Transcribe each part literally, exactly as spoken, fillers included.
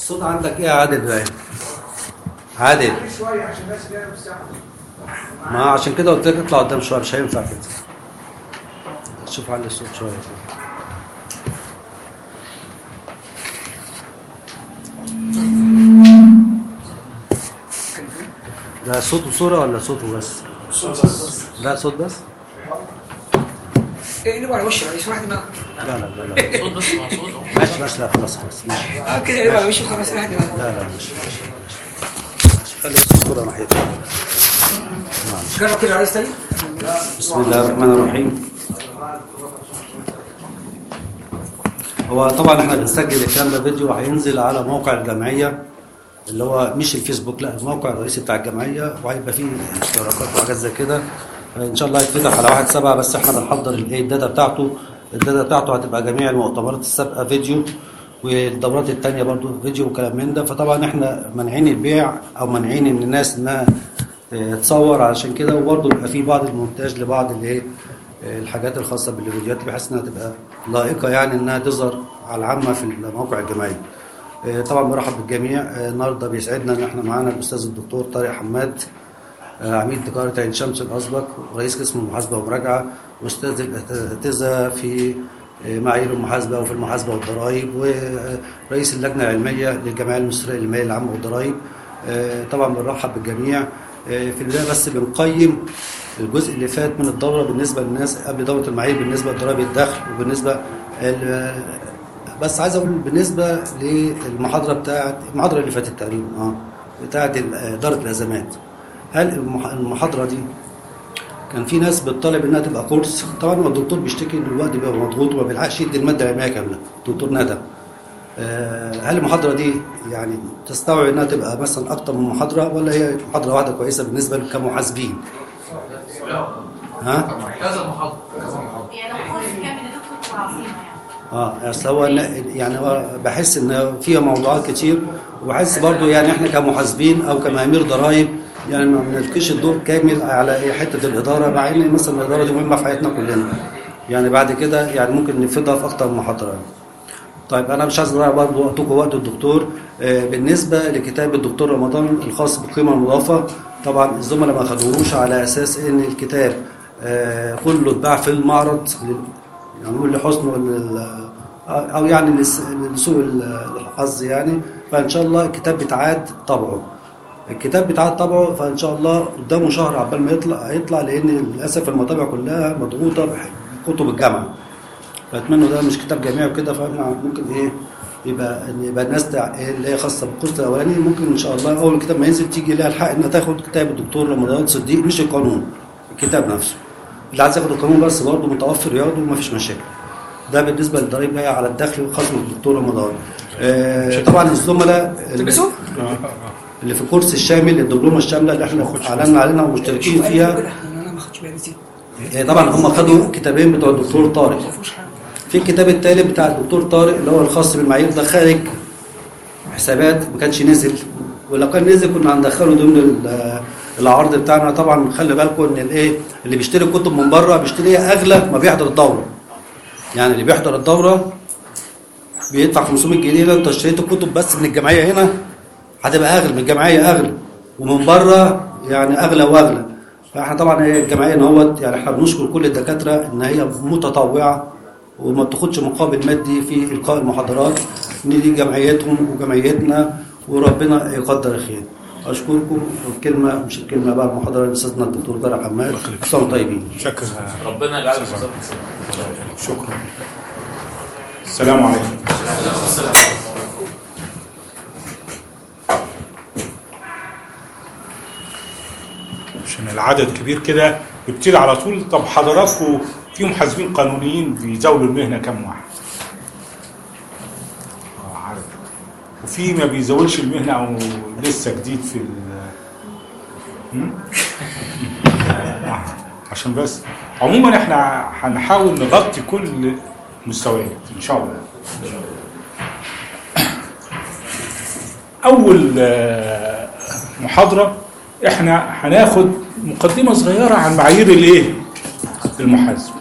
الصوت عندك ايه يا عادل بقى؟ عادل شويه عشان الناس جايه مستعجله. ما عشان كده قلت لك اطلع قدام شويه، مش هينفع كده. شوف علي الصوت شويه كده. ده صوت وصوره ولا صوته بس؟ صوت بس. لا صوت بس؟ ايه اللي على وشي معلش واحد دماغك. لا لا لا لا صوت بس مع صوت اهو. ماشي ماشي لا خلاص خلاص ماشي. اه كده اللي على وشي خلاص واحد دماغك. لا لا ماشي ماشي ماشي. خلي الصوره ناحيتك. جرب كده عايز تاني؟ بسم الله الرحمن الرحيم. هو طبعا احنا بنسجل الكلام ده فيديو هينزل على موقع الجمعيه اللي هو مش الفيسبوك، لا الموقع الرئيسي بتاع الجمعيه، وهيبقى فيه اشتراكات وحاجات زي كده. ان شاء الله هيتفتح على واحد سبعة، بس احنا بنحضر الايه الداتا بتاعته. الداتا بتاعته هتبقى جميع المؤتمرات السابقه فيديو، والدورات الثانيه برضو فيديو وكلام من ده. فطبعا احنا مانعين البيع او مانعين ان الناس انها تصور علشان كده، وبرضه بيبقى في بعض المونتاج لبعض الايه الحاجات الخاصه بالفيديوهات بحيث انها تبقى لائقه، يعني انها تظهر على العامه في الموقع الجماعي. طبعا برحب بالجميع. النهارده بيسعدنا ان احنا معانا الاستاذ الدكتور طارق حماد، عميد تجاره عين شمس الاسبق، ورئيس قسم المحاسبه والمراجعه، واستاذ الاساتذه في معايير المحاسبه وفي المحاسبه والضرائب، ورئيس اللجنه العلميه للجمعيه المصريه للماليه العامه والضرائب. طبعا بنرحب بالجميع. في البدايه بس بنقيم الجزء اللي فات من الدوره بالنسبه للناس قبل دوره المعايير بالنسبه لضرائب الدخل، وبالنسبه بس عايز اقول بالنسبه للمحاضره بتاعت المحاضره اللي فاتت تقريبا اه بتاعت اداره الازمات. هل المحاضره دي كان في ناس بتطالب انها تبقى كورس؟ طبعا هو الدكتور بيشتكي ان الوقت بيبقى مضغوط وما بيلحقش يدي الماده العلميه كامله، الدكتور ندى. هل المحاضره دي يعني تستوعب انها تبقى مثلا اكتر من محاضره، ولا هي محاضره واحده كويسه بالنسبه لكم كمحاسبين؟ ها؟ كذا محاضره يعني لو كورس كامل يا دكتور تبقى عظيمه يعني. اه اصل هو يعني هو بحس ان فيها موضوعات كتير، وبحس برضو يعني احنا كمحاسبين او كمامير ضرائب يعني ما بنلقيش الدور كامل على حته الاداره، مع ان مثلا الاداره دي مهمه في حياتنا كلنا. يعني بعد كده يعني ممكن نفيدها في اكتر من محاضره. طيب انا مش عايز اضيع برضه وقتكم وقت الدكتور. آه بالنسبه لكتاب الدكتور رمضان الخاص بالقيمه المضافه، طبعا الزملاء ما خدوهوش على اساس ان الكتاب آه كله اتباع في المعرض يعني نقول لحسن او يعني لسوء الحظ يعني. فان شاء الله الكتاب بيتعاد طبعه. الكتاب بيتعاد طبعه فان شاء الله قدامه شهر عقبال ما يطلع هيطلع، لان للاسف المطابع كلها مضغوطه بكتب الجامعه. فاتمنى ده مش كتاب جامعي وكده، فاحنا ممكن ايه يبقى يبقى الناس اللي هي خاصه بالقسط الاولاني ممكن ان شاء الله اول الكتاب ما ينزل تيجي لها الحق انها تاخد كتاب الدكتور رمضان صديق، مش القانون، الكتاب نفسه. اللي عايز ياخد القانون بس برضه متوفر ياخده ومفيش مشاكل. ده بالنسبه للضريبه جايه على الدخل الخاص بالدكتور رمضان. آه طبعا الزملاء اللي, اللي في الكورس الشامل الدبلومه الشامله اللي احنا اعلنا علينا ومشتركين فيها، طبعا هم خدوا كتابين بتوع الدكتور طارق. في الكتاب الثالث بتاع الدكتور طارق اللي هو الخاص بالمعايير ده خارج حسابات، ما كانش نزل، ولو كان نزل كنا هندخله ضمن العرض بتاعنا. طبعا خلي بالكم ان الايه اللي بيشتري الكتب من بره بيشتريها اغلى ما بيحضر الدوره. يعني اللي بيحضر الدوره بيدفع خمسمية جنيه، لو انت اشتريت الكتب بس من الجمعيه هنا هتبقى اغلى من الجمعيه اغلى، ومن بره يعني اغلى واغلى. فاحنا طبعا هي الجمعيه اهوت يعني احنا بنشكر كل الدكاتره ان هي متطوعه وما بتاخدش مقابل مادي في القاء المحاضرات، ان دي جمعيتهم وجمعيتنا وربنا يقدر الخير. اشكركم. الكلمه مش الكلمه بقى المحاضره لاستاذنا الدكتور طارق حماد. كلكم طيبين. شكرا. ربنا يجعلك شكرا. السلام عليكم. عشان العدد كبير كده يبتدي على طول. طب حضراتكم في محاسبين قانونيين بيزاولوا المهنه كم واحد؟ اه عارف. وفي ما بيزاولش المهنه او لسه جديد في ال عشان بس عموما احنا هنحاول نغطي كل مستويات ان شاء الله. اول محاضره احنا هناخد مقدمه صغيره عن معايير الايه المحاسبه،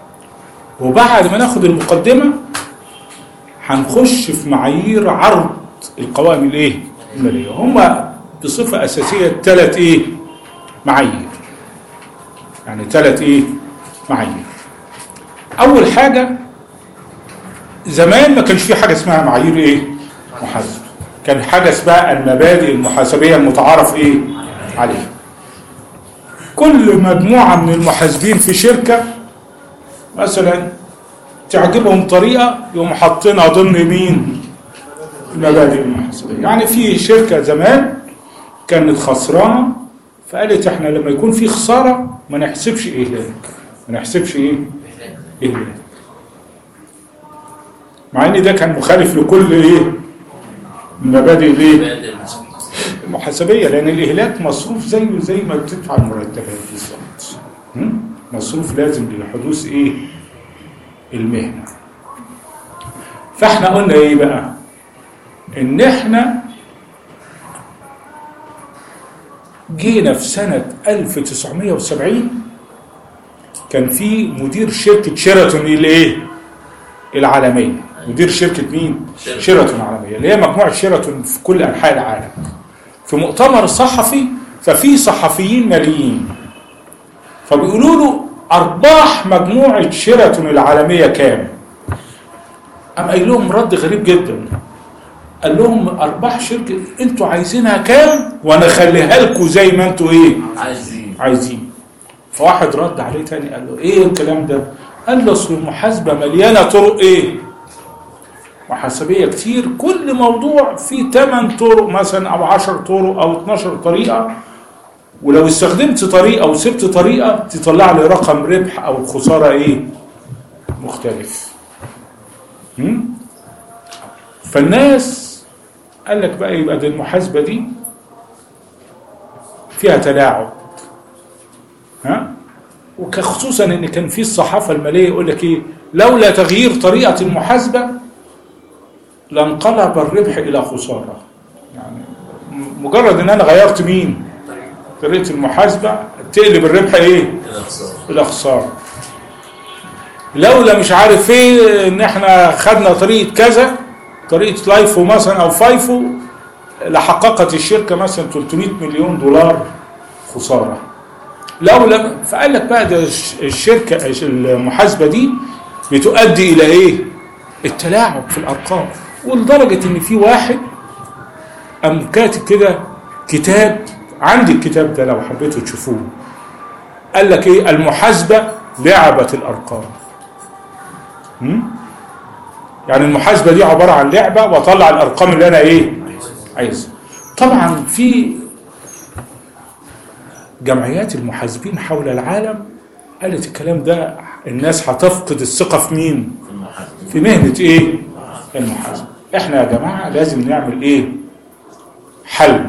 وبعد ما ناخد المقدمه هنخش في معايير عرض القوائم الايه الماليه. هم بصفه اساسيه ثلاث ايه معايير، يعني ثلاث ايه معايير. اول حاجه زمان ما كانش في حاجه اسمها معايير ايه محاسبه، كان حاجه اسمها المبادئ المحاسبيه المتعارف ايه عليها. كل مجموعه من المحاسبين في شركه مثلا تعجبهم طريقه يقوموا حاطينها ضمن مين المبادئ المحاسبيه. يعني في شركه زمان كانت خسرانه فقالت احنا لما يكون في خساره ما نحسبش اهلاك، ما نحسبش ايه اهلاك، مع ان ده كان مخالف لكل ايه المبادئ الايه المحاسبيه، لان الاهلاك مصروف زيه زي ما بتدفع المرتبات بالظبط، مصروف لازم لحدوث ايه المهنه. فاحنا قلنا ايه بقى، ان احنا جينا في سنه ألف وتسعمائة وسبعين كان في مدير شركه شيراتون الايه العالميه، مدير شركه مين شيراتون العالميه اللي هي مجموعه شيراتون في كل انحاء العالم، في مؤتمر صحفي. ففي صحفيين ماليين فبيقولوا له ارباح مجموعه شيراتون العالميه كام؟ قام قايل لهم رد غريب جدا، قال لهم ارباح شركه انتوا عايزينها كام وانا اخليها لكم زي ما انتوا ايه عايزين عايزين. فواحد رد عليه تاني قال له ايه الكلام ده؟ قال له اصل المحاسبه مليانه طرق ايه محاسبيه كتير، كل موضوع فيه ثمانية طرق مثلا او عشر طرق او اتناشر طريقه، ولو استخدمت طريقه وسبت طريقه تطلع لي رقم ربح او خساره ايه مختلف. هم؟ فالناس قال لك بقى يبقى دي المحاسبه دي فيها تلاعب، ها، وخصوصا ان كان في الصحافه الماليه يقول لك ايه، لولا تغيير طريقه المحاسبه لانقلب الربح الى خساره. يعني مجرد ان انا غيرت مين طريقه المحاسبه تقلب الربح ايه الى خساره. لولا مش عارف ايه ان احنا خدنا طريقه كذا، طريقه لايفو مثلا او فايفو، لحققت الشركه مثلا ثلاثمائة مليون دولار خساره. لولا فقال لك بقى ده الشركه المحاسبه دي بتؤدي الى ايه التلاعب في الارقام، ولدرجه ان في واحد قام كاتب كده كتاب، عندي الكتاب ده لو حبيتوا تشوفوه، قال لك ايه المحاسبه لعبه الارقام. هم؟ يعني المحاسبه دي عباره عن لعبه واطلع الارقام اللي انا ايه عايزها. طبعا في جمعيات المحاسبين حول العالم قالت الكلام ده الناس هتفقد الثقه في مين في مهنه ايه المحاسبه. احنا يا جماعه لازم نعمل ايه حل.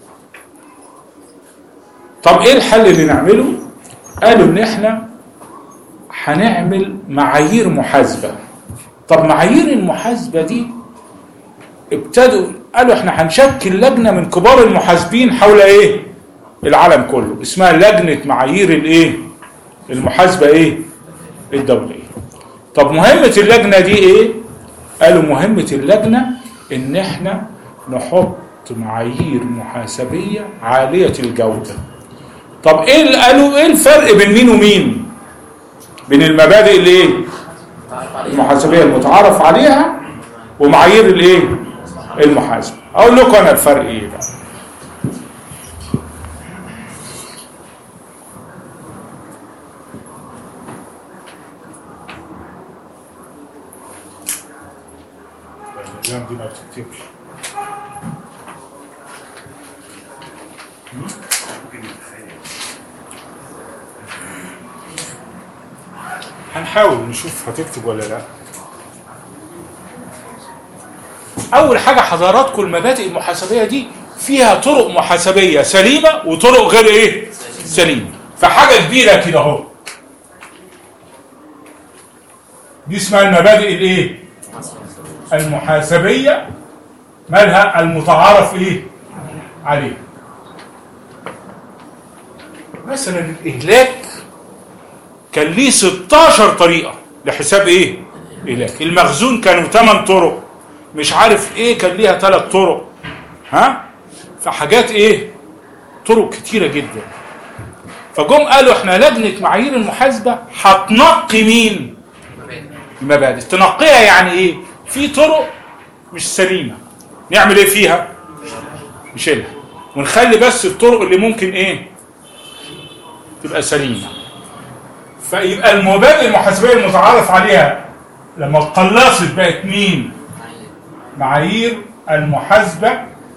طب ايه الحل اللي نعمله؟ قالوا ان احنا هنعمل معايير محاسبه. طب معايير المحاسبه دي ابتدوا قالوا احنا هنشكل لجنه من كبار المحاسبين حول ايه العالم كله، اسمها لجنه معايير الايه المحاسبه ايه الدوليه. طب مهمه اللجنه دي ايه؟ قالوا مهمه اللجنه ان احنا نحط معايير محاسبيه عاليه الجوده. طب ايه اللي قالوا ايه الفرق بين مين ومين؟ بين المبادئ الايه المحاسبيه المتعارف عليها ومعايير الايه المحاسبه. اقول لكم انا الفرق ايه بقى. دي ما بتكتبش. هنحاول نشوف هتكتب ولا لا. اول حاجه حضراتكم المبادئ المحاسبيه دي فيها طرق محاسبيه سليمه وطرق غير ايه سليمه. فحاجه كبيره كده اهو دي اسمها المبادئ الايه المحاسبيه، مالها المتعارف ايه عليه. مثلا الاهلاك كان ليه ستاشر طريقه لحساب ايه اهلاك، المخزون كانوا ثمان طرق، مش عارف ايه كان ليها ثلاث طرق، ها، فحاجات ايه، طرق كتيره جدا. فجم قالوا احنا لجنه معايير المحاسبه هتنقي مين؟ المبادئ. تنقيها يعني ايه؟ في طرق مش سليمه نعمل ايه فيها؟ نشيلها ونخلي بس الطرق اللي ممكن ايه تبقى سليمه. فيبقى المبادئ المحاسبيه المتعارف عليها لما اتقلصت بقت مين؟ معايير المحاسبه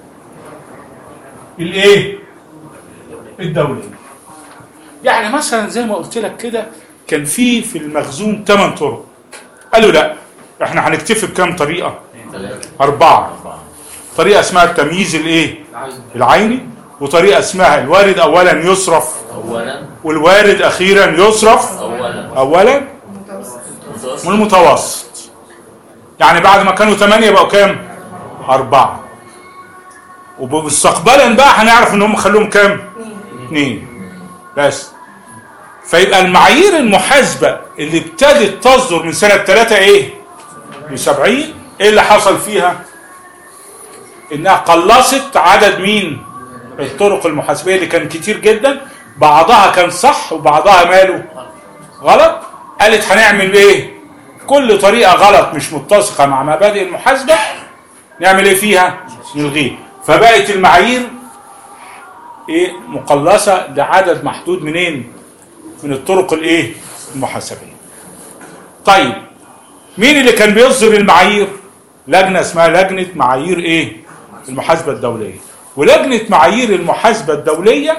الايه؟ الدوليه. يعني مثلا زي ما قلت لك كده كان في في المخزون ثمان طرق، قالوا لا احنا هنكتفي بكام طريقه؟ اربعه. طريقه اسمها التمييز الايه؟ العيني، وطريقه اسمها الوارد اولا يصرف اولا، والوارد اخيرا يصرف اولا اولا، والمتوسط. يعني بعد ما كانوا ثمانيه بقوا كام؟ اربعه. ومستقبلا بقى هنعرف ان هم خلوهم كام؟ اثنين بس. فيبقى المعايير المحاسبه اللي ابتدت تصدر من سنه ثلاثة ايه؟ وسبعين، ايه اللي حصل فيها؟ انها قلصت عدد مين؟ الطرق المحاسبيه اللي كان كتير جدا، بعضها كان صح وبعضها ماله؟ غلط. قالت هنعمل ايه؟ كل طريقه غلط مش متسقه مع مبادئ المحاسبه نعمل ايه فيها؟ نلغيه. فبقت المعايير ايه؟ مقلصه لعدد محدود منين؟ من الطرق الايه؟ المحاسبيه. طيب مين اللي كان بيصدر المعايير؟ لجنه اسمها لجنه معايير ايه؟ المحاسبه الدوليه. ولجنه معايير المحاسبه الدوليه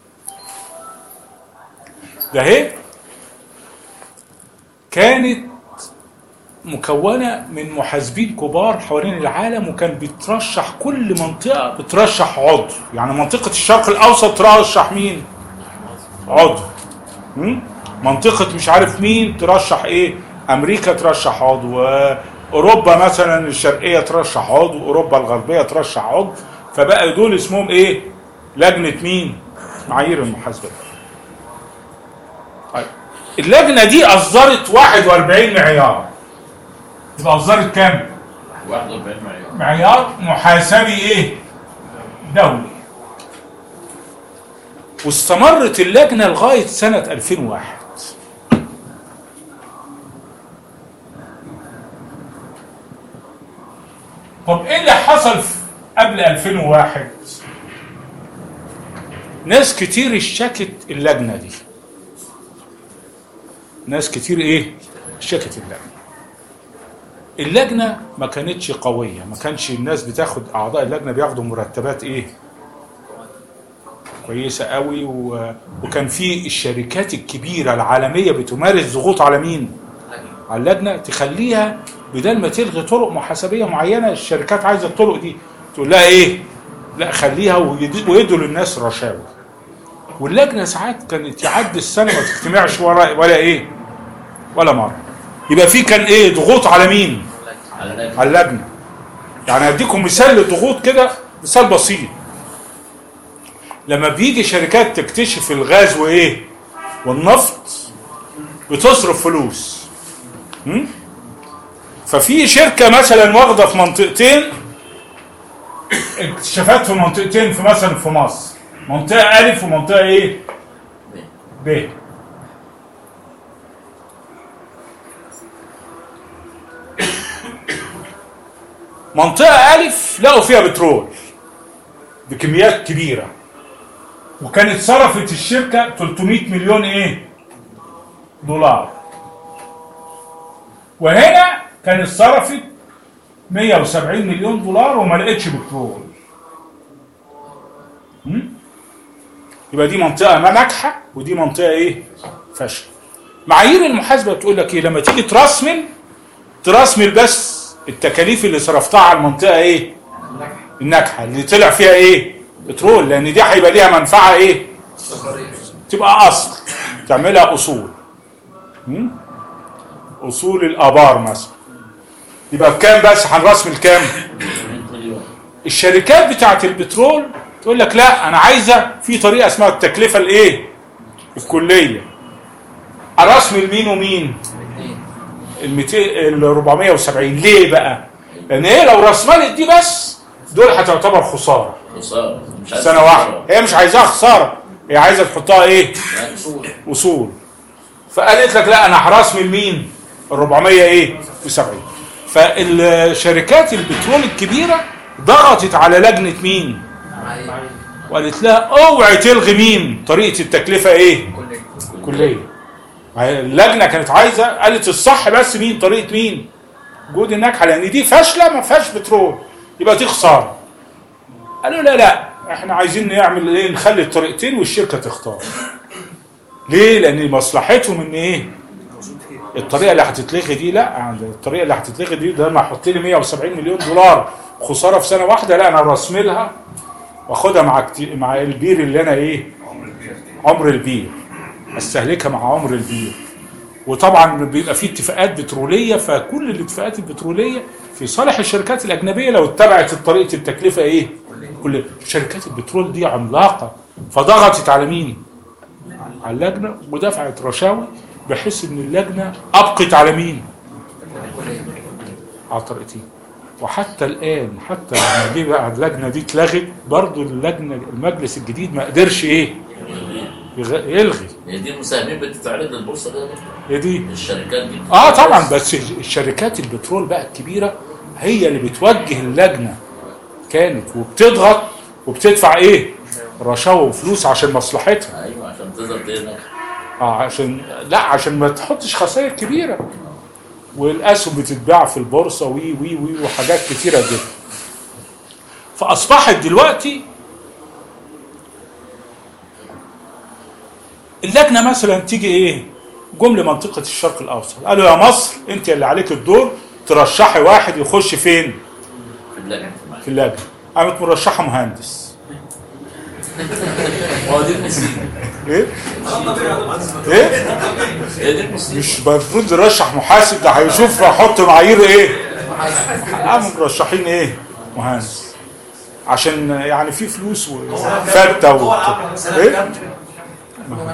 ده هي كانت مكونه من محاسبين كبار حوالين العالم، وكان بيترشح كل منطقه بترشح عضو. يعني منطقه الشرق الاوسط ترشح مين؟ عضو. منطقه مش عارف مين ترشح ايه؟ امريكا ترشح عضو، اوروبا مثلا الشرقيه ترشح عضو، اوروبا الغربيه ترشح عضو. فبقى دول اسمهم ايه؟ لجنه مين؟ معايير المحاسبه. طيب اللجنه دي اصدرت واحد واربعين معيار. يبقى اصدرت كام؟ واحد واربعين معيار. معيار محاسبي ايه؟ دولي. واستمرت اللجنه لغايه سنه ألفين وواحد. طب ايه اللي حصل قبل ألفين وواحد؟ ناس كتير اشتكت اللجنه دي. ناس كتير ايه؟ اشتكت اللجنه. اللجنه ما كانتش قويه، ما كانش الناس بتاخد، اعضاء اللجنه بياخدوا مرتبات ايه؟ كويسه قوي. و... وكان في الشركات الكبيره العالميه بتمارس ضغوط على مين؟ على اللجنه تخليها بدل ما تلغي طرق محاسبيه معينه، الشركات عايزه الطرق دي تقول لها ايه؟ لا خليها، ويدوا للناس رشاوى. واللجنه ساعات كانت يعدي السنه ما تجتمعش ولا ولا ايه؟ ولا مره. يبقى في كان ايه؟ ضغوط على مين؟ على اللجنه. يعني اديكم مثال للضغوط كده، مثال بسيط. لما بيجي شركات تكتشف الغاز وايه؟ والنفط بتصرف فلوس. م? ففي شركه مثلا واخده في منطقتين اكتشافات، في منطقتين في مثلا في مصر، منطقه الف ومنطقه ايه؟ ب. منطقه الف لقوا فيها بترول بكميات كبيره، وكانت صرفت الشركه ثلاثمائة مليون ايه؟ دولار. وهنا كانت صرفت مئة وسبعين مليون دولار وما لقتش بترول. يبقى دي منطقه ناجحه ودي منطقه ايه؟ فاشله. معايير المحاسبه بتقول لك ايه؟ لما تيجي ترسمل ترسمل بس التكاليف اللي صرفتها على المنطقه ايه؟ الناجحه اللي طلع فيها ايه؟ بترول، لان دي هيبقى ليها منفعه ايه؟ تبقى اصل تعملها اصول. اصول الابار مثلا يبقى بكام؟ بس هنرسم الكام؟ الشركات بتاعت البترول تقول لك لا انا عايزه في طريقه اسمها التكلفه الايه؟ الكليه. ارسم المين ومين؟ ال أربعمائة وسبعين. ليه بقى؟ لان هي لو رسمالت دي بس دول هتعتبر خساره خساره مش عايز سنه واحده، هي مش عايزاها خساره، هي عايزه تحطها ايه؟ لا، اصول اصول. فقالت لك لا انا هرسم مين؟ ال أربعمية ايه؟ وسبعين. فالشركات البترول الكبيره ضغطت على لجنه مين؟ وقالت لها اوعي تلغي مين؟ طريقه التكلفه ايه؟ كليه. اللجنه كانت عايزه، قالت الصح بس مين؟ طريقه مين؟ جهود الناجحه، لان دي فاشله ما فيهاش بترول يبقى دي خساره. قالوا لا لا احنا عايزين نعمل ايه؟ نخلي الطريقتين والشركه تختار. ليه؟ لان مصلحتهم ان ايه؟ الطريقه اللي هتتلغي دي لا، الطريقه اللي هتتلغي دي ده ما احط لي مية وسبعين مليون دولار خساره في سنه واحده، لا انا راسملها واخدها مع كتير مع البير اللي انا ايه؟ عمر البير. استهلكها مع عمر البير. وطبعا بيبقى في اتفاقات بتروليه، فكل الاتفاقات البتروليه في صالح الشركات الاجنبيه لو اتبعت طريقه التكلفه ايه؟ كل شركات البترول دي عملاقه، فضغطت على مين؟ على اللجنه ودفعت رشاوي بحيث ان اللجنه ابقت على مين؟ على طريقتين. وحتى الان حتى لما دي بقى اللجنه دي اتلغت برضه اللجنه المجلس الجديد ما قدرش ايه؟ يلغي. هي دي المساهمين بتتعرض للبورصه ده؟ ايه دي؟ الشركات دي اه طبعا، بس الشركات البترول بقى الكبيره هي اللي بتوجه اللجنه كانت وبتضغط وبتدفع ايه؟ رشاوى وفلوس عشان مصلحتها. ايوه عشان تقدر تنجح. اه عشان لا عشان ما تحطش خسائر كبيره. والاسهم بتتباع في البورصه وي وي وي وحاجات كتيره جدا. فاصبحت دلوقتي اللجنه مثلا تيجي ايه؟ جم لمنطقه الشرق الاوسط قالوا يا مصر انت اللي عليك الدور ترشحي واحد يخش فين؟ في اللجنه في اللجنه. قامت مرشحه مهندس. هو دي المصيبه. ايه؟ ايه؟ هي دي المصيبه. مش المفروض يرشح محاسب، ده هيشوف هيحط معايير ايه؟ قاموا مرشحين ايه؟ مهندس. عشان يعني في فلوس وفته و ايه؟ ما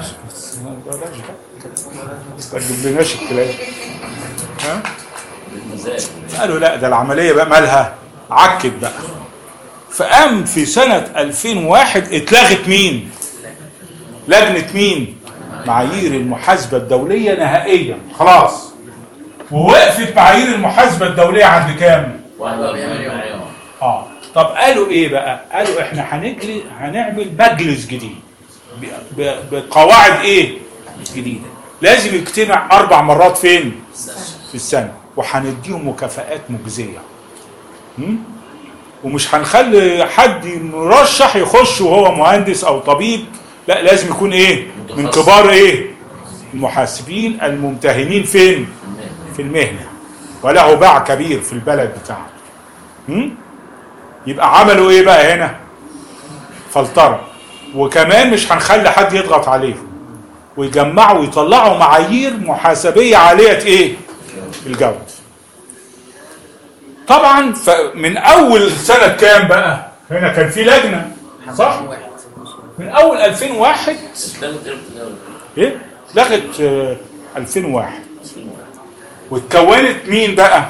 تجيبلناش الكلام. ها؟ قالوا لا ده العمليه بقى مالها؟ عكت بقى. فقام في سنه ألفين وواحد اتلغت مين؟ لجنه مين؟ معايير المحاسبه الدوليه نهائيا خلاص. ووقفت معايير المحاسبه الدوليه عند كام؟ واحد وأربعين. اه طب قالوا ايه بقى؟ قالوا احنا هنجري هنعمل مجلس جديد بقواعد ايه؟ جديده. لازم يجتمع اربع مرات فين؟ في السنه، وهنديهم مكافآت مجزيه. ومش هنخلي حد مرشح يخش وهو مهندس او طبيب، لا لازم يكون ايه؟ من كبار ايه؟ المحاسبين الممتهنين فين؟ في المهنه وله باع كبير في البلد بتاعه. يبقى عملوا ايه بقى هنا؟ فلترة. وكمان مش هنخلي حد يضغط عليهم، ويجمعوا ويطلعوا معايير محاسبيه عاليه ايه؟ الجوده. طبعا من اول سنه كام بقى؟ هنا كان في لجنه صح؟ من اول ألفين وواحد ايه؟ لغت ألفين وواحد واتكونت مين بقى؟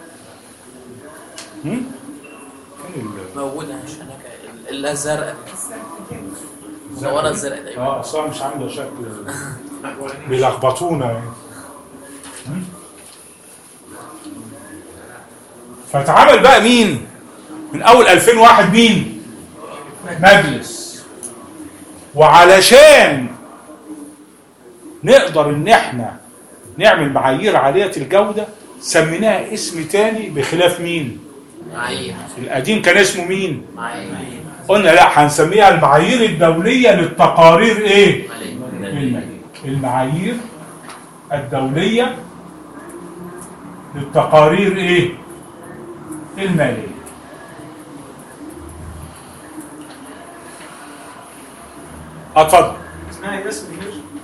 هم؟ موجودة هناك اللي الزرقاء المنورة الزرقاء دايما. اه اصلا مش عامله شكل بيلخبطونا يعني. فاتعمل بقى مين؟ من اول ألفين وواحد مين؟ مجلس. وعلشان نقدر ان احنا نعمل معايير عالية الجودة سميناها اسم تاني بخلاف مين؟ معايير. القديم كان اسمه مين؟ معايير. قلنا لا هنسميها المعايير الدولية للتقارير ايه؟ المعايير الدولية للتقارير ايه؟ المالية. اتفضل. اسمها ايه اسم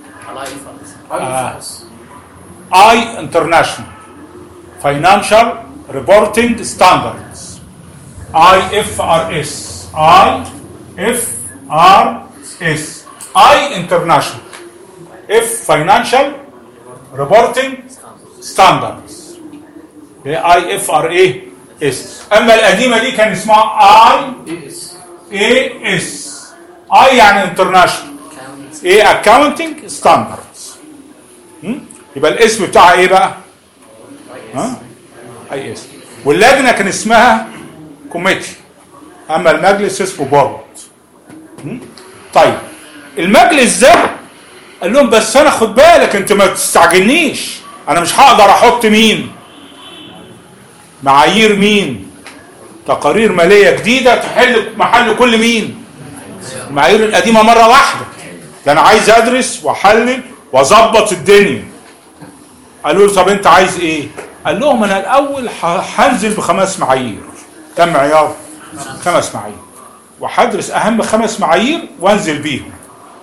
اي انترناشونال فاينانشال ريبورتنج ستاندردز اي اف ار اس اي اف ار اس اي انترناشونال اف فاينانشال ريبورتنج ستاندردز اي اف ار ايه اس. اما القديمه دي كان اسمها اي اي اس. اي يعني انترناشونال، ايه اكاونتنج ستاندردز. يبقى الاسم بتاعها ايه بقى؟ ها؟ اي اس. واللجنه كان اسمها كوميتي، اما المجلس اسمه بورد. طيب المجلس ده قال لهم بس انا خد بالك انت ما تستعجلنيش، انا مش هقدر احط مين؟ معايير مين؟ تقارير ماليه جديده تحل محل كل مين؟ المعايير القديمه مره واحده. ده انا عايز ادرس واحلل واظبط الدنيا. قالوا له طب انت عايز ايه؟ قال لهم انا الاول هنزل بخمس معايير. كم معيار؟ خمس معايير، وهدرس اهم خمس معايير وانزل بيهم،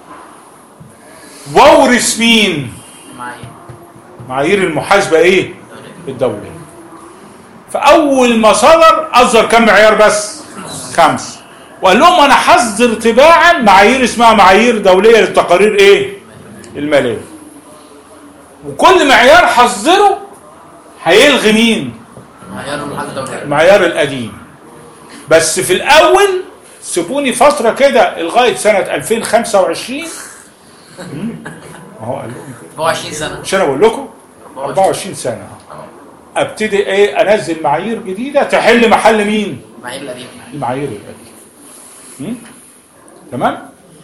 واورث مين؟ معايير المحاسبه ايه؟ الدوليه. فاول ما صدر اصدر كم معيار بس؟ خمسه. وقال لهم انا هصدر تباعا معايير اسمها معايير دوليه للتقارير ايه؟ الماليه. وكل معيار هصدره هيلغي مين؟ معيار المحاسبه الدوليه، المعيار القديم. بس في الاول سيبوني فتره كده لغايه سنه ألفين وخمسة وعشرين. اهو قال لهم أربعة وعشرين سنه، مش انا بقول لكم أربعة وعشرين سنه ابتدي ايه؟ انزل معايير جديده تحل محل مين؟ المعايير القديمه. المعايير القديمه. تمام؟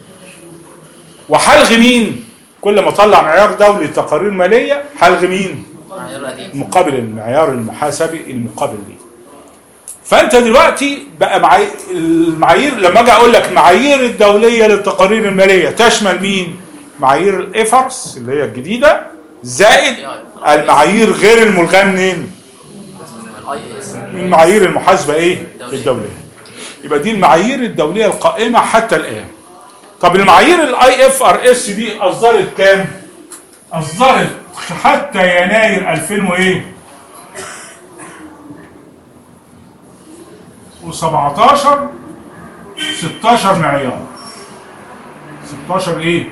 وحلغي مين؟ كل ما اطلع معيار دولي تقارير ماليه حلغي مين؟ المعايير القديمه مقابل المعيار المحاسبي المقابل ليه. فانت دلوقتي بقى معايير المعايير، لما اجي اقول لك معايير الدوليه للتقارير الماليه تشمل مين؟ معايير الافرس اللي هي الجديده زائد المعايير غير الملغاه منين؟ من معايير المحاسبه ايه؟ الدوليه. يبقى دي المعايير الدوليه القائمه حتى الان. طب المعايير الاي اف ار اس دي اصدرت كام؟ اصدرت حتى يناير ألفين وايه؟ وسبعتاشر ستاشر معيار. ستاشر ايه؟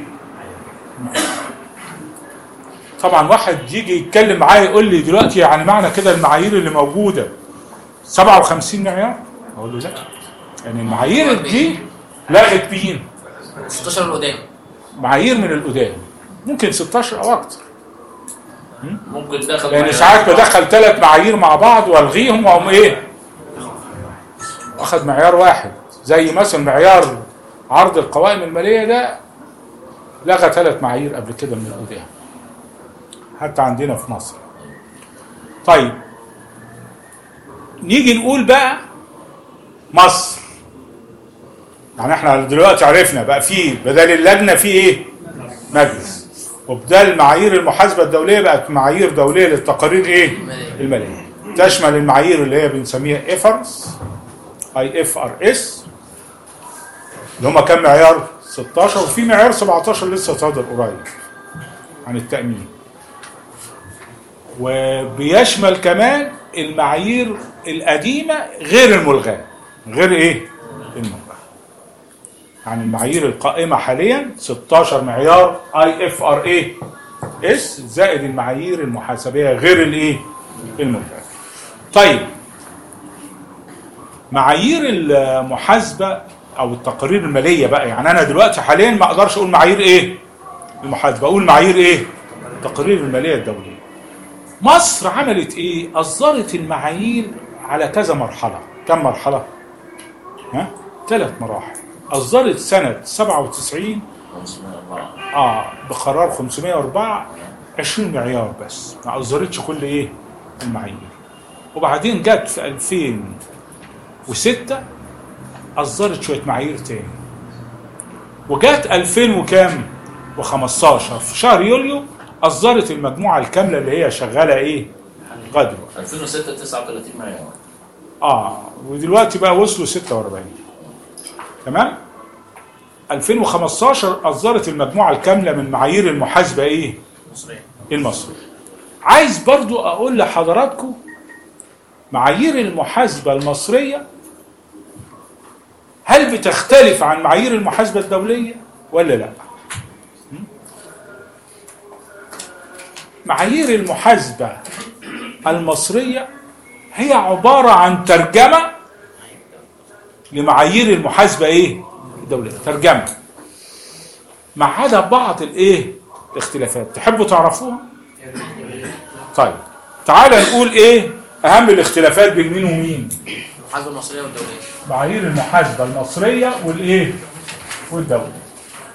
طبعا واحد يجي يتكلم معايا يقول لي دلوقتي يعني معنى كده المعايير اللي موجوده سبعة وخمسين معيار؟ اقول له لا، يعني المعايير دي لغت مين؟ ستاشر القدام. معايير من القدام، ممكن ستاشر او اكتر. ممكن دخل يعني ساعات بدخل ثلاث معايير مع بعض والغيهم واقوم ايه؟ اخذ معيار واحد، زي مثلا معيار عرض القوائم الماليه ده لغى ثلاث معايير قبل كده من القدام حتى عندنا في مصر. طيب نيجي نقول بقى مصر، يعني احنا دلوقتي عرفنا بقى في بدل اللجنه في ايه؟ مجلس. وبدل معايير المحاسبه الدوليه بقت معايير دوليه للتقارير ايه؟ الماليه. تشمل المعايير اللي هي بنسميها افرس اي اف ار اس اللي هم كام معيار؟ ستاشر، وفي معيار سبعتاشر لسه صادر قريب عن التأمين. وبيشمل كمان المعايير القديمة غير الملغاة. غير ايه؟ الملغاة. يعني المعايير القائمة حاليا ستاشر معيار اي اف ار اي اس زائد المعايير المحاسبية غير الايه؟ الملغاة. طيب معايير المحاسبة او التقارير المالية بقى، يعني انا دلوقتي حاليا ما اقدرش اقول معايير ايه؟ المحاسبة، اقول معايير ايه؟ التقارير المالية الدولية. مصر عملت ايه؟ اصدرت المعايير على كذا مرحلة. كم مرحلة؟ ها؟ ثلاث مراحل. اصدرت سنة سبعة وتسعين اه بقرار خمسمائة وأربعة عشرين معيار بس، ما اصدرتش كل ايه؟ المعايير. وبعدين جت في ألفين وستة اصدرت شوية معايير تاني. وجت ألفين وكام؟ وخمستاشر في شهر يوليو اصدرت المجموعه الكامله اللي هي شغاله ايه؟ غدوه. ألفين وستة تسعة وثلاثين معيار. اه ودلوقتي بقى وصلوا ستة وأربعين. تمام؟ ألفين وخمستاشر اصدرت المجموعه الكامله من معايير المحاسبه ايه؟ مصريه. المصريه. عايز برضو اقول لحضراتكم معايير المحاسبه المصريه هل بتختلف عن معايير المحاسبه الدوليه ولا لا؟ معايير المحاسبة المصرية هي عبارة عن ترجمة لمعايير المحاسبة ايه الدولية، ترجمة ما عدا بعض الايه الاختلافات. تحبوا تعرفوها؟ طيب تعالى نقول ايه اهم الاختلافات بين مين ومين. المحاسبة المصرية والدولية. معايير المحاسبة المصرية والايه والدولية.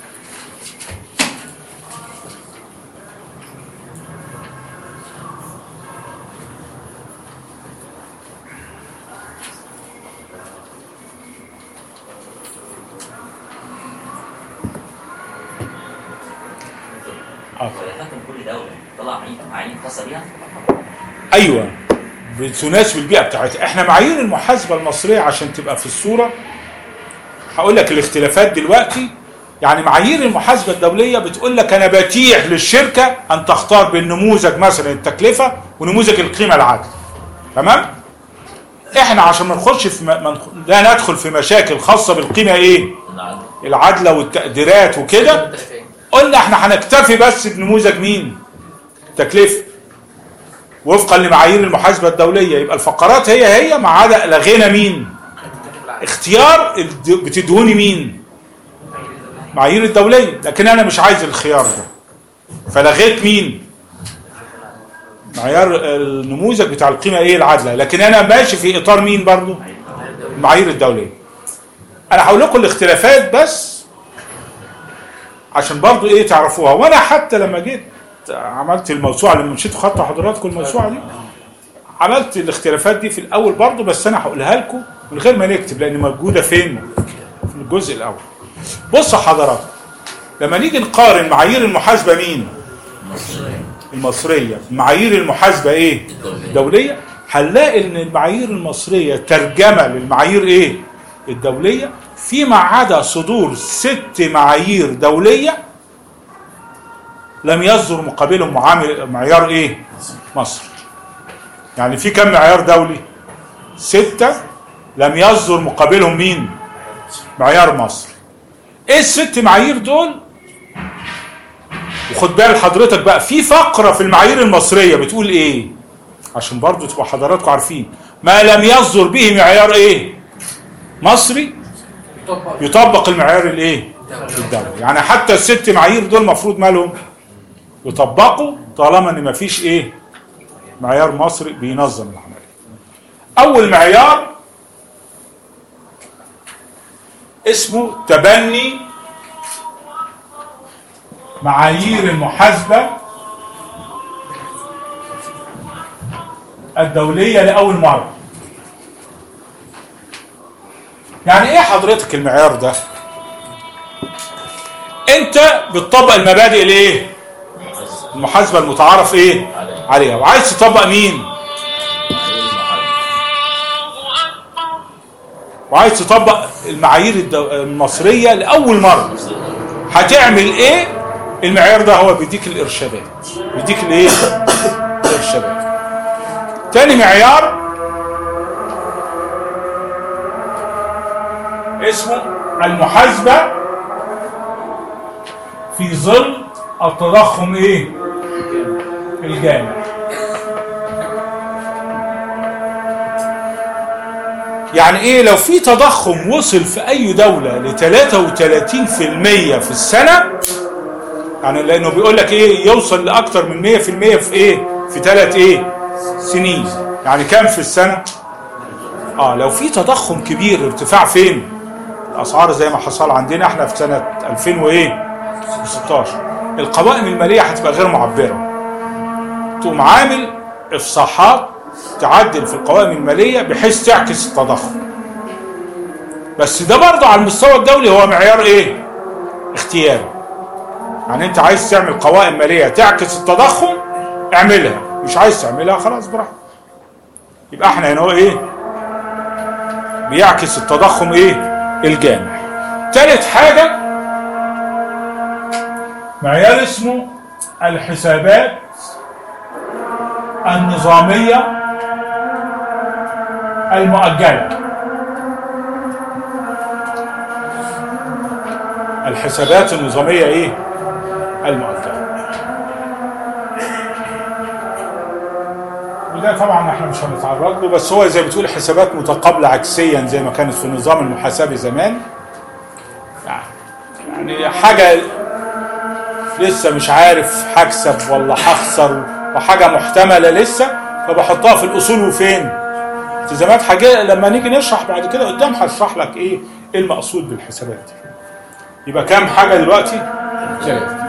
ولكن كل دولة طلع معايير خاصة بيها. ايوه بتناسب البيئة بتاعتها. احنا معايير المحاسبة المصرية عشان تبقى في الصورة هقول لك الاختلافات دلوقتي. يعني معايير المحاسبة الدولية بتقول لك انا بتيح للشركة ان تختار بين نموذج مثلا التكلفة ونموذج القيمة العادلة. تمام؟ احنا عشان ما نخش في ما لا ندخل في مشاكل خاصة بالقيمة ايه العادلة والتقديرات وكده، قلنا احنا هنكتفي بس بنموذج مين تكلفة وفقا لمعايير المحاسبة الدولية. يبقى الفقرات هي هي ما عدا لغينا مين اختيار بتدهوني مين معايير الدولية، لكن انا مش عايز الخيار ده فلغيت مين معيار النموذج بتاع القيمة ايه العادلة، لكن انا ماشي في اطار مين برضو المعايير الدولية. انا هقول لكم الاختلافات بس عشان برضو ايه تعرفوها. وانا حتى لما جيت عملت الموسوعة لما مشيتوا خدتوا حضراتكم الموسوعة دي عملت الاختلافات دي في الاول برضو، بس انا هقولها لكم من غير ما نكتب لان موجودة فين في الجزء الاول. بصوا حضراتكم لما نيجي نقارن معايير المحاسبة مين المصرية معايير المحاسبة ايه الدولية، هنلاقي ان المعايير المصرية ترجمة للمعايير ايه الدولية، فيما عدا صدور ست معايير دولية لم يصدر مقابلهم معيار ايه مصر. يعني في كم معيار دولي؟ ستة لم يصدر مقابلهم مين معيار مصر. ايه الست معايير دول؟ وخد بال حضرتك بقى في فقرة في المعايير المصرية بتقول ايه عشان برضو تبقى حضراتكم عارفين. ما لم يصدر به معيار ايه مصري يطبق المعيار الايه الدولي. يعني حتى الست معايير دول مفروض مالهم يطبقوا طالما ان مفيش ايه معيار مصري بينظم العملية. اول معيار اسمه تبني معايير المحاسبة الدولية لأول مرة. يعني ايه حضرتك المعيار ده؟ انت بتطبق المبادئ الايه المحاسبة المتعارف ايه عليها وعايز تطبق مين وعايز تطبق المعايير المصرية لأول مرة. هتعمل ايه؟ المعيار ده هو بيديك الارشادات بيديك الايه الارشادات. تاني معيار اسمه المحاسبة في ظل التضخم ايه الجامع. يعني ايه لو في تضخم وصل في اي دولة ل ثلاثة وثلاثين بالمية في السنة، يعني لانه بيقول لك ايه يوصل لاكثر من مية بالمية في ايه في ثلاث ايه سنين، يعني كام في السنة؟ اه لو في تضخم كبير ارتفاع فين الاسعار زي ما حصل عندنا احنا في سنة ألفين وستاشر، القوائم المالية هتبقى غير معبرة، تقوم عامل افصاحات تعدل في القوائم المالية بحيث تعكس التضخم. بس ده برضه على المستوى الدولي هو معيار ايه اختياري. يعني انت عايز تعمل قوائم مالية تعكس التضخم اعملها، مش عايز تعملها خلاص براحتك. يبقى احنا هنا هو ايه بيعكس التضخم ايه الجامع. ثالث حاجة معيار اسمه الحسابات النظامية المؤجلة. الحسابات النظامية ايه المؤجلة. وده ده طبعا احنا مش هنتعرض له، بس هو زي ما بتقول حسابات متقابله عكسيا زي ما كانت في النظام المحاسبي زمان. يعني حاجه لسه مش عارف هكسب ولا هخسر، وحاجه محتمله لسه، فبحطها في الاصول وفين؟ التزامات. حاجه لما نيجي نشرح بعد كده قدام هشرح لك ايه ايه المقصود بالحسابات دي. يبقى كام حاجه دلوقتي؟ ثلاثه.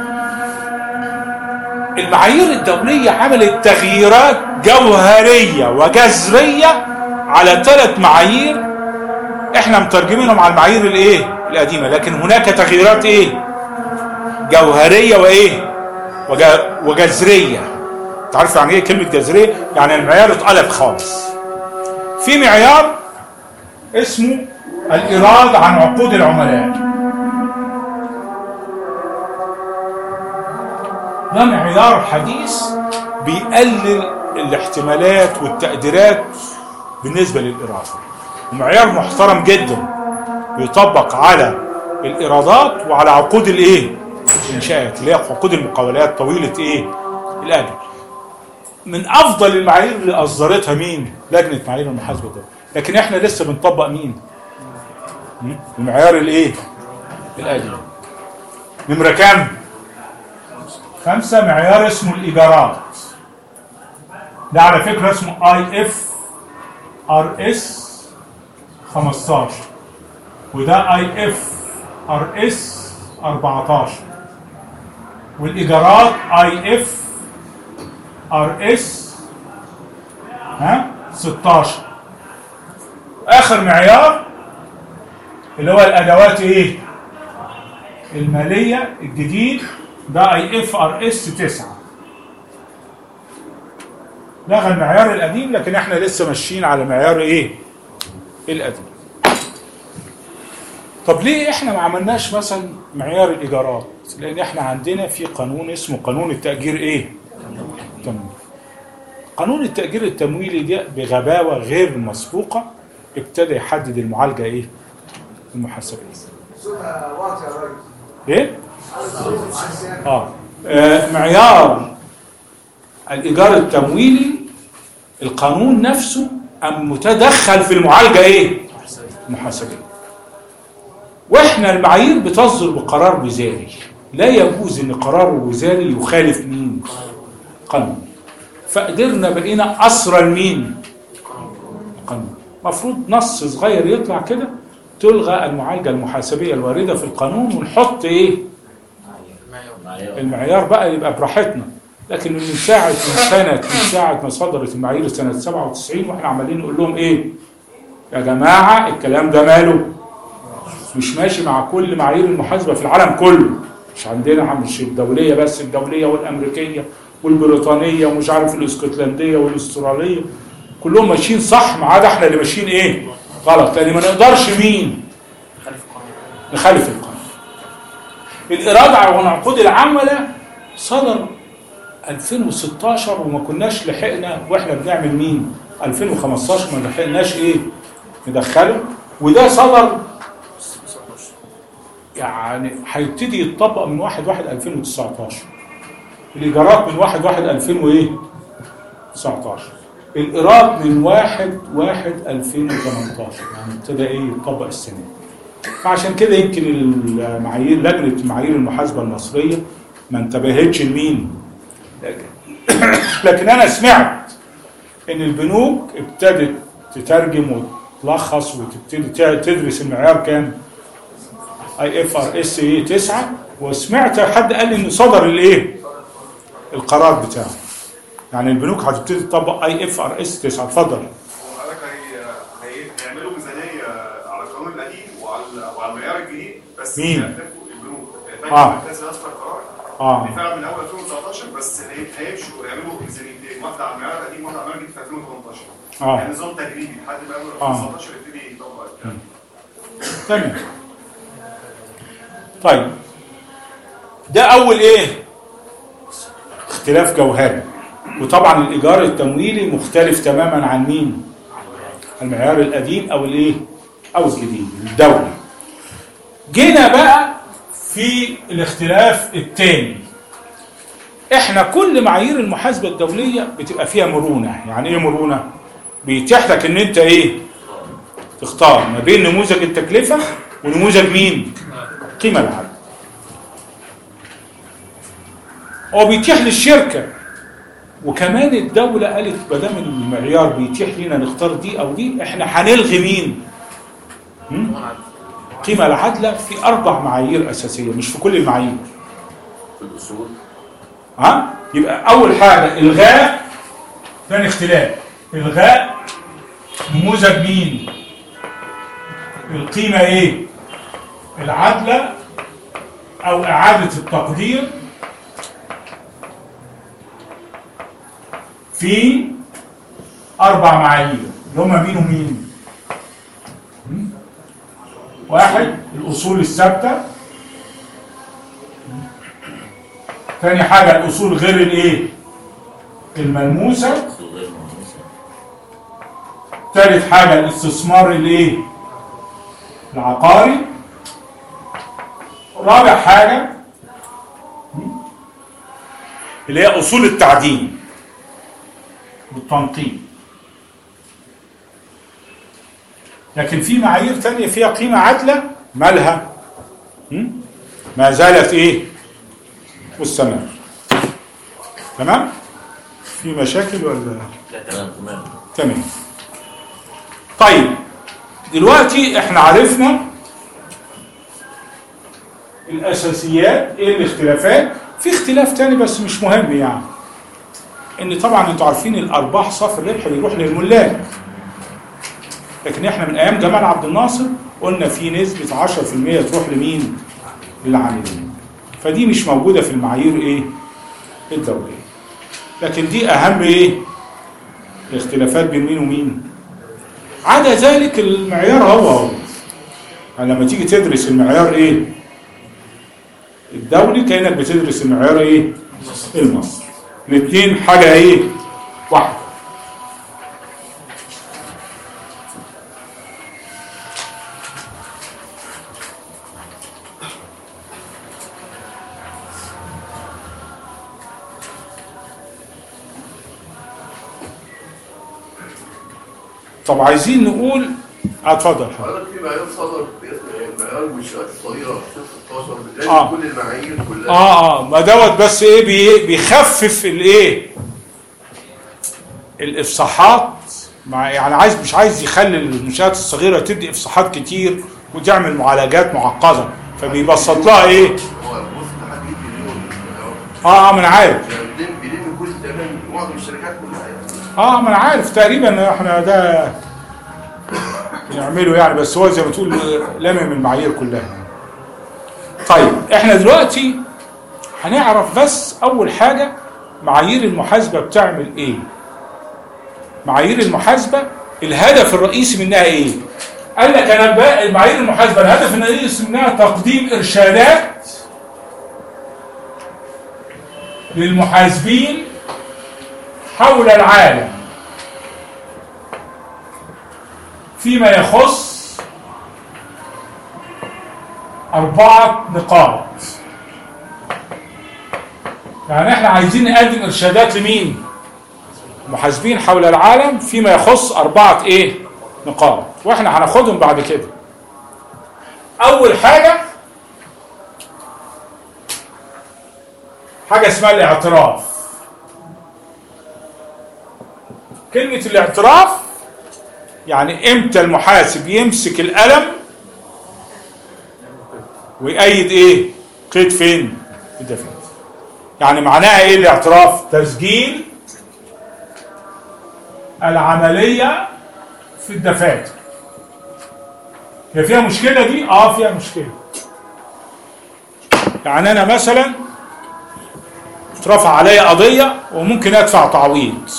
المعايير الدوليه عملت تغييرات جوهريه وجذريه على ثلاث معايير احنا مترجمينهم على المعايير الايه؟ القديمه، لكن هناك تغييرات ايه؟ جوهريه وايه؟ وجذريه. تعرف يعني ايه كلمه جذريه؟ يعني المعيار اتقلب خالص. في معيار اسمه الإيراد عن عقود العملاء. ده معيار حديث بيقلل الاحتمالات والتقديرات بالنسبة للإيراد. ومعيار محترم جدا بيطبق على الإيرادات وعلى عقود الايه؟ الإنشاءات، اللي هي عقود المقاولات طويلة ايه؟ الأجل. من أفضل المعايير اللي أصدرتها مين؟ لجنة معايير المحاسبة ده. لكن احنا لسه بنطبق مين؟ المعيار الايه؟ القديم. نمرة كام؟ خمسة. معيار اسمه الإيجارات. ده على فكرة اسمه اي اف ار اس خمستاشر، وده اي اف ار اس اربعتاشر، والإيجارات اي اف ار اس ها ستاشر. اخر معيار اللي هو الادوات ايه؟ الماليه الجديد، ده اي اف ار اس تسعة. لغى المعيار القديم، لكن احنا لسه ماشيين على معيار ايه؟ القديم. طب ليه احنا ما عملناش مثلا معيار الايجارات؟ لان احنا عندنا في قانون اسمه قانون التأجير ايه؟ تمويل. قانون التأجير التمويلي ده بغباوة غير مسبوقة ابتدى يحدد المعالجة ايه؟ المحاسبية. ايه؟ آه. اه معيار الإيجار التمويلي القانون نفسه أم متدخل في المعالجة ايه؟ المحاسبية. واحنا المعايير بتصدر بقرار وزاري، لا يجوز ان قرار وزاري يخالف مين؟ قانون. فقدرنا بقينا أسرى لمين؟ قانون. مفروض نص صغير يطلع كده تلغى المعالجة المحاسبية الواردة في القانون ونحط ايه؟ المعيار بقى يبقى براحتنا. لكن من ساعة من سنة من ساعة ما صدرت المعايير سنة سبعة وتسعين واحنا عمالين نقول لهم ايه؟ يا جماعة الكلام ده ماله؟ مش ماشي مع كل معايير المحاسبة في العالم كله. مش عندنا مش الدولية بس، الدولية والأمريكية والبريطانية ومش عارف الاسكتلندية والاسترالية كلهم ماشيين صح، ما عدا احنا اللي ماشيين ايه؟ غلط. لان ما نقدرش مين؟ نخالف القانون. الإيراد عن عقود العملاء صدر ألفين وستاشر وما كناش لحقنا واحنا بنعمل مين؟ ألفين وخمستاشر ما لحقناش ايه؟ ندخله. وده صدر يعني هيبتدي يتطبق من واحد واحد ألفين وتسعتاشر. الإيجارات من واحد واحد ألفين وإيه؟ تسعتاشر. الإيراد من واحد واحد ألفين وتمنتاشر، يعني ابتدى إيه يتطبق السنة. فعشان كده يمكن المعايير لجنة معايير المحاسبة المصرية ما انتبهتش لمين؟ لكن أنا سمعت إن البنوك ابتدت تترجم وتلخص وتبتدي تدرس المعيار كام؟ اي اف ار اس ايه تسعة. وسمعت حد قال لي ان صدر الايه؟ القرار بتاعه. يعني البنوك هتبتدي تطبق اي اف ار اس تسعة. اتفضل. حضرتك هيعملوا ميزانيه على القانون القديم وعلى وعلى المعيار الجديد، بس مين؟ البنوك اه مركز اصدر قرار اه فعلا من اول ألفين وتسعتاشر، بس هيمشوا يعملوا ميزانيتين، واحده على المعيار القديم وواحده على المعيار الجديد في ألفين وتمنتاشر. اه يعني نظام تجريبي لحد ما ألفين وتسعتاشر يبتدي يطبق. تمام. طيب ده اول ايه؟ اختلاف جوهري. وطبعا الايجار التمويلي مختلف تماما عن مين؟ المعيار القديم او الايه؟ او الجديد الدولي. جينا بقى في الاختلاف الثاني احنا كل معايير المحاسبه الدوليه بتبقى فيها مرونه. يعني ايه مرونه؟ بيتيح لك ان انت ايه تختار ما بين نموذج التكلفه ونموذج مين؟ قيمه العدل. هو بيتيح للشركه، وكمان الدوله قالت ما دام المعيار بيتيح لنا نختار دي او دي، احنا هنلغي مين؟ قيمه العادله في اربع معايير اساسيه، مش في كل المعايير. في الاصول ها؟ يبقى اول حاجه الغاء، ثاني اختلاف الغاء نموذج مين؟ القيمه ايه؟ العادله او اعاده التقدير في اربع معايير اللي هم مين ومين؟ واحد الاصول الثابته، ثاني حاجه الاصول غير الايه؟ الملموسه، ثالث حاجه الاستثمار الايه؟ العقاري، رابع حاجه اللي هي اصول التعدين بالتنقيم. لكن في معايير ثانيه فيها قيمه عادله مالها ما زالت ايه؟ مستمر. تمام؟ في مشاكل ولا لا؟ تمام تمام تمام. طيب دلوقتي احنا عرفنا الاساسيات، ايه الاختلافات. في اختلاف تاني بس مش مهم، يعني ان طبعا انتوا عارفين الارباح صافي الربح بيروح للملاك، لكن احنا من ايام جمال عبد الناصر قلنا في نسبه عشرة في المية تروح لمين؟ للعاملين. فدي مش موجوده في المعايير ايه؟ الدوليه. لكن دي اهم ايه؟ الاختلافات بين مين ومين. عدا ذلك المعيار هو هو. يعني لما تيجي تدرس المعيار ايه؟ الدولي كأنك بتدرس المعيار ايه؟ المصري. الاثنين حاجة ايه؟ واحدة. طب عايزين نقول اتفضل حضرتك في معيار صدر معيار المنشآت الصغيرة في ستاشر بتلاقي آه. كل المعايير كلها اه اه ما دوت بس ايه بي بيخفف الايه؟ الافصاحات، مع يعني عايز مش عايز يخلي المنشآت الصغيرة تدي افصاحات كتير وتعمل معالجات معقدة، فبيبسط لها ايه؟ هو بص لحد مية مليون اه اه ما انا عارف. يعني بيلم بيلم كل تمام معظم الشركات كلها يعني. اه ما انا عارف تقريبا احنا ده نعمله يعني، بس هو زي ما تقول لامم المعايير كلها. طيب احنا دلوقتي هنعرف بس اول حاجة معايير المحاسبة بتعمل ايه. معايير المحاسبة الهدف الرئيسي منها ايه؟ قال لك انا بقى معايير المحاسبة الهدف الرئيسي منها تقديم ارشادات للمحاسبين حول العالم فيما يخص أربعة نقاط. يعني احنا عايزين نقدم إرشادات لمين؟ محاسبين حول العالم فيما يخص أربعة إيه؟ نقاط، واحنا هناخدهم بعد كده. أول حاجة حاجة اسمها الاعتراف. كلمة الاعتراف يعني امتى المحاسب يمسك القلم ويقيد ايه؟ قيد فين؟ في الدفاتر. يعني معناها ايه الاعتراف؟ تسجيل العملية في الدفاتر. هي فيها مشكلة دي؟ اه فيها مشكلة. يعني انا مثلا اترفع علي قضية وممكن ادفع تعويض.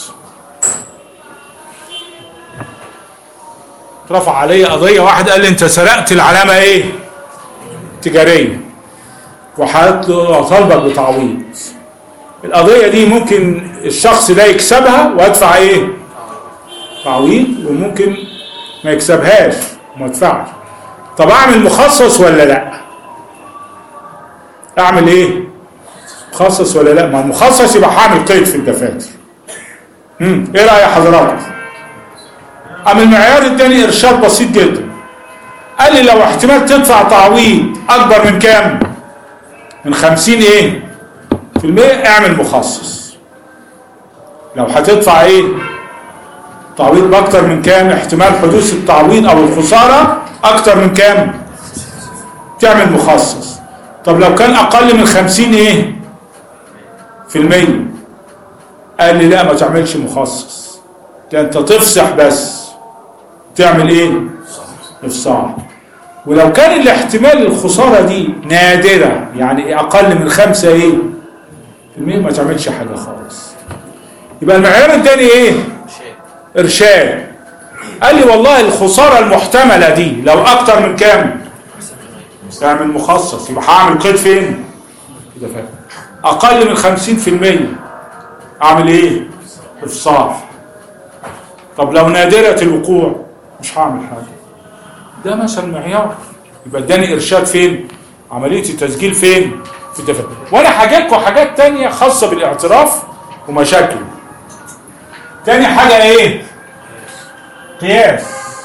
اترفع علي قضية، واحد قال لي انت سرقت العلامة ايه؟ تجارية، وهطالبك بتعويض. القضية دي ممكن الشخص ده يكسبها وادفع ايه؟ تعويض، وممكن ما يكسبهاش وما ادفعش. طب اعمل مخصص ولا لا؟ اعمل ايه؟ مخصص ولا لا؟ ما المخصص يبقى هعمل قيد في الدفاتر. امم ايه راي حضرتك؟ اما المعيار اداني ارشاد بسيط جدا، قال لي لو احتمال تدفع تعويض اكبر من كام؟ من خمسين ايه في المية اعمل مخصص. لو هتدفع ايه تعويض باكتر من كام، احتمال حدوث التعويض او الخساره اكتر من كام، تعمل مخصص. طب لو كان اقل من خمسين ايه في المية، قال لي لا ما تعملش مخصص، ده انت تفصح بس، تعمل ايه؟ افصاح. ولو كان الاحتمال الخساره دي نادره، يعني اقل من خمسة ايه في المية، ما تعملش حاجه خالص. يبقى المعيار الثاني ايه؟ ارشاد. قال لي والله الخساره المحتمله دي لو اكتر من كام تعمل مخصص، يبقى هعمل قيد فين كده فاهم. اقل من خمسين في المية اعمل ايه؟ افصاح. طب لو نادره الوقوع مش هعمل حاجه. ده مثلا معيار. يبقى اداني ارشاد فين؟ عمليه التسجيل فين؟ في الدفاتر. وانا هحكي لكم حاجات تانية خاصه بالاعتراف ومشاكل. تاني حاجه ايه؟ قياس.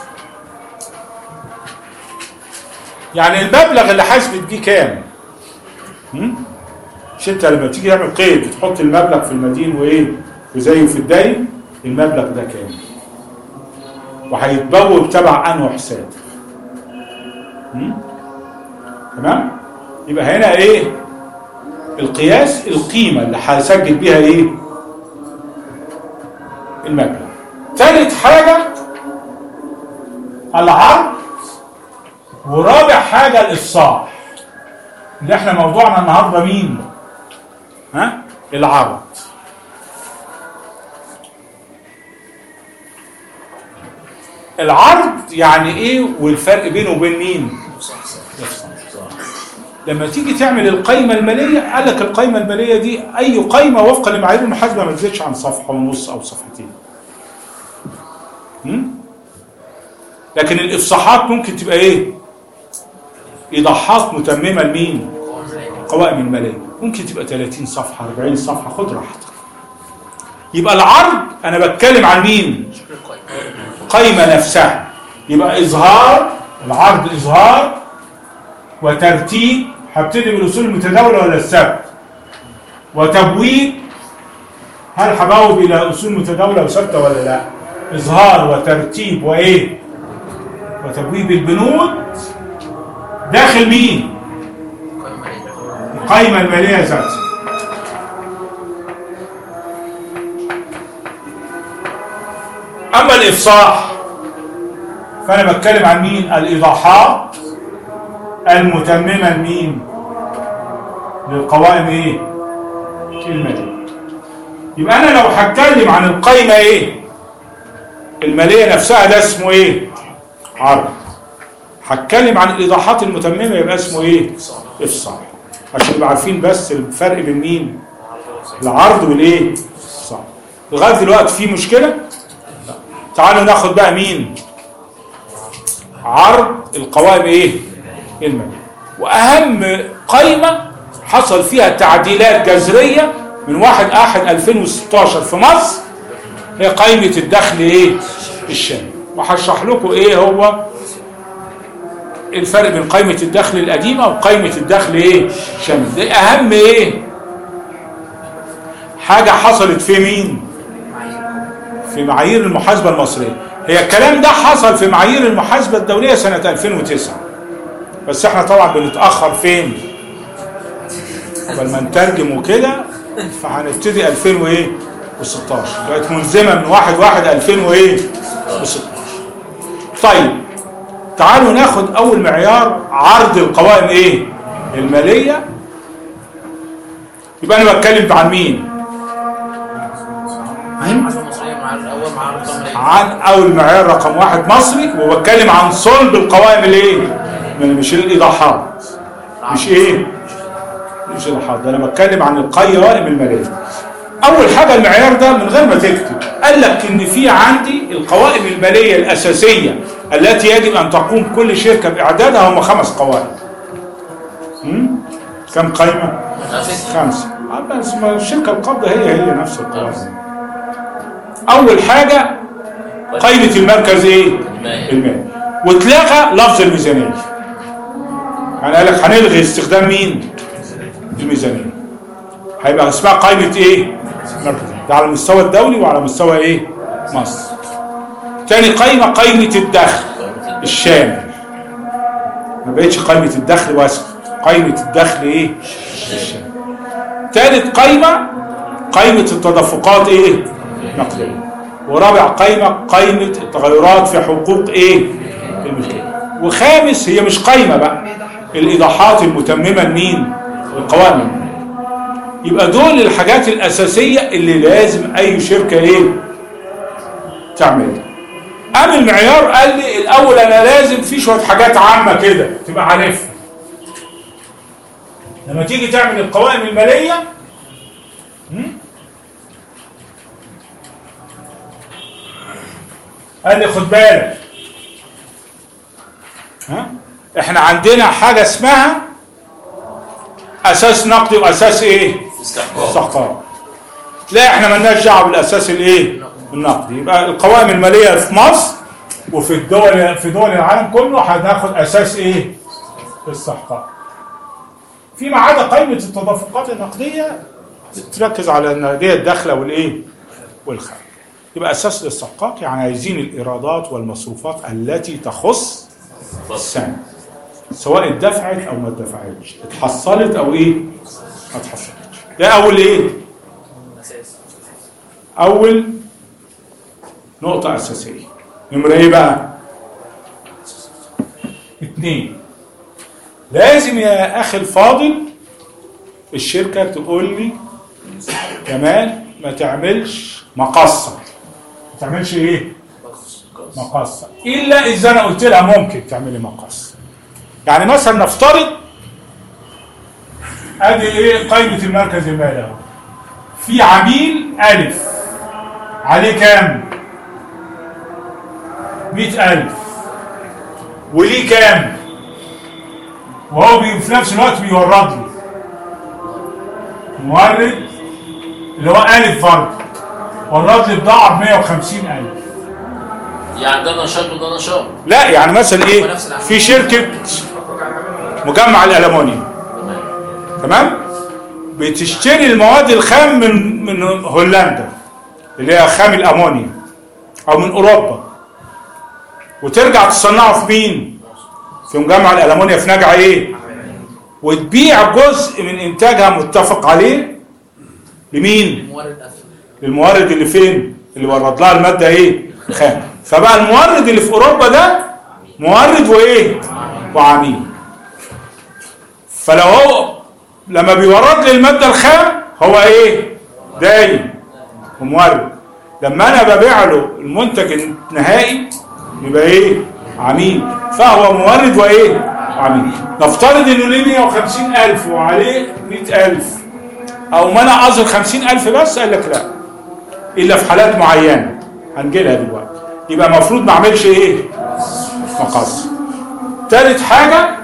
يعني المبلغ اللي حاسبت بيه كام؟ مش انت لما تيجي تعمل قيد بتحط المبلغ في المدين وايه وزيه في الداين، المبلغ ده كام وهيتبوب تبع انه حساب. تمام؟ يبقى هنا ايه القياس؟ القيمه اللي هسجل بيها ايه المبلغ. ثالث حاجه العرض، ورابع حاجه الافصاح. اللي احنا موضوعنا النهارده مين؟ ها؟ العرض. العرض يعني ايه والفرق بينه وبين مين؟ لما تيجي تعمل القيمه الماليه، قال لك القيمه الماليه دي اي قيمه وفقا لمعايير المحاسبه ما تزيدش عن صفحه ونص او صفحتين. لكن الافصاحات ممكن تبقى ايه؟ ايضاحات متممه لمين؟ القوائم الماليه، ممكن تبقى ثلاثين صفحه أربعين صفحه، خد راحتك. يبقى العرض انا بتكلم عن مين؟ القيمه نفسها. يبقى اظهار، العرض اظهار وترتيب، هبتدي بالاصول المتداوله ولا السبت، وتبويب، هل هبوب الى اصول متداوله وثابته ولا لا؟ اظهار وترتيب وايه؟ وتبويب البنود داخل مين؟ القيمه الماليه ذاتها. اما الافصاح فانا بتكلم عن مين؟ الايضاحات المتممه لمين؟ للقوائم ايه؟ الماليه. يبقى انا لو هتكلم عن القيمه ايه؟ الماليه نفسها، ده اسمه ايه؟ عرض. هتكلم عن الايضاحات المتممه يبقى اسمه ايه؟ افصاح. عشان نبقى عارفين بس الفرق بين مين؟ العرض والايه؟ الافصاح. لغايه دلوقتي في مشكله؟ لا. تعالوا ناخد بقى مين؟ عرض القوائم ايه؟ الماليه. واهم قيمه حصل فيها تعديلات جذريه من واحد واحد ألفين وستاشر في مصر هي قيمه الدخل ايه؟ الشامل. وهشرح لكم ايه هو الفرق بين قيمه الدخل القديمه وقيمه الدخل ايه؟ الشامل. دي اهم ايه؟ حاجه حصلت في مين؟ في معايير المحاسبه المصريه. هي الكلام ده حصل في معايير المحاسبه الدوليه سنه ألفين وتسعة، بس احنا طبعا بنتاخر فين؟ قبل ما نترجم وكده، فهنبتدي ألفين وستاشر، بقت ملزمه من واحد واحد ألفين وستاشر. طيب تعالوا ناخد اول معيار، عرض القوائم ايه؟ الماليه. يبقى انا بتكلم عن مين؟ عن اول معيار رقم واحد مصري، وبتكلم عن صلب القوائم الايه؟ مش الايضاحات، مش ايه؟ مش الايضاحات، ده انا بتكلم عن القوائم الماليه. اول حاجه المعيار ده من غير ما تكتب قال لك ان في عندي القوائم الماليه الاساسيه التي يجب ان تقوم كل شركه باعدادها هم خمس قوائم. كم قائمه؟ خمسه. اما الشركه القابضه هي هي نفس القوائم. اول حاجه قائمه المركز ايه؟ المالي. واتلغى لفظ الميزانيه. يعني قال لك هنلغي استخدام مين؟ الميزانيه. هيبقى اسمها قائمه ايه؟ مركز. ده على المستوى الدولي وعلى مستوى ايه؟ مصر. تاني قائمه قائمه الدخل الشامل. ما بقتش قائمه الدخل واسع، قائمه الدخل ايه؟ الشامل. تالت قائمه قائمه التدفقات ايه؟ نقديه. ورابع قائمه قائمه التغيرات في حقوق ايه؟ الملكيه. وخامس هي مش قائمه بقى، الايضاحات المتممه لمين؟ القوائم. يبقى دول الحاجات الاساسيه اللي لازم اي شركه ايه؟ تعملها. قام المعيار قال لي الاول انا لازم في شويه حاجات عامه كده تبقى عارفها. لما تيجي تعمل القوائم الماليه قال لي خد بالك، ها احنا عندنا حاجه اسمها اساس نقدي واساس ايه؟ استحقاق. لا احنا مالناش دعوه بالاساس الايه؟ النقدي. يبقى القوائم الماليه في مصر وفي الدول في دول العالم كله هناخد اساس ايه؟ الاستحقاق. فيما عدا قائمه التدفقات النقديه تركز على ان دي الدخله والايه؟ والخارج. يبقى اساس الاستحقاق يعني عايزين الايرادات والمصروفات التي تخص السنه، سواء اتدفعت او ما اتدفعتش، اتحصلت او ايه؟ ما اتحصلتش. ده اول ايه؟ اول نقطه اساسيه. نمره ايه بقى؟ اتنين، لازم يا اخي الفاضل الشركه تقول لي كمان ما تعملش مقصه. ما تعملش ايه؟ مقصه، الا اذا انا قلت لها ممكن تعملي مقصه. يعني مثلا نفترض ادي ايه قائمه المركز المالي اهو، في عميل الف عليه كام؟ مئة ألف، وليه كام؟ وهو في نفس الوقت بيورد لي مورد اللي هو الف برضه ورد لي بضاعه ب مئة وخمسين ألف. يعني ده نشاط وده نشاط. لا يعني مثلا ايه؟ في شركه مجمع الالومنيوم تمام؟ بتشتري المواد الخام من من هولندا اللي هي خام الامونيوم او من اوروبا، وترجع تصنعه في مين؟ في مجمع الالومنيوم في نجع ايه؟ وتبيع جزء من انتاجها متفق عليه لمين؟ للمورد اللي فين؟ اللي ورد لها الماده ايه؟ خام. فبقى المورد اللي في اوروبا ده مورد وايه؟ وعميل. فلو هو لما بيورد لي الماده الخام هو ايه؟ داين ومورد. لما انا ببيع له المنتج النهائي يبقى ايه؟ عميل. فهو مورد وايه؟ عميل. نفترض انه ليه مئة وخمسين ألف وعليه مئة ألف، او ما انا اظهر خمسين ألف بس، قال لك لا الا في حالات معينه هنجيلها دلوقتي. يبقى المفروض ما اعملش ايه؟ مقص. ثالث حاجه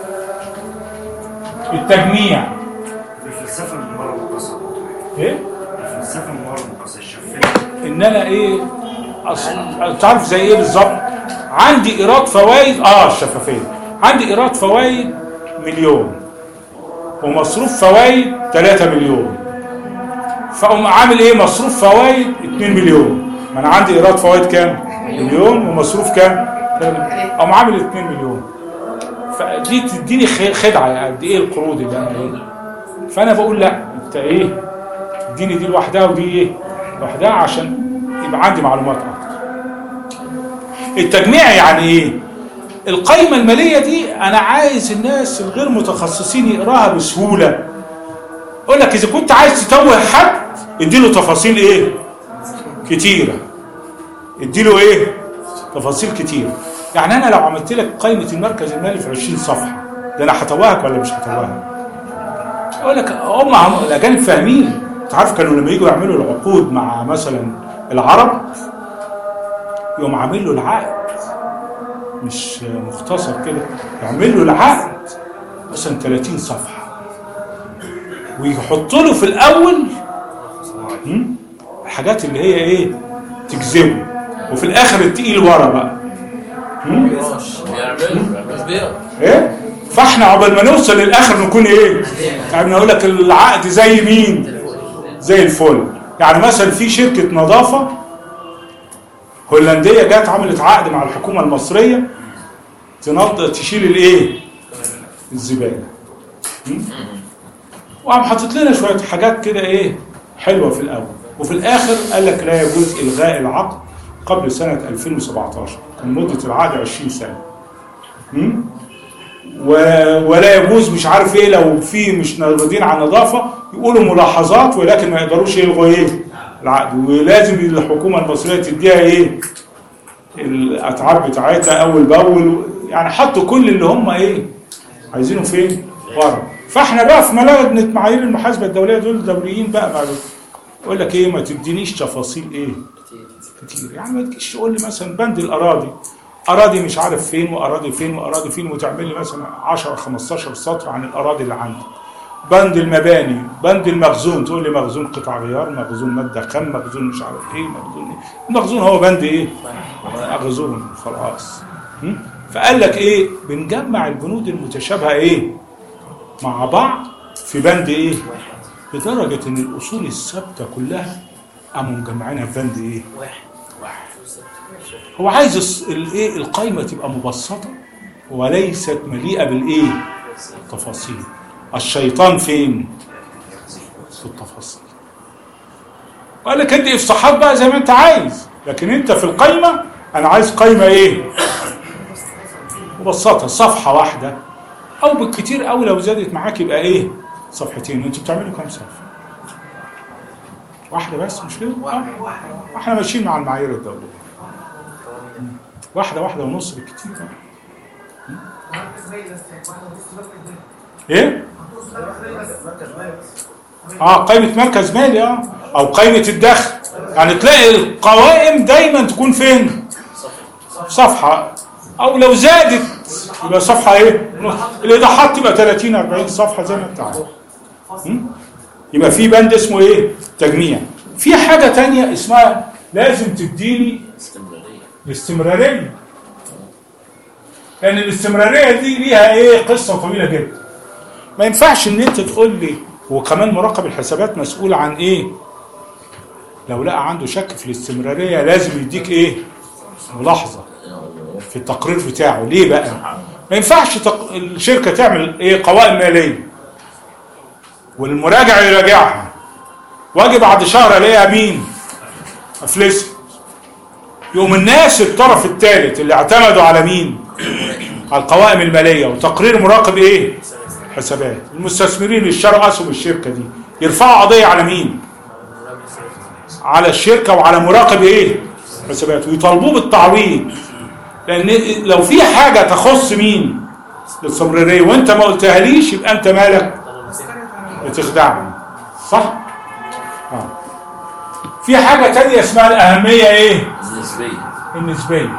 التجميع. الفلسفه من ورا المقصه ايه؟ الفلسفه من ورا المقصه الشفافه ان انا ايه؟ اصلا تعرف زي ايه بالظبط؟ عندي ايراد فوائد اه الشفافيه، عندي ايراد فوائد مليون ومصروف فوائد ثلاثة مليون، فاقوم عامل ايه؟ مصروف فوائد اتنين مليون. ما انا عندي ايراد فوائد كام؟ مليون ومصروف كام؟ اقوم عامل اتنين مليون. فدي تديني خدعه يعني قد ايه القروض اللي انا ايه. فانا بقول لا انت ايه؟ اديني دي لوحدها ودي ايه؟ لوحدها عشان يبقى عندي معلومات اكتر. التجميع يعني ايه؟ القائمه الماليه دي انا عايز الناس الغير متخصصين يقراها بسهوله. اقول لك اذا كنت عايز تتوه حد اديله تفاصيل ايه؟ كتيره. اديله ايه؟ تفاصيل كتيره. يعني انا لو عملت لك قائمه المركز المالي في عشرين صفحه ده انا هتوهك ولا مش هتوهك؟ اقول لك هم الاجانب فاهمين. انت عارف كانوا لما يجوا يعملوا العقود مع مثلا العرب يقوم عامل له العقد مش مختصر كده، يعمل له العقد مثلا ثلاثين صفحه ويحط له في الاول الحاجات اللي هي ايه تجذبه، وفي الاخر التقيل ورا بقى. ايه فاحنا عقبال ما نوصل للاخر نكون ايه؟ يعني نقول لك العقد زي مين؟ زي الفل. يعني مثلا في شركه نظافه هولنديه جت عملت عقد مع الحكومه المصريه تنظف تشيل الايه؟ الزباله. وقام حاطط لنا شويه حاجات كده ايه حلوه في الاول، وفي الاخر قال لك لا يجوز الغاء العقد قبل سنه ألفين وسبعتاشر، كان مده العقد عشرين سنه. امم ولا يجوز مش عارف ايه لو في مش راضيين عن النظافه يقولوا ملاحظات، ولكن ما يقدروش يلغوا ايه العقد، ولازم الحكومه المصريه تديها ايه الاتعاب بتاعتها اول باول. يعني حطوا كل اللي هم ايه عايزينه فين ورا. فاحنا بقى في لجنه معايير المحاسبه الدوليه دول دوليين بقى بعد يقول لك ايه ما تدينيش تفاصيل ايه كتير. يعني ما تجيش تقول لي مثلا بند الاراضي اراضي مش عارف فين واراضي فين واراضي فين، وتعمل لي مثلا عشرة خمستاشر سطر عن الاراضي اللي عندك. بند المباني، بند المخزون، تقول لي مخزون قطع غيار، مخزون ماده خام، مخزون مش عارف ايه، مخزون ايه. المخزون هو بند ايه؟ مخزون خلاص. فقال لك ايه بنجمع البنود المتشابهه ايه مع بعض في بند ايه، لدرجه ان الاصول الثابته كلها قاموا مجمعينها في بند ايه واحد. هو عايز الايه القائمه تبقى مبسطه وليست مليئه بالايه التفاصيل. الشيطان فين؟ في التفاصيل. وقال لك ادي افصاحات بقى زي ما انت عايز، لكن انت في القائمه انا عايز قائمه ايه مبسطه، صفحه واحده او بالكتير قوي لو زادت معاك يبقى ايه صفحتين. انتوا بتعملوا كام صفحه؟ واحده بس مش كده؟ احنا ماشيين مع المعايير الدوليه واحده واحده ونص بالكتير. ايه؟ اه قائمه مركز مالي اه او قائمه الدخل. يعني تلاقي القوائم دايما تكون فين؟ صفحه، او لو زادت يبقى صفحه ايه؟ الايضاحات تبقى ثلاثين أربعين صفحه زي ما انت عارف. يبقى في بند اسمه ايه؟ تجميع. في حاجه ثانيه اسمها لازم تديني الاستمراريه، لان الاستمراريه دي ليها ايه قصه طويله جدا. ما ينفعش ان انت تقول لي، وكمان مراقب الحسابات مسؤول عن ايه لو لقى عنده شك في الاستمراريه لازم يديك ايه ملاحظه في التقرير بتاعه. ليه بقى؟ ما ينفعش تق... الشركه تعمل ايه قوائم ماليه والمراجع يراجعها واجي بعد شهر الاقيها مين افلست، يقوم الناس الطرف الثالث اللي اعتمدوا على مين على القوائم الماليه وتقرير مراقب ايه حسابات، المستثمرين اللي اشتروا اسهم الشركه دي يرفعوا قضيه على مين؟ على الشركه وعلى مراقب ايه حسابات ويطالبوه بالتعويض. لان لو في حاجه تخص مين الاستمراريه وانت ما قلتها ليش يبقى انت مالك بتخدعني، صح؟ اه. في حاجه ثانيه اسمها الاهميه ايه النسبيه. النسبيه.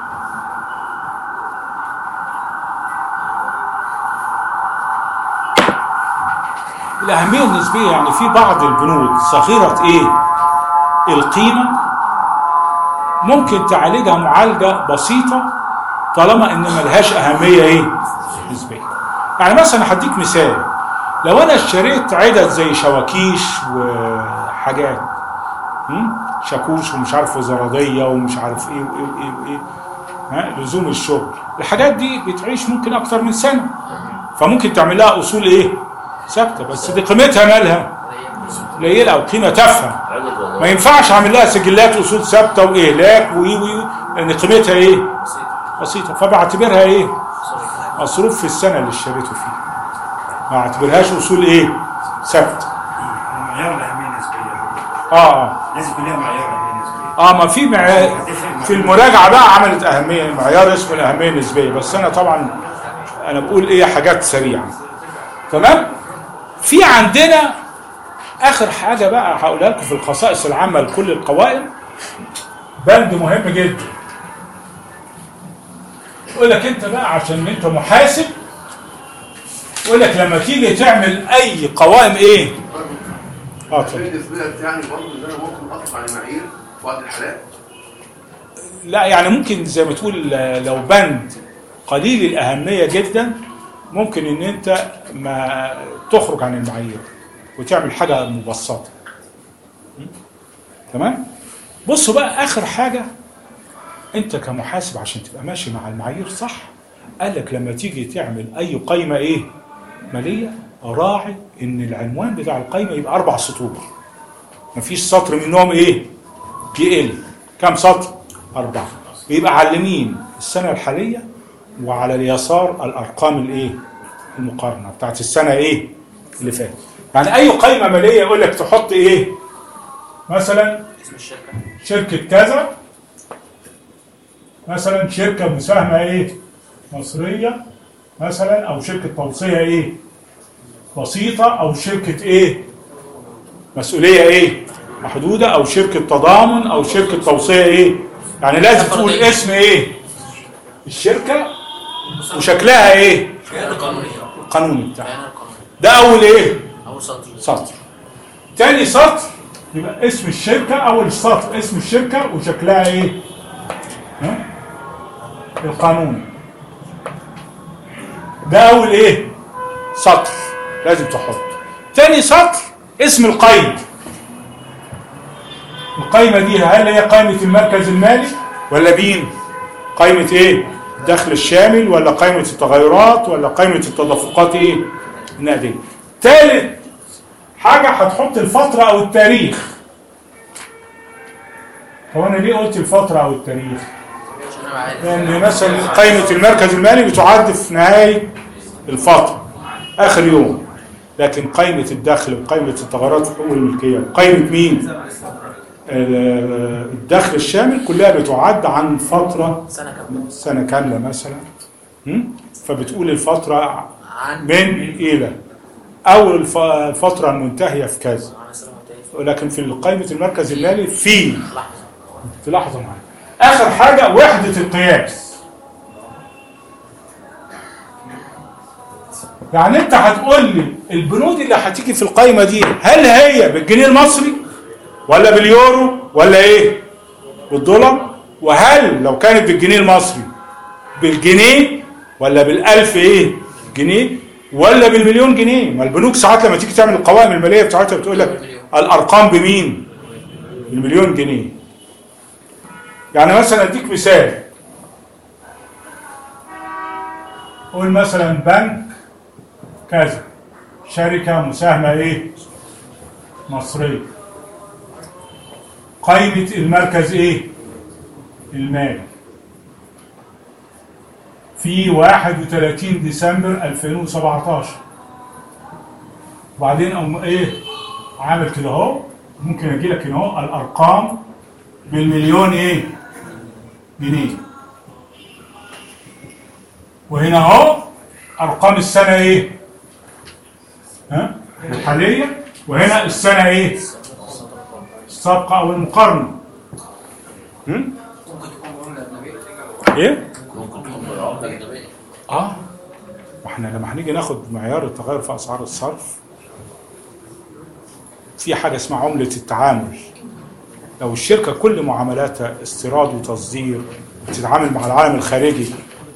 الأهمية النسبية يعني في بعض البنود صغيرة إيه القيمة ممكن تعالجها معالجة بسيطة طالما إن ملهاش أهمية إيه نسبية. يعني مثلا هديك مثال، لو أنا اشتريت عدد زي شواكيش وحاجات شاكوش ومش عارف وزرادية ومش عارف إيه وإيه وإيه وإيه ها لزوم الشغل، الحاجات دي بتعيش ممكن أكتر من سنة، فممكن تعمل لها أصول إيه ثابته، بس دي قيمتها مالها قليله او قيمه تافهه. ما ينفعش اعمل لها سجلات اصول ثابته واهلاك وايه وايه لان قيمتها ايه بسيطه، فبعتبرها ايه مصروف في السنه اللي اشتريته فيها، ما اعتبرهاش اصول ايه ثابته. معيار الاهميه النسبيه اه اه لازم يكون لها معيار اهميه نسبيه. اه ما في معيار في المراجعه بقى عملت اهميه معيار اسمه الاهميه النسبيه، بس انا طبعا انا بقول ايه حاجات سريعه. تمام؟ في عندنا اخر حاجه بقى هقولها لكم في الخصائص العامه لكل القوائم، بند مهم جدا. يقول لك انت بقى عشان انت محاسب يقول لك لما تيجي تعمل اي قوائم ايه؟ اه اتفضل. النسبيه بتاعي برضه ان انا ممكن اقف على المعايير في بعض الحالات. لا يعني ممكن زي ما تقول لو بند قليل الاهميه جدا ممكن ان انت ما تخرج عن المعايير وتعمل حاجه مبسطه. تمام؟ بصوا بقى اخر حاجه، انت كمحاسب عشان تبقى ماشي مع المعايير صح، قال لك لما تيجي تعمل اي قائمه ايه ماليه راعي ان العنوان بتاع القائمه يبقى اربع سطور، مفيش سطر منهم ايه يقل. كم سطر؟ اربعه. يبقى على اليمين السنه الحاليه وعلى اليسار الارقام الايه المقارنه بتاعت السنه ايه اللي فاتت. يعني اي قائمه ماليه يقول لك تحط ايه مثلا اسم الشركه، شركه كذا مثلا، شركه مساهمه ايه مصريه مثلا، او شركه توصيه ايه بسيطه، او شركه ايه مسؤوليه ايه محدوده، او شركه تضامن، او شركه توصيه ايه. يعني لازم تقول اسم ايه الشركه وشكلها ايه القانوني بتاعها. ده اول ايه اول سطر. سطر. تاني سطر يبقى اسم الشركه، اول سطر اسم الشركه وشكلها ايه ها؟ القانوني. ده اول ايه سطر لازم تحط. تاني سطر اسم القائمه. القائمه دي هل هي قائمه المركز المالي ولا مين؟ قائمه ايه الدخل الشامل، ولا قائمه التغيرات، ولا قائمه التدفقات ايه النقديه. ثالث حاجه هتحط الفتره او التاريخ. هو انا ليه قلت الفتره او التاريخ؟ لان مثلا قائمه المركز المالي بتعد في نهايه الفتره اخر يوم، لكن قائمه الدخل وقائمه التغيرات في حقوق الملكيه وقائمه مين الدخل الشامل كلها بتعد عن فتره سنه كامله سنه كامله مثلا. فبتقول الفتره من الى او الفتره المنتهيه في كذا، لكن في قائمه المركز المالي في في لحظه معينه. اخر حاجه وحده القياس. يعني انت هتقول لي البنود اللي هتيجي في القائمه دي هل هي بالجنيه المصري ولا باليورو ولا ايه بالدولار، وهل لو كانت بالجنيه المصري بالجنيه ولا بالالف ايه جنيه ولا بالمليون جنيه. ما البنوك ساعات لما تيجي تعمل القوائم الماليه بتاعتها بتقول لك الارقام بمين بالمليون جنيه. يعني مثلا اديك مثال، قول مثلا بنك كذا شركه مساهمه ايه مصريه، قائمه المركز ايه المالي في واحد وثلاثين ديسمبر ألفين وسبعتاشر. وبعدين اقوم ايه عامل كده اهو، ممكن اجي لك هنا اهو الارقام بالمليون ايه جنيه، وهنا اهو ارقام السنه ايه ها الحاليه، وهنا السنه ايه السابقه او المقارنه. هم ايه اه واحنا لما هنيجي ناخد معيار التغير في اسعار الصرف في حاجه اسمها عمله التعامل. لو الشركه كل معاملاتها استيراد وتصدير بتتعامل مع العالم الخارجي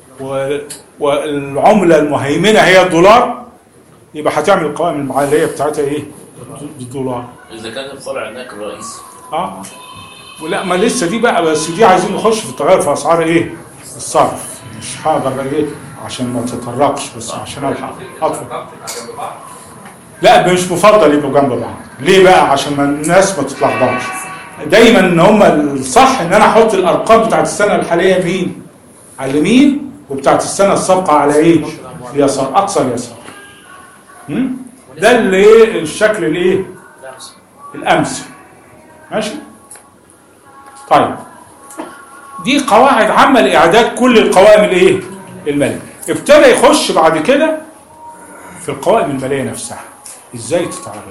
والعمله المهيمنه هي الدولار، يبقى هتعمل القوائم الماليه بتاعتها ايه بالدولار اذا كان الفرع هناك الرئيسي. اه ولا ما لسه دي بقى، بس دي عايزين نخش في التغير في اسعار ايه الصرف. مش هقدر ايه عشان ما تتطرقش، بس عشان الحق اطفال. لا مش مفضل يبقوا جنب بعض. ليه بقى؟ عشان ما الناس ما تتلخبطش. دايما ان هم الصح ان انا احط الارقام بتاعت السنه الحاليه مين على اليمين، وبتاعت السنه السابقه على ايه اليسار، اقصى اليسار. ده اللي ايه الشكل الايه الامثل. ماشي طيب، دي قواعد عامه لاعداد كل القوائم الايه الماليه. ابتدى يخش بعد كده في القوائم الماليه نفسها ازاي تتعرض.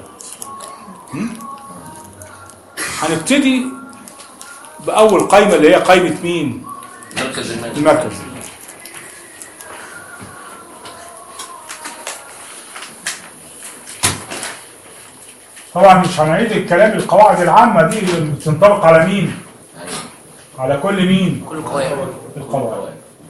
هنبتدي باول قائمه اللي هي قائمه مين المركز المالي. المركز. طبعا مش هنعيد الكلام، القواعد العامة دي بتنطبق على مين؟ على كل مين؟ كل القواعد. القواعد.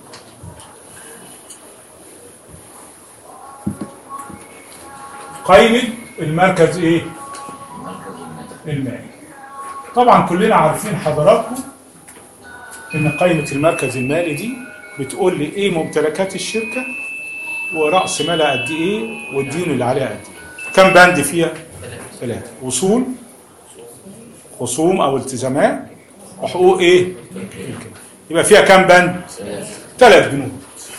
قائمة المركز ايه؟ المالي. طبعا كلنا عارفين حضراتكم ان قائمة المركز المالي دي بتقول لي ايه ممتلكات الشركة ورأس مالها قد ايه والديون اللي عليها قد ايه. كم بند فيها؟ ثلاثة. وصول، خصوم او التزامات، وحقوق ايه؟ يبقى فيها كم بند؟ ثلاث بنود.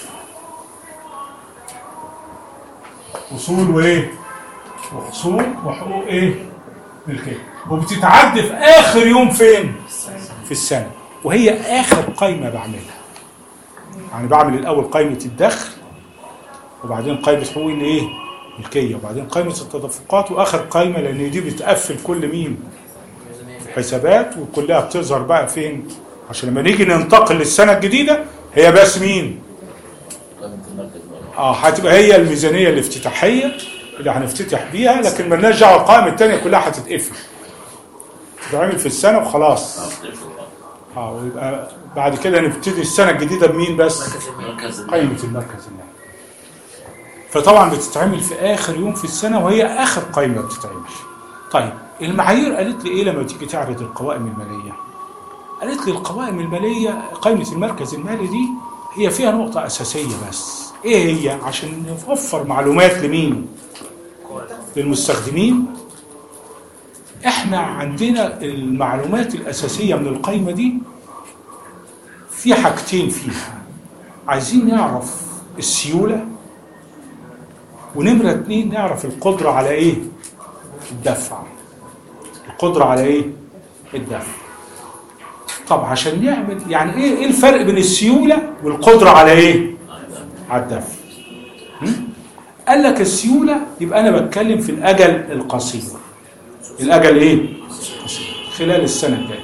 وصول وايه؟ وخصوم وحقوق ايه؟ ملكيه. وبتتعد في اخر يوم فين؟ في السنه، وهي اخر قائمه بعملها. يعني بعمل الاول قائمه الدخل، وبعدين قائمه حقوق الايه؟ ملكيه، وبعدين قائمه التدفقات، واخر قائمه لان دي بتقفل كل مين؟ حسابات، وكلها بتظهر بقى فين؟ عشان لما نيجي ننتقل للسنه الجديده هي بس مين؟ اه هتبقى هي الميزانيه الافتتاحيه اللي هنفتتح بيها، لكن مالناش دعوه القائمه الثانيه كلها هتتقفل. تتعمل في السنه وخلاص. اه ويبقى بعد كده نبتدي السنه الجديده بمين بس؟ قائمه المركز المالي. فطبعا بتتعمل في اخر يوم في السنه، وهي اخر قائمه بتتعمل. طيب المعايير قالت لي ايه لما تيجي تعرض القوائم الماليه؟ قالت لي القوائم الماليه قائمه المركز المالي دي هي فيها نقطه اساسيه بس. ايه هي؟ عشان نوفر معلومات لمين؟ للمستخدمين. احنا عندنا المعلومات الاساسيه من القائمه دي في حاجتين فيها. عايزين نعرف السيوله، ونمره اتنين نعرف القدره على ايه؟ الدفع. القدره على ايه؟ الدفع. طب عشان نعمل يعني ايه ايه الفرق بين السيوله والقدره على ايه؟ على الدفع. قال لك السيوله يبقى انا بتكلم في الاجل القصير. الاجل ايه؟ قصير، خلال السنه الجايه.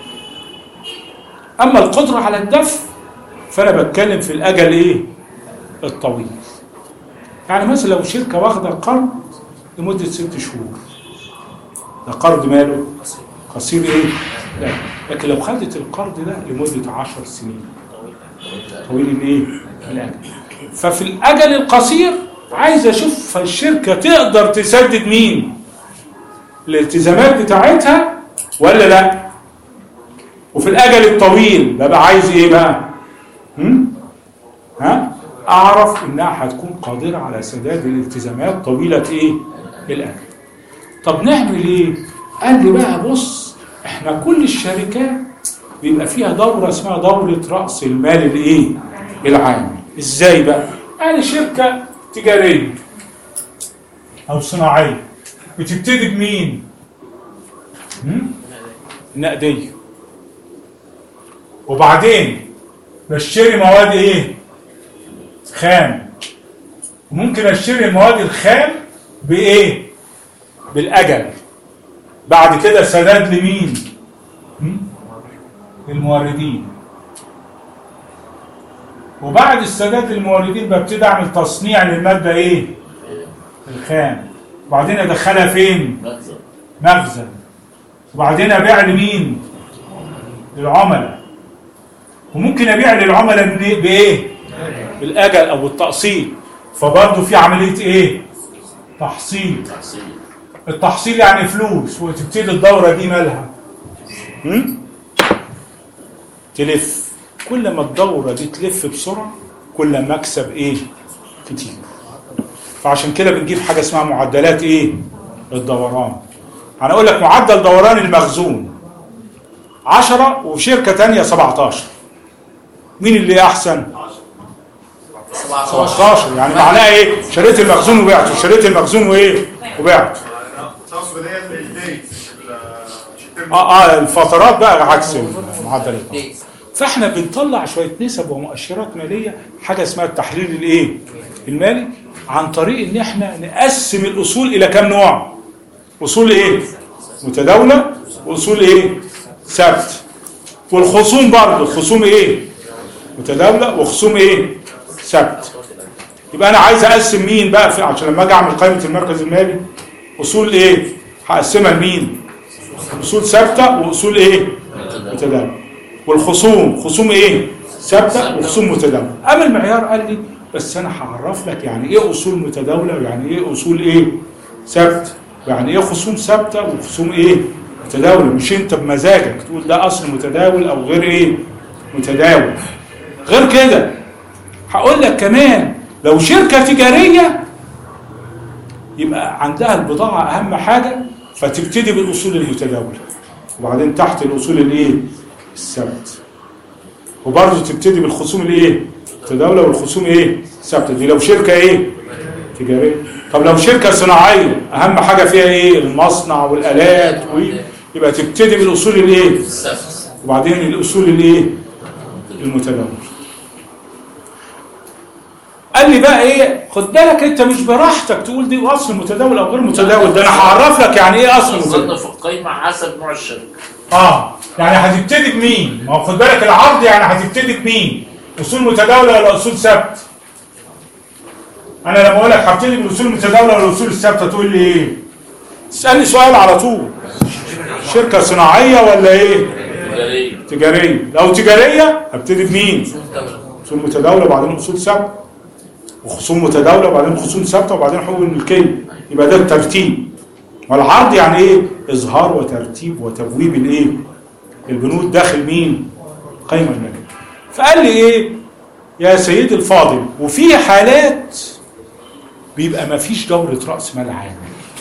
اما القدره على الدفع فانا بتكلم في الاجل ايه؟ الطويل. يعني مثلا لو شركه واخده قرض لمده ست شهور، ده قرض ماله؟ قصير ايه؟ لا. لكن لو خدت القرض ده لمده عشر سنين، طويل الايه؟ الاجل. ففي الاجل القصير عايز اشوف الشركه تقدر تسدد مين؟ الالتزامات بتاعتها ولا لا؟ وفي الاجل الطويل ببقى عايز ايه بقى؟ هم؟ ها؟ اعرف انها هتكون قادره على سداد الالتزامات طويله ايه؟ الاجل. طب نعمل ايه؟ قال لي بقى بص، احنا كل الشركات بيبقى فيها دوره اسمها دوره راس المال الايه؟ العام. ازاي بقى؟ يعني شركه تجاريه او صناعيه بتبتدي بمين؟ النقديه. وبعدين بشتري مواد ايه؟ خام. وممكن اشتري المواد الخام بايه؟ بالاجل. بعد كده سداد لمين؟ للموردين. وبعد السداد للموردين ببتدي اعمل تصنيع للماده ايه؟ الخام. وبعدين ادخلها فين؟ مخزن. مخزن. وبعدين ابيع لمين؟ للعملاء. وممكن ابيع للعملاء بايه؟ بالاجل او بالتقسيط. فبرضه في عمليه ايه؟ تحصيل. التحصيل يعني فلوس، وتبتدي الدوره دي مالها؟ هم؟ تلف. كل ما الدوره دي تلف بسرعه كل ما اكسب ايه؟ كتير. فعشان كده بنجيب حاجه اسمها معدلات ايه؟ الدوران. انا اقول لك معدل دوران المخزون عشرة وشركه ثانيه سبعتاشر. مين اللي احسن؟ سبعتاشر. يعني معناها ايه؟ شريت المخزون وبعته، شريت المخزون وايه؟ وبعته. تقصد هي الديت اه اه الفترات بقى عكس المعدلات. فاحنا بنطلع شويه نسب ومؤشرات ماليه، حاجه اسمها التحليل الايه؟ المالي، عن طريق ان احنا نقسم الاصول الى كام نوع؟ اصول ايه؟ متداوله، واصول ايه؟ ثابت. والخصوم برضه، الخصوم ايه؟ متداوله، وخصوم ايه؟ ثابت. يبقى انا عايز اقسم مين بقى في عشان لما اجي اعمل قائمه المركز المالي؟ اصول ايه؟ هقسمها لمين؟ اصول ثابته واصول ايه؟ متداوله. والخصوم خصوم ايه؟ ثابته وخصوم متداوله. اما المعيار قال لي بس انا هعرف لك يعني ايه اصول متداوله ويعني ايه اصول ايه؟ ثابته، يعني ايه خصوم ثابته وخصوم ايه؟ متداوله، مش انت بمزاجك تقول ده اصل متداول او غير ايه؟ متداول. غير كده هقول لك كمان لو شركه تجاريه يبقى عندها البضاعه اهم حاجه، فتبتدي بالاصول المتداوله وبعدين تحت الاصول الايه؟ الثابته. وبرضه تبتدي بالخصوم الايه؟ المتداوله والخصوم ايه؟ الثابته. دي لو شركه ايه؟ تجاريه. طب لو شركه صناعيه اهم حاجه فيها ايه؟ المصنع والالات، يبقى تبتدي بالاصول الايه؟ وبعدين الاصول الايه؟ المتداوله. قال لي بقى ايه؟ خد بالك انت مش براحتك تقول دي اصل متداول او غير متداول، ده انا هعرف لك يعني ايه اصل متداول. في القيمه حسب نوع الشركه. اه يعني هتبتدي بمين؟ ما هو خد بالك العرض يعني هتبتدي بمين؟ اصول متداوله ولا اصول ثابته؟ انا لما اقول لك هبتدي بالاصول المتداوله ولا الاصول الثابته تقول لي ايه؟ تسالني سؤال على طول. شركه صناعيه ولا ايه؟ تجاريه. تجاريه. لو تجاريه هبتدي بمين؟ اصول متداوله وبعدين اصول ثابته، وخصوم متداوله وبعدين خصوم ثابته وبعدين حقوق الملكيه. يبقى ده الترتيب. والعرض يعني ايه؟ اظهار وترتيب وتبويب الايه؟ البنود داخل مين؟ قيمه الماليه. فقال لي ايه؟ يا سيدي الفاضل، وفي حالات بيبقى ما فيش دوره راس مال عامل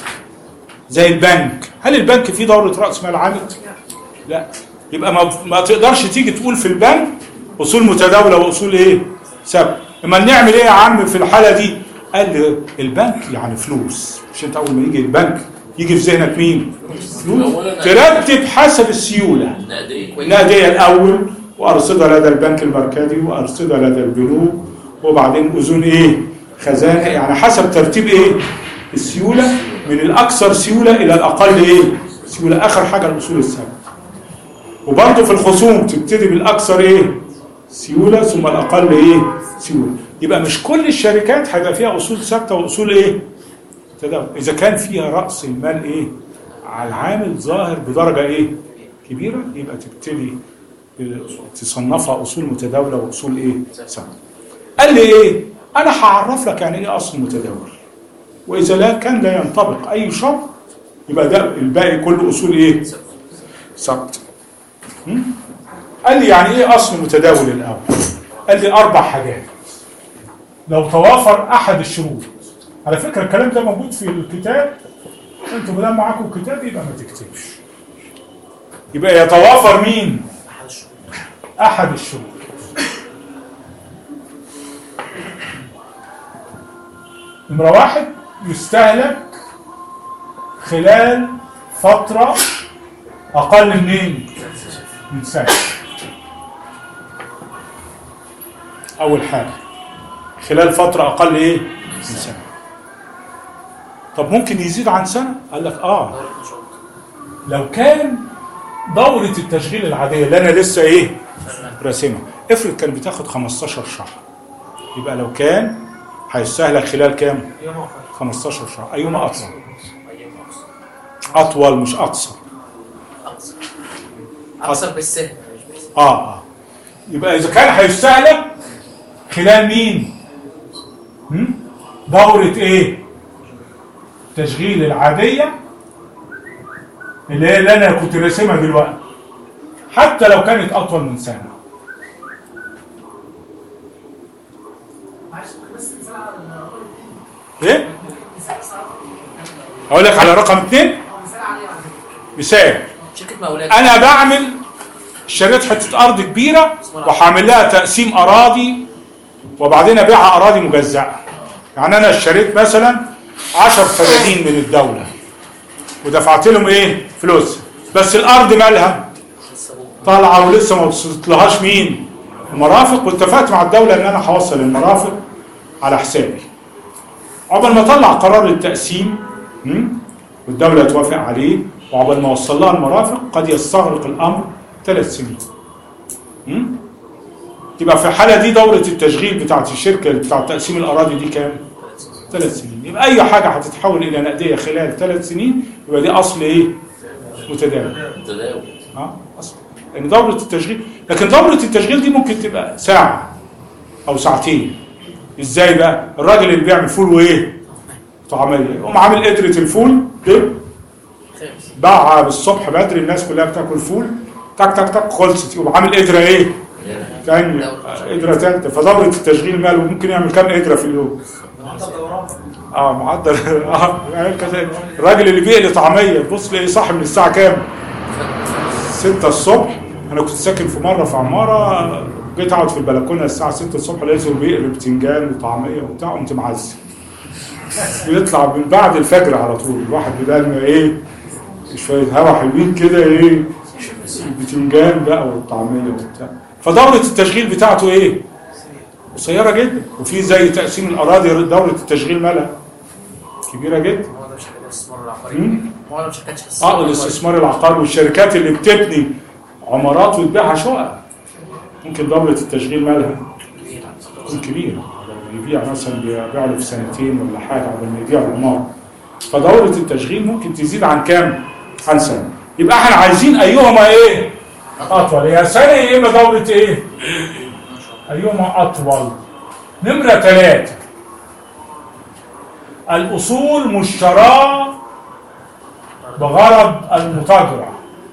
زي البنك. هل البنك فيه دوره راس مال عامل؟ لا. يبقى ما, ما تقدرش تيجي تقول في البنك اصول متداوله واصول ايه؟ ثابته. اما نعمل ايه يا عم في الحاله دي؟ قال لي البنك يعني فلوس. مش انت اول ما يجي البنك يجي في ذهنك مين؟ فلوس. ترتب حسب السيوله. النقديه الاول، وارصده لدى البنك المركزي، وارصده لدى البنوك، وبعدين اذون ايه؟ خزانه. يعني حسب ترتيب ايه؟ السيوله، من الاكثر سيوله الى الاقل ايه؟ سيوله. اخر حاجه الاصول الثابته. وبرضه في الخصوم تبتدي بالاكثر ايه؟ سيوله ثم الاقل ايه؟ سيوله. يبقى مش كل الشركات هيبقى فيها اصول ثابته واصول ايه؟ تداول. اذا كان فيها راس المال ايه؟ على العامل ظاهر بدرجه ايه؟ كبيره، يبقى تبتدي تصنفها اصول متداوله واصول ايه؟ ثابته. قال لي ايه؟ انا هعرف لك يعني ايه اصل متداول، واذا لا كان لا ينطبق اي شرط يبقى ده الباقي كله اصول ايه؟ ثابته. قال لي يعني ايه اصل متداول الاول؟ قال لي اربع حاجات لو توافر احد الشروط. على فكره الكلام ده موجود في الكتاب، انتوا بدل معاكم الكتاب يبقى ما تكتبش. يبقى يتوافر مين؟ احد الشروط. نمره واحد، يستهلك خلال فتره اقل من من سنه. اول حاجه خلال فتره اقل ايه؟ من سنه. طب ممكن يزيد عن سنه؟ قال لك اه لو كان دوره التشغيل العاديه اللي انا لسه ايه؟ راسمها. افرض كان بتاخد خمستاشر شهر، يبقى لو كان هيستهلك خلال كام؟ خمستاشر شهر. ايهما اطول؟ اطول مش اقصر. اقصر بالسهل. اه اه يبقى اذا كان هيستهلك خلال مين؟ هم؟ دورة ايه؟ تشغيل العادية اللي هي اللي انا كنت راسمها دلوقتي، حتى لو كانت اطول من سنة. ايه؟ اقول لك على رقم اثنين مثال. شركة مقاولات. انا بعمل اشتريت حته ارض كبيره وهعمل لها تقسيم اراضي وبعدين ابيعها اراضي مجزأه. يعني انا اشتريت مثلا عشر فدادين من الدوله ودفعت لهم ايه؟ فلوس، بس الارض مالها طالعه ولسه ما وصلتلهاش مين؟ المرافق، واتفقت مع الدوله ان انا هوصل المرافق على حسابي. عقبال ما اطلع قرار التقسيم والدوله توافق عليه وعقبال ما اوصل لها المرافق قد يستغرق الامر ثلاث سنين. يبقى في الحاله دي دوره التشغيل بتاعت الشركه بتاعت تقسيم الاراضي دي كام؟ ثلاث سنين. يبقى اي حاجه هتتحول الى نقديه خلال ثلاث سنين يبقى دي اصل ايه؟ متداول. متداول. اه اصل لان يعني دوره التشغيل، لكن دوره التشغيل دي ممكن تبقى ساعه او ساعتين. ازاي بقى؟ الراجل اللي بيعمل فول وايه؟ طعميه، يقوم عامل قدره الفول ده باعها بالصبح بدري، الناس كلها بتاكل فول، تك تك تك خلصت، يقوم عامل قدره ايه؟ ثانيه، قدره ثالثه. فدوره التشغيل ماله ممكن يعمل كام قدره في اليوم؟ اه معدل اه يعني كذا. الراجل اللي بيقلي طعميه تبص تلاقيه صاحي من الساعه كام؟ ستة الصبح. انا كنت ساكن في مره في عماره، جيت اقعد في البلكونه الساعه ستة الصبح لقيته بيقلي بتنجان وطعميه وبتاع، قمت معزي. بيطلع من بعد الفجر على طول الواحد بدل ما ايه شويه هوا حلوين كده ايه البتنجان بقى والطعميه وبتاع. فدوره التشغيل بتاعته ايه؟ قصيره جدا. وفي زي تقسيم الاراضي دوره التشغيل مالها كبيره جدا. هو ده مش حاجه الاستثمار العقاري. هو ده مش حاجه اه الاستثمار العقاري والشركات اللي بتبني عمارات وتبيعها شقق ممكن دوره التشغيل مالها تكون كبيره. يبيع مثلا بيبيع له في سنتين ولا حاجه قبل ما يبيع العماره. فدوره التشغيل ممكن تزيد عن كام؟ عن سنه. يبقى احنا عايزين ايهما ايه؟ اطول. يا سنه يا اما دوره ايه؟ ايهما اطول. نمره ثلاثه الاصول مشتراه بغرض المتاجره.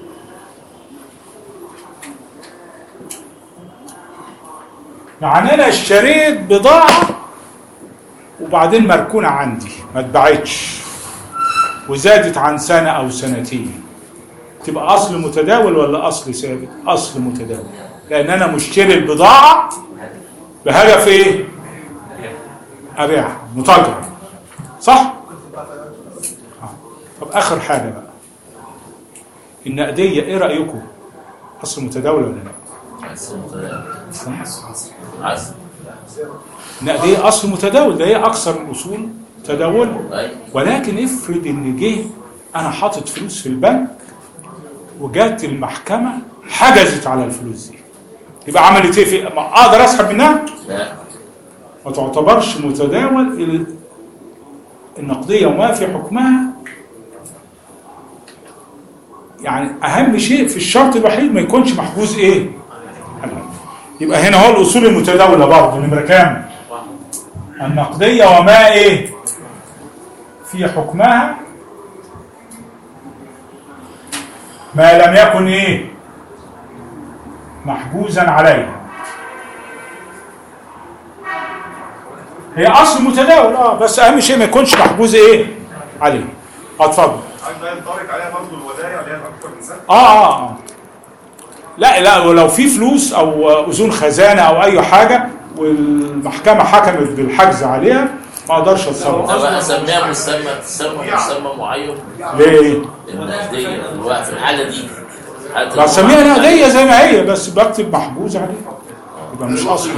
يعني انا اشتريت بضاعه وبعدين مركونه عندي ما اتباعتش وزادت عن سنه او سنتين، تبقى اصل متداول ولا اصل ثابت؟ اصل متداول، لان انا مشتري البضاعه بهدف ايه؟ ابيعها، متاجره، صح؟ آه. طب اخر حاجه بقى النقديه، ايه رايكم؟ اصل متداول ولا لا؟ اصل متداول. اصل النقديه اصل متداول، ده هي اكثر الاصول تداولا. ولكن افرض ان جه انا حاطط فلوس في البنك وجات المحكمه حجزت على الفلوس دي، يبقى عملت ايه؟ في اقدر اسحب منها؟ لا، ما تعتبرش متداول. النقديه وما في حكمها يعني اهم شيء في الشرط الوحيد ما يكونش محجوز ايه؟ يبقى هنا هو الاصول المتداوله برضه نمره كام؟ النقديه وما ايه؟ في حكمها ما لم يكن ايه؟ محجوزا عليها. هي اصل متداول اه بس اهم شيء ما يكونش محجوز ايه؟ عليه. اتفضل. عايز بقى ينطبق عليها برضه الودائع اللي هي اكتر من سنه؟ اه اه اه لا لا، ولو في فلوس او اذون خزانه او اي حاجه والمحكمه حكمت بالحجز عليها ما اقدرش اتصرف. طب اسميها مسمى تسمى مسمى معين ليه؟ النقديه في الحاله دي بسميها نقديه زي ما هي بس بكتب محجوز عليها يبقى مش اصل.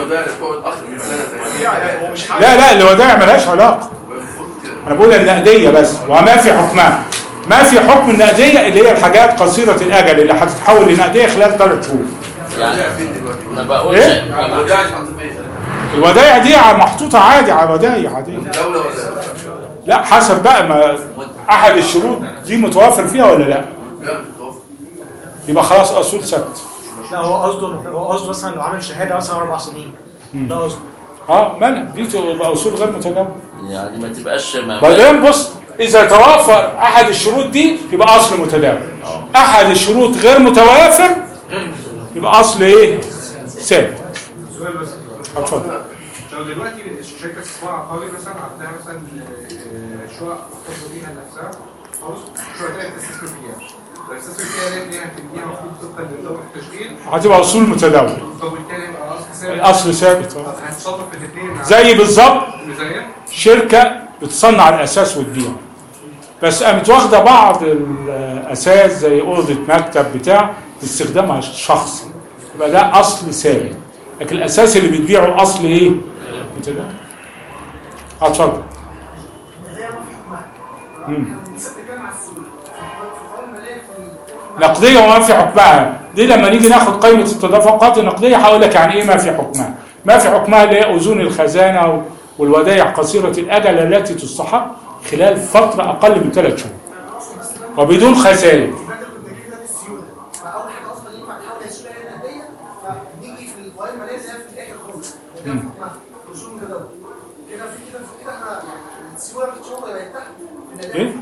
لا لا الودائع مالهاش علاقه، انا بقول النقديه بس وما في حكمها. ما في حكم النقديه اللي هي الحاجات قصيره الاجل اللي هتتحول لنقديه خلال ثلاث شهور. يعني ما بقولش إيه؟ الودائع دي محطوطه عادي على ودائع عاديه. لا حسب بقى ما احد الشروط دي متوافر فيها ولا لا؟ يبقى خلاص اصول ثابت. لا هو قصده هو قصده مثلا لو عامل شهاده مثلا اربع سنين ده قصده. اه مالها دي تبقى اصول غير متداوله. يعني ما تبقاش ما بعدين بص اذا توافر احد الشروط دي يبقى اصل متداول. احد الشروط غير متوافر يبقى اصل ايه؟ ثابت. سؤال بس اتفضل. لو دلوقتي شركه استثمار عقاري مثلا عندها مثلا شقق خاصه بيها نفسها خلاص شقق تستثمر فيها، تستثمر فيها دي هتديها المفروض طبقا لدوره التشغيل هتبقى اصول متداوله. وبالتالي يبقى اصل ثابت. الاصل ثابت هتصرف في الاثنين زي بالظبط الميزانيه. شركه بتصنع الاساس وتبيعه بس قامت واخده بعض الاساس زي اوضه مكتب بتاع استخدامها الشخصي يبقى ده اصل ثابت. لكن الاساس اللي بتبيعه اصل ايه؟ متداول. اتفضل. نقديه وما في حكمها دي لما نيجي ناخد قائمه التدفقات النقديه هقول لك يعني ايه ما في حكمها. ما في حكمها اللي هي اذون الخزانه والودائع قصيرة الأجل التي تستحق خلال فترة أقل من ثلاث شهور وبدون خسائر. فاول حاجه اصلا ينفع تحول السوق الهنديه فنيجي في القوائم الماليه اللي هي في الاخر خالص ده حكمها رسوم متداوله كده في كده في كده احنا يعني السيوله بتشوفها يبقى تحت ايه؟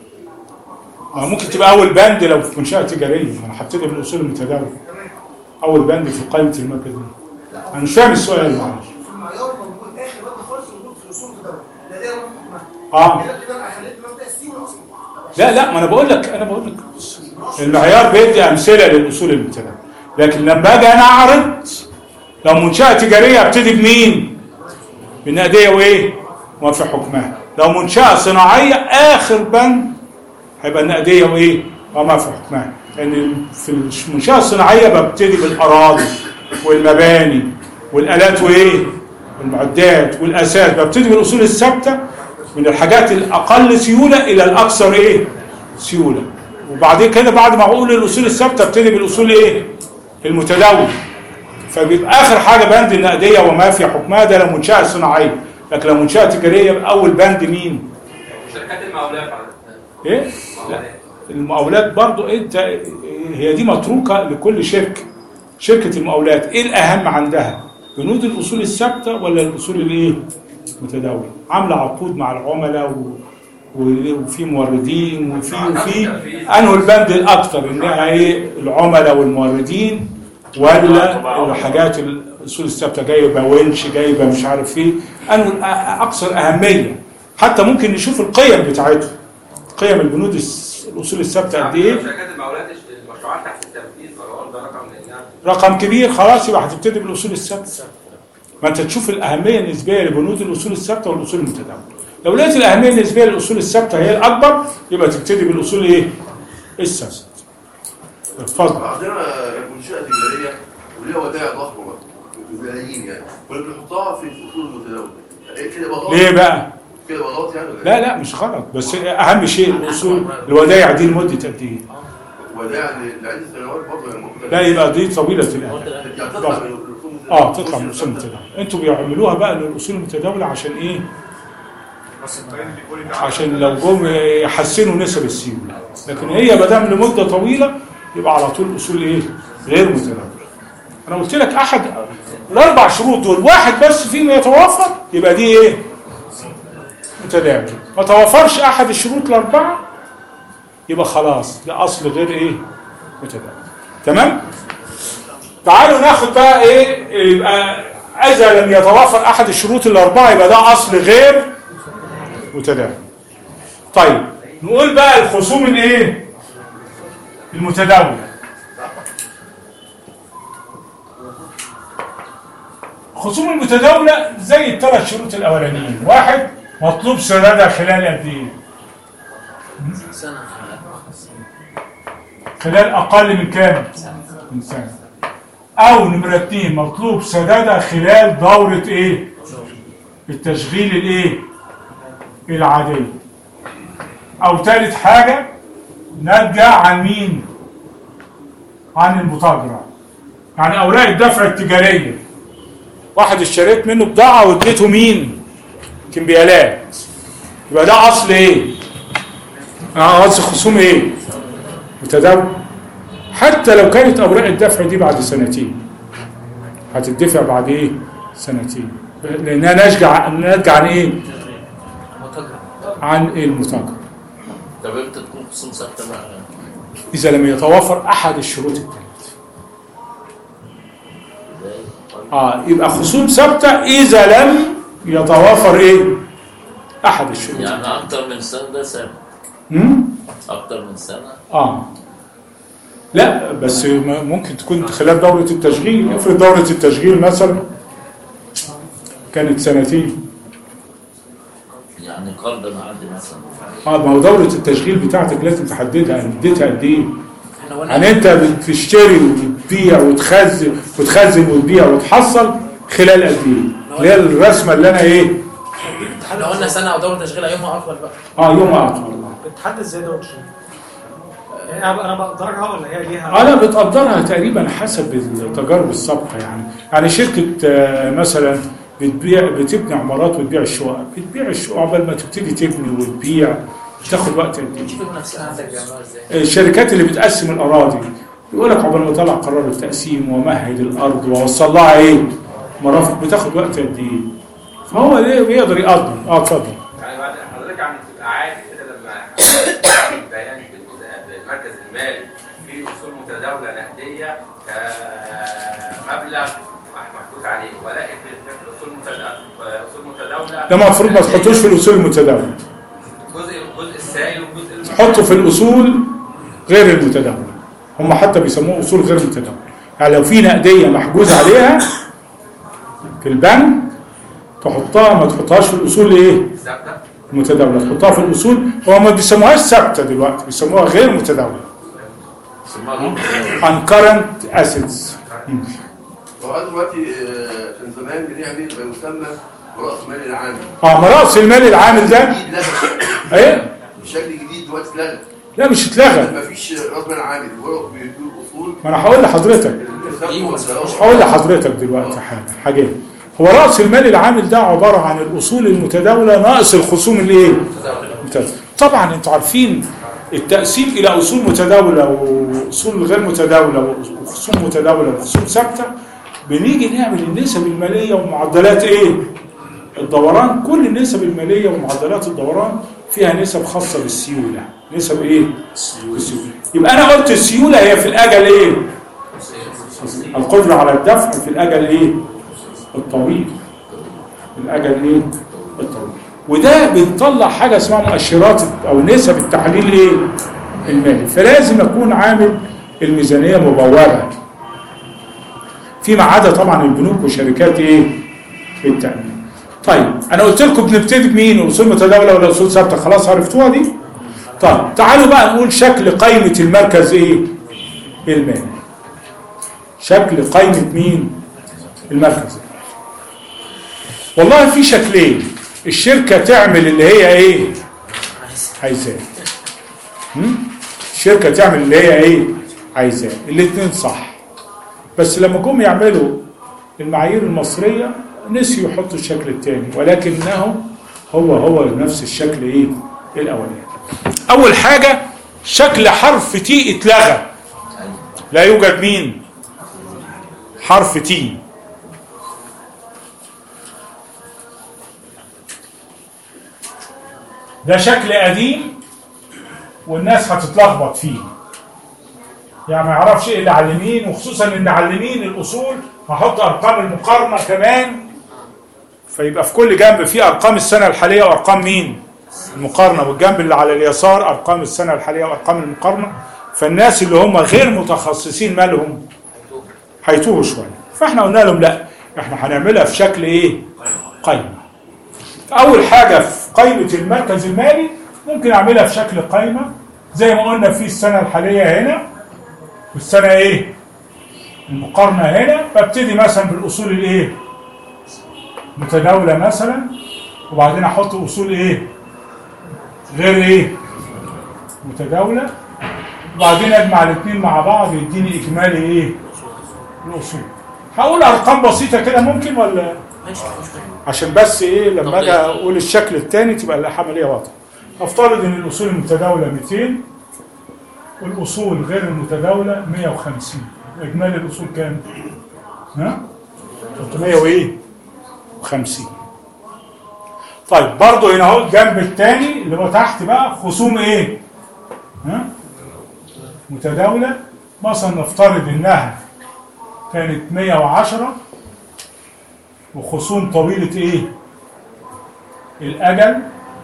ممكن تبقى اول بند لو في منشاه تجاريه، انا هبتدي بالاصول المتداوله. اول بند في قائمه المبادئ. انا مش فاهم السؤال معلش. في المعيار موجود اخر بند خالص موجود في رسوم متداوله ده ده حكمها اه كده كده انا خليت مبدا السيوله اصلا. لا لا ما انا بقول لك انا بقول لك المعيار بيدي امثله للاصول المتداوله، لكن لما اجي انا اعرض لو منشاه تجاريه ابتدي بمين؟ بالنقديه وايه؟ وفي حكمها. لو منشاه صناعيه اخر بند هيبقى النقديه وايه؟ وما في حكمها. لان يعني في المنشاه الصناعيه ببتدي بالاراضي والمباني والالات وايه؟ والمعدات والاساس، ببتدي بالاصول الثابته من الحاجات الاقل سيوله الى الاكثر ايه؟ سيوله. وبعدين كده بعد ما اقول الاصول الثابته ابتدي بالاصول ايه؟ المتداوله. فبيبقى اخر حاجه بند النقديه وما في حكمها ده لو منشاه صناعيه، لكن لو منشاه تجاريه يبقى اول بند مين؟ شركات المقاولات. ايه؟ لا المقاولات برضو انت هي دي متروكه لكل شركه. شركه المقاولات ايه الاهم عندها؟ بنود الاصول الثابته ولا الاصول الايه؟ المتداوله؟ عامله عقود مع العملاء و... وفي موردين وفي وفي انه البند الاكثر انها ايه؟ العملاء والموردين ولا الحاجات الاصول الثابته جايبه ونش جايبه مش عارف ايه، انه اكثر اهميه. حتى ممكن نشوف القيم بتاعتهم، قيم البنود الاصول الثابته قد ايه؟ شركات المقاولات المشروعات تحت التنفيذ ده رقم رقم كبير خلاص يبقى هتبتدي بالاصول الثابته. ما انت تشوف الاهميه النسبيه لبنود الاصول الثابته والاصول المتداوله. لو لقيت الاهميه النسبيه للاصول الثابته هي الاكبر يبقى تبتدي بالاصول ايه؟ الثابته. اتفضل. عندنا منشاه تجاريه وليها ودائع ضخمه بملايين يعني وبنحطها في الاصول المتداوله. كده بغلط. ليه بقى؟ كده بغلط يعني؟ لا لا مش غلط، بس اهم شيء الاصول الودائع دي لمده قد ايه؟ ودائع لعده سنوات برضه. لا يبقى دي طويله الاجل. اه تطلع من الاصول المتداوله. انتوا بيعملوها بقى للاصول المتداوله عشان ايه؟ عشان لو جم يحسنوا نسب السيوله، لكن هي ما دام لمده طويله يبقى على طول اصول ايه؟ غير متداوله. انا قلت لك احد الاربع شروط دول واحد بس فيهم يتوافر يبقى دي ايه؟ متداول. ما توافرش احد الشروط الاربعه يبقى خلاص ده اصل غير ايه؟ متداول. تمام؟ تعالوا ناخد بقى ايه؟ يبقى اذا لم يتوافر احد الشروط الاربعه يبقى ده اصل غير متداول. طيب نقول بقى الخصوم الايه؟ المتداوله. الخصوم المتداوله زي الثلاث شروط الاولانيين. واحد مطلوب سدادها خلال قد ايه؟ سنة. خلال اقل من كام؟ من سنه. او نمره اثنين مطلوب سدادها خلال دوره ايه؟ التشغيل الايه؟ العاديه. او ثالث حاجه نرجع عن مين؟ عن المتاجره. يعني اوراق الدفع التجاريه واحد اشتريت منه بضاعه واديته مين؟ كمبيالات. يبقى ده اصل ايه؟ اه اصل خصوم ايه؟ متداول. حتى لو كانت اوراق الدفع دي بعد سنتين هتدفع بعد ايه؟ سنتين، لانها ناتجه ناتجه عن ايه؟ عن ايه؟ المتاجره. طب امتى تكون خصوم ثابته بقى؟ اذا لم يتوافر احد الشروط الثلاث. اه يبقى خصوم ثابته اذا لم يتوافر ايه؟ احد الشروط. يعني اكتر من سنه ده سنه. امم اكتر من سنه؟ اه لا بس ممكن تكون خلال دوره التشغيل. افرض دوره التشغيل مثلا كانت سنتين. يعني قرض معدي مثلا. اه ما هو دوره التشغيل بتاعتك لازم تحددها اديتها قد ايه. يعني انت بتشتري وتبيع وتخزن وتخزن وتبيع وتحصل خلال قد ايه؟ اللي هي الرسمه اللي انا ايه؟ احنا قلنا سنه او دوره تشغيل يومها اطول بقى. اه يومها اطول. بتحدد ازاي دوره تشغيل؟ يعني انا بقدرها ولا هي ليها؟ انا بتقدرها تقريبا حسب التجارب السابقه. يعني يعني شركه مثلا بتبيع بتبني عمارات وتبيع الشقق، بتبيع الشقق قبل ما تبتدي تبني وتبيع تاخد وقت قد ايه؟ تشوف المنافسين عندك بيعملوها ازاي؟ الشركات اللي بتقسم الاراضي يقول لك عقبال ما طلع قرار التقسيم ومهد الارض ووصل لها ايه؟ مرافق، بتاخد وقت قد ايه؟ فهو ليه بيقدر يقدر. اه اتفضل. يعني بعد حضرتك عم تبقى عارف كده لما بيان بالمركز المالي في اصول متداوله نقديه كمبلغ محطوط عليه، ولكن في الاصول متداوله اصول متداوله ده المفروض ما تحطوش في الاصول المتداوله. الجزء الجزء السائل والجزء تحطه في الاصول غير المتداوله. هم حتى بيسموه اصول غير متداوله. يعني لو في نقديه محجوز عليها في البنك تحطها، ما تحطهاش في الاصول ايه؟ المتداوله، تحطها في الاصول. هو ما بيسموهاش ثابته دلوقتي، بيسموها غير متداوله. uncurrent assets. طبعا دلوقتي كان زمان بنعمل ما يسمى راس مال العامل. اه ما راس المال العامل ده ايه؟ بشكل جديد دلوقتي اتلغى. لا مش اتلغى. ما فيش راس مال عامل، هو بيدوا الاصول. ما انا هقول لحضرتك هقول لحضرتك دلوقتي حاجه حاجه هو راس المال العامل ده عباره عن الاصول المتداوله ناقص الخصوم الايه؟ المتداوله. طبعا انتوا عارفين التقسيم الى اصول متداوله واصول غير متداوله وخصوم متداوله وخصوم ثابته، بنيجي نعمل النسب الماليه ومعدلات ايه؟ الدوران. كل النسب الماليه ومعدلات الدوران فيها نسب خاصه بالسيوله. نسب ايه؟ السيوله. يبقى انا قلت السيوله هي في الاجل ايه؟ القدره على الدفع في الاجل ايه؟ الطويل. الاجل ايه؟ الطويل. وده بنطلع حاجه اسمها مؤشرات او نسب التحليل ايه؟ المالي. فلازم اكون عامل الميزانيه مبوبه فيما عدا طبعا البنوك وشركات ايه؟ التامين. طيب انا قلت لكم بنبتدي بمين؟ اصول متداوله ولا اصول ثابته؟ خلاص عرفتوها دي؟ طيب تعالوا بقى نقول شكل قائمه المركز ايه؟ المالي. شكل قائمه مين؟ المركز. والله في شكلين. الشركه تعمل اللي هي ايه؟ عايزاه. الشركه تعمل اللي هي ايه؟ عايزاه. الاثنين صح. بس لما جم يعملوا المعايير المصريه نسيوا يحطوا الشكل الثاني، ولكنه هو هو نفس الشكل ايه؟ الاولاني. اول حاجه شكل حرف تي اتلغى. لا يوجد مين؟ حرف تي. ده شكل قديم والناس هتتلخبط فيه، يعني ما يعرفش ايه اللي على اليمين، وخصوصا ان على اليمين الاصول هحط ارقام المقارنه كمان، فيبقى في كل جنب فيه ارقام السنه الحاليه وارقام مين؟ المقارنه، والجنب اللي على اليسار ارقام السنه الحاليه وارقام المقارنه. فالناس اللي هم غير متخصصين مالهم هيتوهوا شويه. فاحنا قلنا لهم لا، احنا هنعملها في شكل ايه؟ قائمه. اول حاجه في قائمه المركز المالي ممكن اعملها في شكل قائمه زي ما قلنا في السنه الحاليه هنا والسنه ايه؟ المقارنه هنا. ببتدي مثلا بالاصول الايه؟ متداوله مثلا، وبعدين احط اصول ايه؟ غير ايه؟ متداوله، وبعدين اجمع الاثنين مع بعض يديني اجمالي ايه؟ الاصول. هقول ارقام بسيطه كده ممكن ولا؟ عشان بس ايه لما اجي اقول الشكل الثاني تبقى العمليه واضحه. افترض ان الاصول المتداوله مئتين والاصول غير المتداوله مئة وخمسين. اجمالي الاصول كام؟ ها؟ ثلاثمئة وايه؟ وخمسين. طيب برضه هنا اهو الجنب الثاني اللي هو تحت بقى خصوم ايه؟ ها؟ متداوله. مثلا نفترض انها كانت مئة وعشرة وخصوم طويله ايه؟ الاجل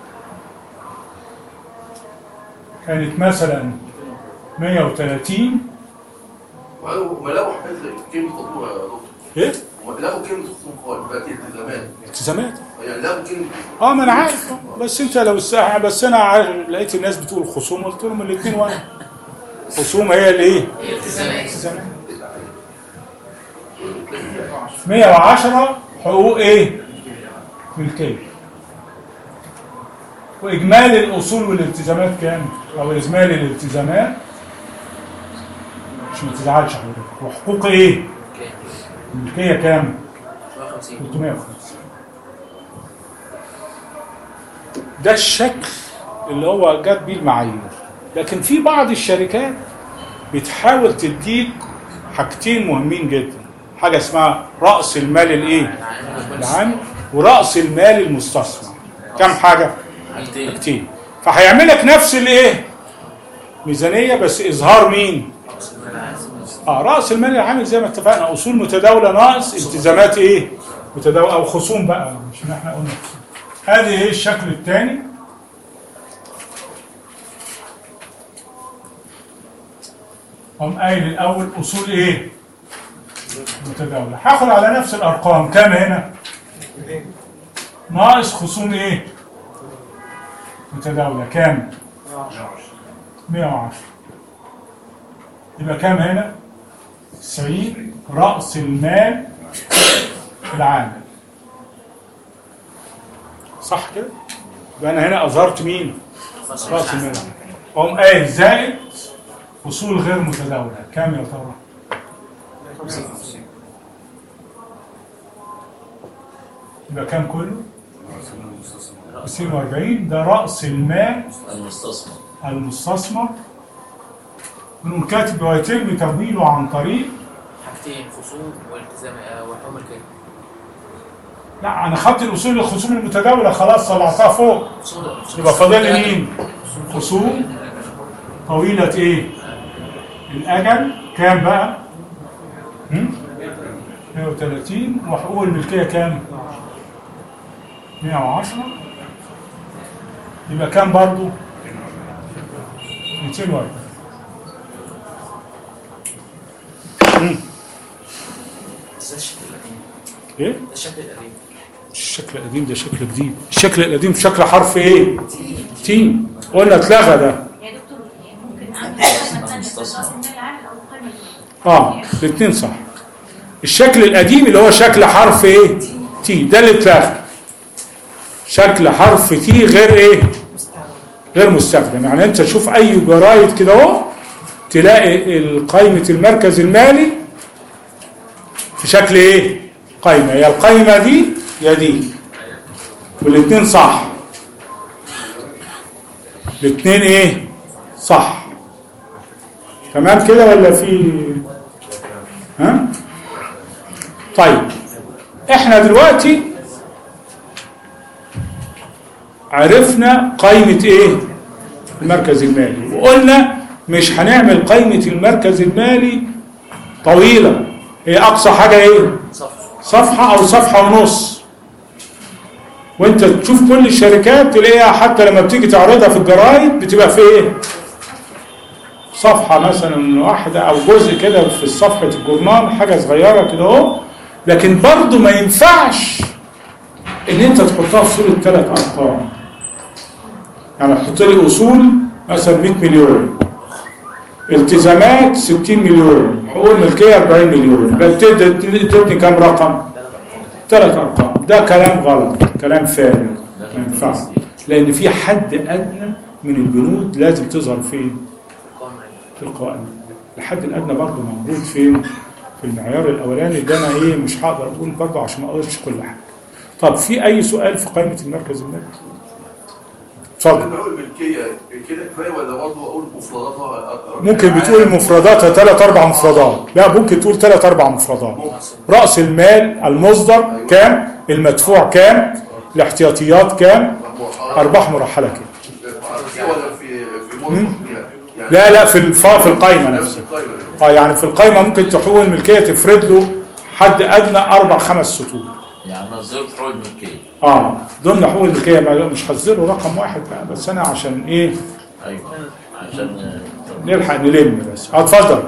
كانت مثلا مئة وثلاثين. وما لقوا حاجات كلمه خطوه يا دكتور. ايه؟ وما لقوا كلمه خصوم خالص بقت التزامات. التزامات؟ يعني لقوا كلمه اه ما انا عارف، بس انت لو الساعه بس انا عارف لقيت الناس بتقول خصوم قلت لهم الاثنين واحد. خصوم هي الايه؟ التزامات. مئة وعشرة حقوق ايه؟ ملكيه. واجمالي الاصول والالتزامات كام؟ او اجمالي الالتزامات مش ما تزعلش حضرتك. وحقوق ايه؟ الملكيه كام؟ وخمسين. ثلاثمائة وخمسين. ده الشكل اللي هو جات بيه المعايير. لكن في بعض الشركات بتحاول تديك حاجتين مهمين جدا، حاجه اسمها راس المال الايه؟ العام، وراس المال المستثمر. كم حاجه؟ حاجتين. فهيعمل لك نفس الايه؟ ميزانيه، بس اظهار مين؟ اه راس المال العام زي ما اتفقنا، اصول متداوله ناقص التزامات ايه؟ متداوله او خصوم بقى، مش احنا قلنا خصوم. هذه ايه الشكل الثاني؟ هم قايل الاول اصول ايه؟ متداوله. هاخد على نفس الارقام، كام هنا؟ ناقص خصوم ايه؟ متداوله، كام؟ مئة وعشرة. يبقى كام هنا؟ تسعين راس المال العام. صح كده؟ يبقى انا هنا اظهرت مين؟ راس المال العام. هم قايل زائد اصول غير متداوله، كام يا ترى؟ يبقى كام كله؟ مئتين وأربعين. ده راس المال المستثمر المستثمر من كاتب ويتم تمويله عن طريق حاجتين، خصوم والتزام وحكم الكيل. لا انا خدت الاصول الخصوم المتداوله خلاص طلعتها فوق، يبقى فاضل لي مين؟ خصوم طويله ايه؟ الاجل، كام بقى؟ مئة وثلاثين. وحقوق الملكيه كام؟ مئة وعشرة. يبقى كام برضو؟ مئتين وأربعين. ايه؟ ده الشكل القديم. الشكل القديم ده شكل جديد. الشكل القديم في شكل حرف ايه؟ تي. قلنا اتلغى ده. يا دكتور ممكن اعمل قائمه ثانيه راس المال العام او القائمه اه الاثنين صح. الشكل القديم اللي هو شكل حرف ايه؟ تي، ده اللي اتلغى. شكل حرف تي غير ايه؟ غير مستخدم. يعني انت تشوف اي جرايد كده اهو تلاقي قائمه المركز المالي في شكل ايه؟ قائمه، يا القائمه دي يا دي، والاثنين صح. الاثنين ايه؟ صح. تمام كده ولا في ها؟ طيب احنا دلوقتي عرفنا قائمة ايه؟ المركز المالي، وقلنا مش هنعمل قائمة المركز المالي طويلة، هي اقصى حاجة ايه؟ صفحة او صفحة ونص. وانت تشوف كل الشركات تلاقيها حتى لما بتيجي تعرضها في الجرايد بتبقى في ايه؟ صفحة مثلا واحدة او جزء كده في صفحة الجورنال، حاجة صغيرة كده اهو. لكن برضو ما ينفعش ان انت تحطها في صورة ثلاث ارقام. يعني تحط لي اصول مثلا مئة مليون، التزامات ستين مليون، حقوق ملكية أربعين مليون، تدي كام رقم؟ ثلاث ارقام. ده كلام غلط، كلام فارغ، ما ينفعش. لان في حد ادنى من البنود لازم تظهر فين؟ في القوائم. الحد الادنى برضه موجود فين؟ في المعيار الاولاني ده. انا ايه مش هقدر اقول برضه عشان ما اقولش كل حاجه. طب في اي سؤال في قائمه المركز المالي؟ اتفضل. انا اقول ملكيه كده كفايه ولا برضه اقول مفرداتها؟ ممكن بتقول مفرداتها ثلاث اربع مفردات. لا ممكن تقول ثلاث اربع مفردات. راس المال المصدر كام؟ المدفوع كام؟ الاحتياطيات كام؟ ارباح مرحله كام؟ ولا في في لا لا في الفا في القائمه نفسها. اه يعني في القائمه ممكن تحول الملكيه تفرد له حد ادنى اربع خمس سطور. يعني نظرت حقوق الملكيه. اه ضمن حقوق الملكيه مش هنزله رقم واحد بقى، بس انا عشان ايه؟ ايوه عشان نلحق نلم بس. اه اتفضل.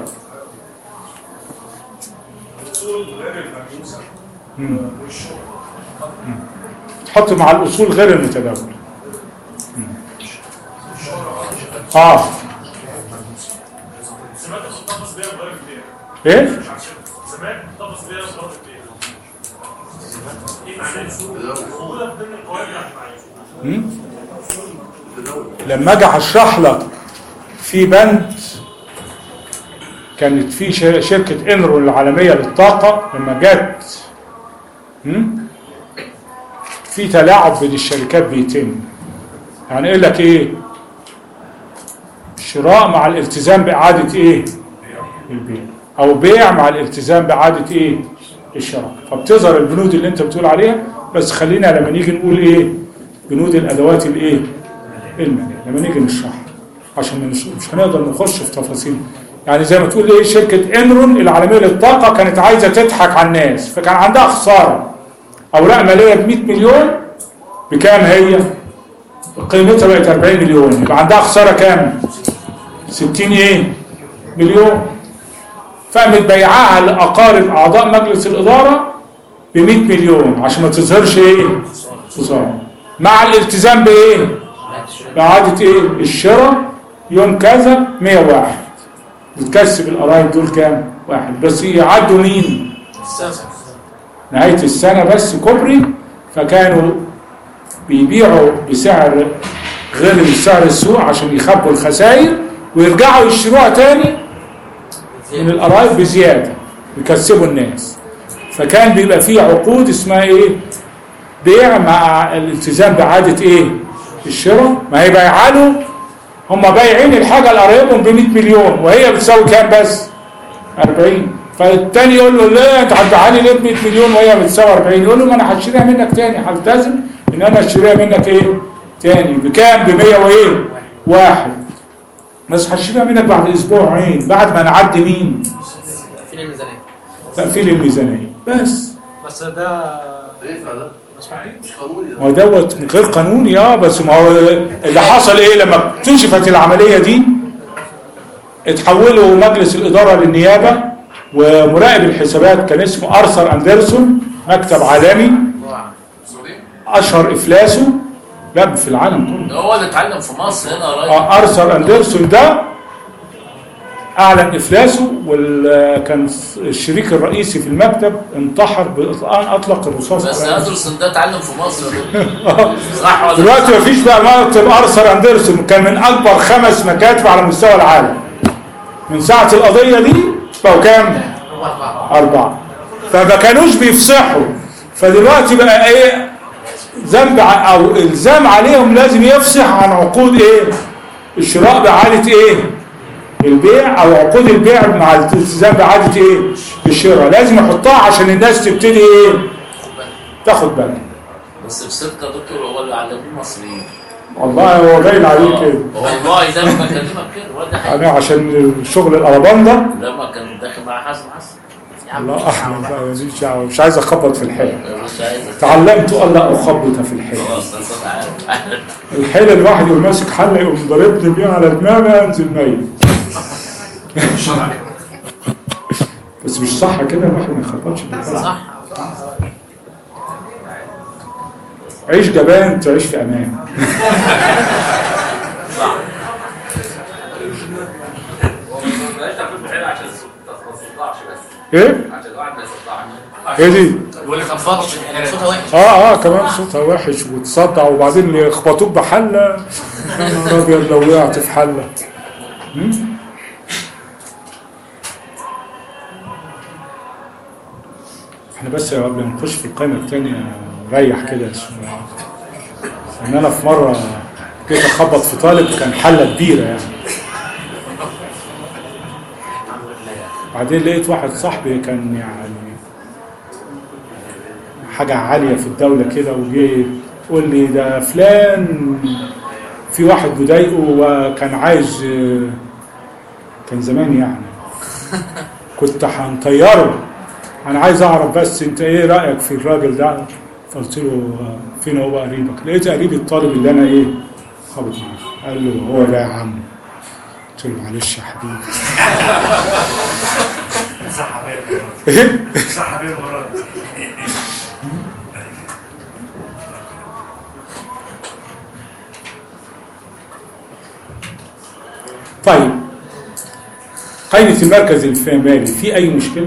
الاصول غير الملموسه والشغل تحط مع الاصول غير المتداوله. اه سمعت تحتفظ بيها بغير كتير. ايه؟ سمعت تحتفظ بيها بغير كتير. ايه معناه؟ موجوده في ضمن القواعد الاجتماعيه. لما اجي اشرح لك في بند كانت في شركه انرو العالميه للطاقه لما جت في تلاعب بين الشركات بيتم. يعني يقول لك ايه؟ شراء مع الالتزام بإعادة ايه؟ البيع، او بيع مع الالتزام بإعادة ايه؟ الشراء. فبتظهر البنود اللي انت بتقول عليها، بس خلينا لما نيجي نقول ايه؟ بنود الادوات الايه؟ المالية لما نيجي نشرح، عشان مش هنقدر نخش في تفاصيل. يعني زي ما تقول ايه، شركة انرون العالمية للطاقة كانت عايزة تضحك على الناس، فكان عندها خسارة اوراق مالية ب مئة مليون. بكام هي؟ قيمتها بقت أربعين مليون، يبقى عندها خسارة كام؟ ستين ايه؟ مليون. فقامت بيعها لأقارب أعضاء مجلس الإدارة ب مئة مليون عشان ما تظهرش ايه؟ خسارة. مع الالتزام بايه؟ بإعادة ايه؟ الشراء يوم كذا مئة وواحد. بتكسب القرايب دول كام؟ واحد بس. يعدوا مين؟ نهاية السنة بس كوبري، فكانوا بيبيعوا بسعر غير سعر السوق عشان يخبوا الخسائر، ويرجعوا يشتروها تاني من القرايب بزيادة يكسبوا الناس. فكان بيبقى فيه عقود اسمها ايه؟ بيع مع الالتزام بإعادة ايه؟ الشراء. ما هي بيعانوا، هم بايعين الحاجة لقرايبهم ب مئة مليون وهي بتساوي كام بس؟ أربعين. فالتاني يقول له لا انت هتبيعها لي ليه ب مئة مليون وهي بتساوي أربعين؟ يقول له ما انا هشتريها منك تاني، هلتزم ان انا اشتريها منك ايه؟ تاني. بكام؟ ب مئة وايه؟ واحد. بس هشتريها منك بعد اسبوعين، بعد ما نعدي مين؟ تقفيل الميزانية. تقفيل الميزانية بس. بس ده ينفع ده؟ مش قانوني ده. ما دوت غير قانوني. اه بس ما هو اللي حصل ايه لما اكتشفت العملية دي؟ اتحولوا مجلس الإدارة للنيابة، ومراقب الحسابات كان اسمه أرثر أندرسون، مكتب عالمي أشهر إفلاسه لا في العالم كله. هو اللي اتعلم في مصر هنا قريب. آه أرثر أندرسون ده أعلن إفلاسه، وكان الشريك الرئيسي في المكتب انتحر بإطلاق أطلق الرصاص. بس أندرسون ده اتعلم في مصر صح ولا؟ دلوقتي مفيش بقى مكتب أرثر أندرسون، كان من أكبر خمس مكاتب على مستوى العالم. من ساعة القضية دي بقوا كام؟ أربعة. فما كانوش بيفصحوا، فدلوقتي بقى إيه؟ ذنب أو إلزام عليهم لازم يفصح عن عقود إيه؟ الشراء بإعادة إيه؟ البيع، أو عقود البيع مع الالتزام بإعادة إيه؟ الشراء. لازم يحطها عشان الناس تبتدي إيه؟ تاخد بالها. بس بصدق يا دكتور هو اللي علموه المصريين. والله هو باين عليه كده. والله ده ما بكلمك كده ولا انا عشان شغل الأربان ده لما كان داخل مع حازم حسن. الله احمد بقى ماليش دعوه، مش عايز اخبط في الحيل. تعلمت الا اخبط في الحيل. الحيل الواحد يقوم ماسك حله يقوم ضاربني بيها على دماغي انزل ميت. بس مش صح كده الواحد ما يخبطش في الحيل. صح. عيش جبان تعيش في امان. صح. بلاش تعمل حاجه عشان ما تصدعش بس. ايه؟ عشان الواحد ما يصدعش. ايه دي؟ واللي خفضش صوتها وحش. اه اه كمان صوتها وحش وتصدع، وبعدين يخبطوك بحله. يا نهار ابيض لو وقعت في حله. احنا بس قبل ما نخش في القائمه الثانيه ريح كده شويه. ان انا في مره جيت اخبط في طالب كان حله كبيره يعني. بعدين لقيت واحد صاحبي كان يعني حاجه عاليه في الدوله كده، وجي يقول لي ده فلان في واحد بيضايقه وكان عايز، كان زمان يعني كنت هنطيره، انا عايز اعرف بس انت ايه رايك في الراجل ده؟ قلت له فين هو قريبك؟ لقيت قريب الطالب اللي انا ايه خابط معاه. قال له هو ده يا عم. قلت له معلش يا حبيبي. صح حبيبي. ايه؟ صح حبيبي مرات. طيب قائمة المركز المالي في أي مشكلة؟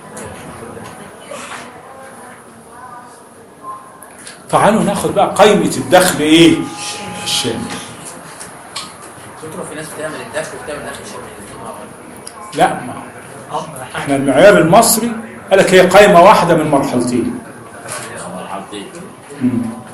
تعالوا ناخد بقى قائمة الدخل إيه؟ الشامل. دكتور في ناس بتعمل الدخل وبتعمل دخل شامل الاثنين مع بعض. لا، ما احنا المعيار المصري قال لك هي قائمة واحدة من مرحلتين. مم.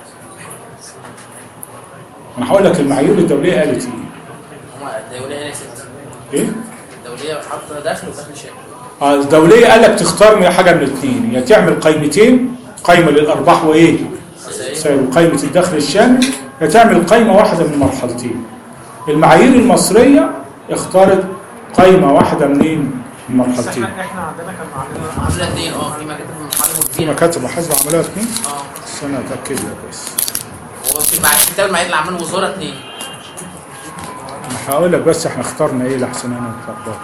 انا هقول لك المعايير الدوليه قالت ايه. هما الدوليه هنا ست. ايه؟ الدوليه حاطه دخل ودخل شامل. اه الدوليه قال لك تختار من حاجه من الاثنين، يا تعمل قائمتين، قائمه للارباح وايه؟ وقائمه الدخل الشامل، يا تعمل قائمه واحده من مرحلتين. المعايير المصريه اختارت قائمه واحده منين؟ من مرحلتين. احنا عندنا كان عندنا عامله اثنين اه في مكاتب محاسبه في مكاتب محاسبه عملها اثنين؟ اه بس انا اتاكد لك بس. هو في مع الكتاب المعايير اللي عاملينه وزاره اثنين. انا هقول لك بس احنا اخترنا ايه لحسن انا اتلخبطت.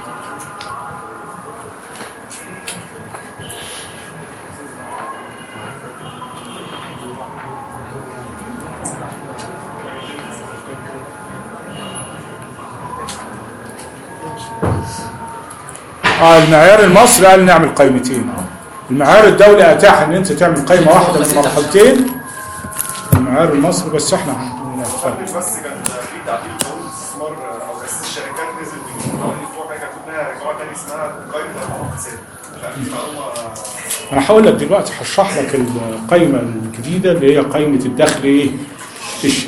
اه المعيار المصري قال نعمل قائمتين. المعيار الدولي اتاح ان انت تعمل قائمه واحده من مرحلتين. المعيار المصري بس احنا قبل بس كان في تعديل قانون الاستثمار او تاسيس الشركات نزل من حوالي اسبوع كده كانت لها رجوع تاني اسمها قائمه الارباح والخسائر. دي معلومه انا هقول لك دلوقتي هشرح لك القائمه الجديده اللي هي قائمه الدخل ايه؟ الشامل.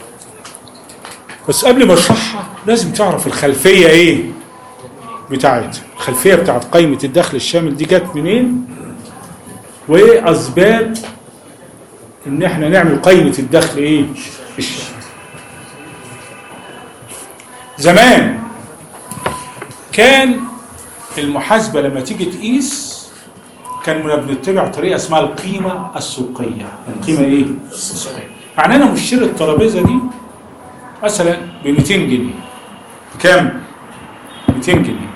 بس قبل ما اشرحها لازم تعرف الخلفيه ايه بتاعتها. الخلفيه بتاعت قائمه الدخل الشامل دي جت منين؟ وايه اسباب ان احنا نعمل قائمه الدخل ايه؟ الشامل. زمان كان المحاسبه لما تيجي تقيس كان بنتبع طريقه اسمها القيمه السوقيه. القيمه ايه؟ السوقيه. معناه انا مشتري الترابيزه دي مثلا ب مئتين جنيه. بكام؟ مئتين جنيه.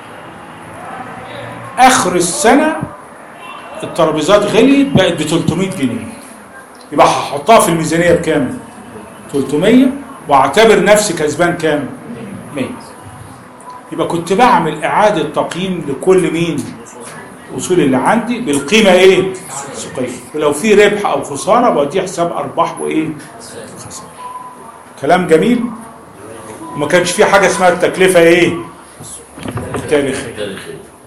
اخر السنه الترابيزات غليت بقت ب ثلاثمئة جنيه. يبقى هحطها في الميزانيه بكام؟ ثلاثمئة واعتبر نفسي كسبان كام؟ مئة. يبقى كنت بعمل اعاده تقييم لكل مين؟ الاصول اللي عندي بالقيمه ايه؟ السوقيه. ولو في ربح او خساره بدي حساب ارباح وايه؟ خساره. كلام جميل. وما كانش في حاجه اسمها التكلفه ايه؟ التاريخيه.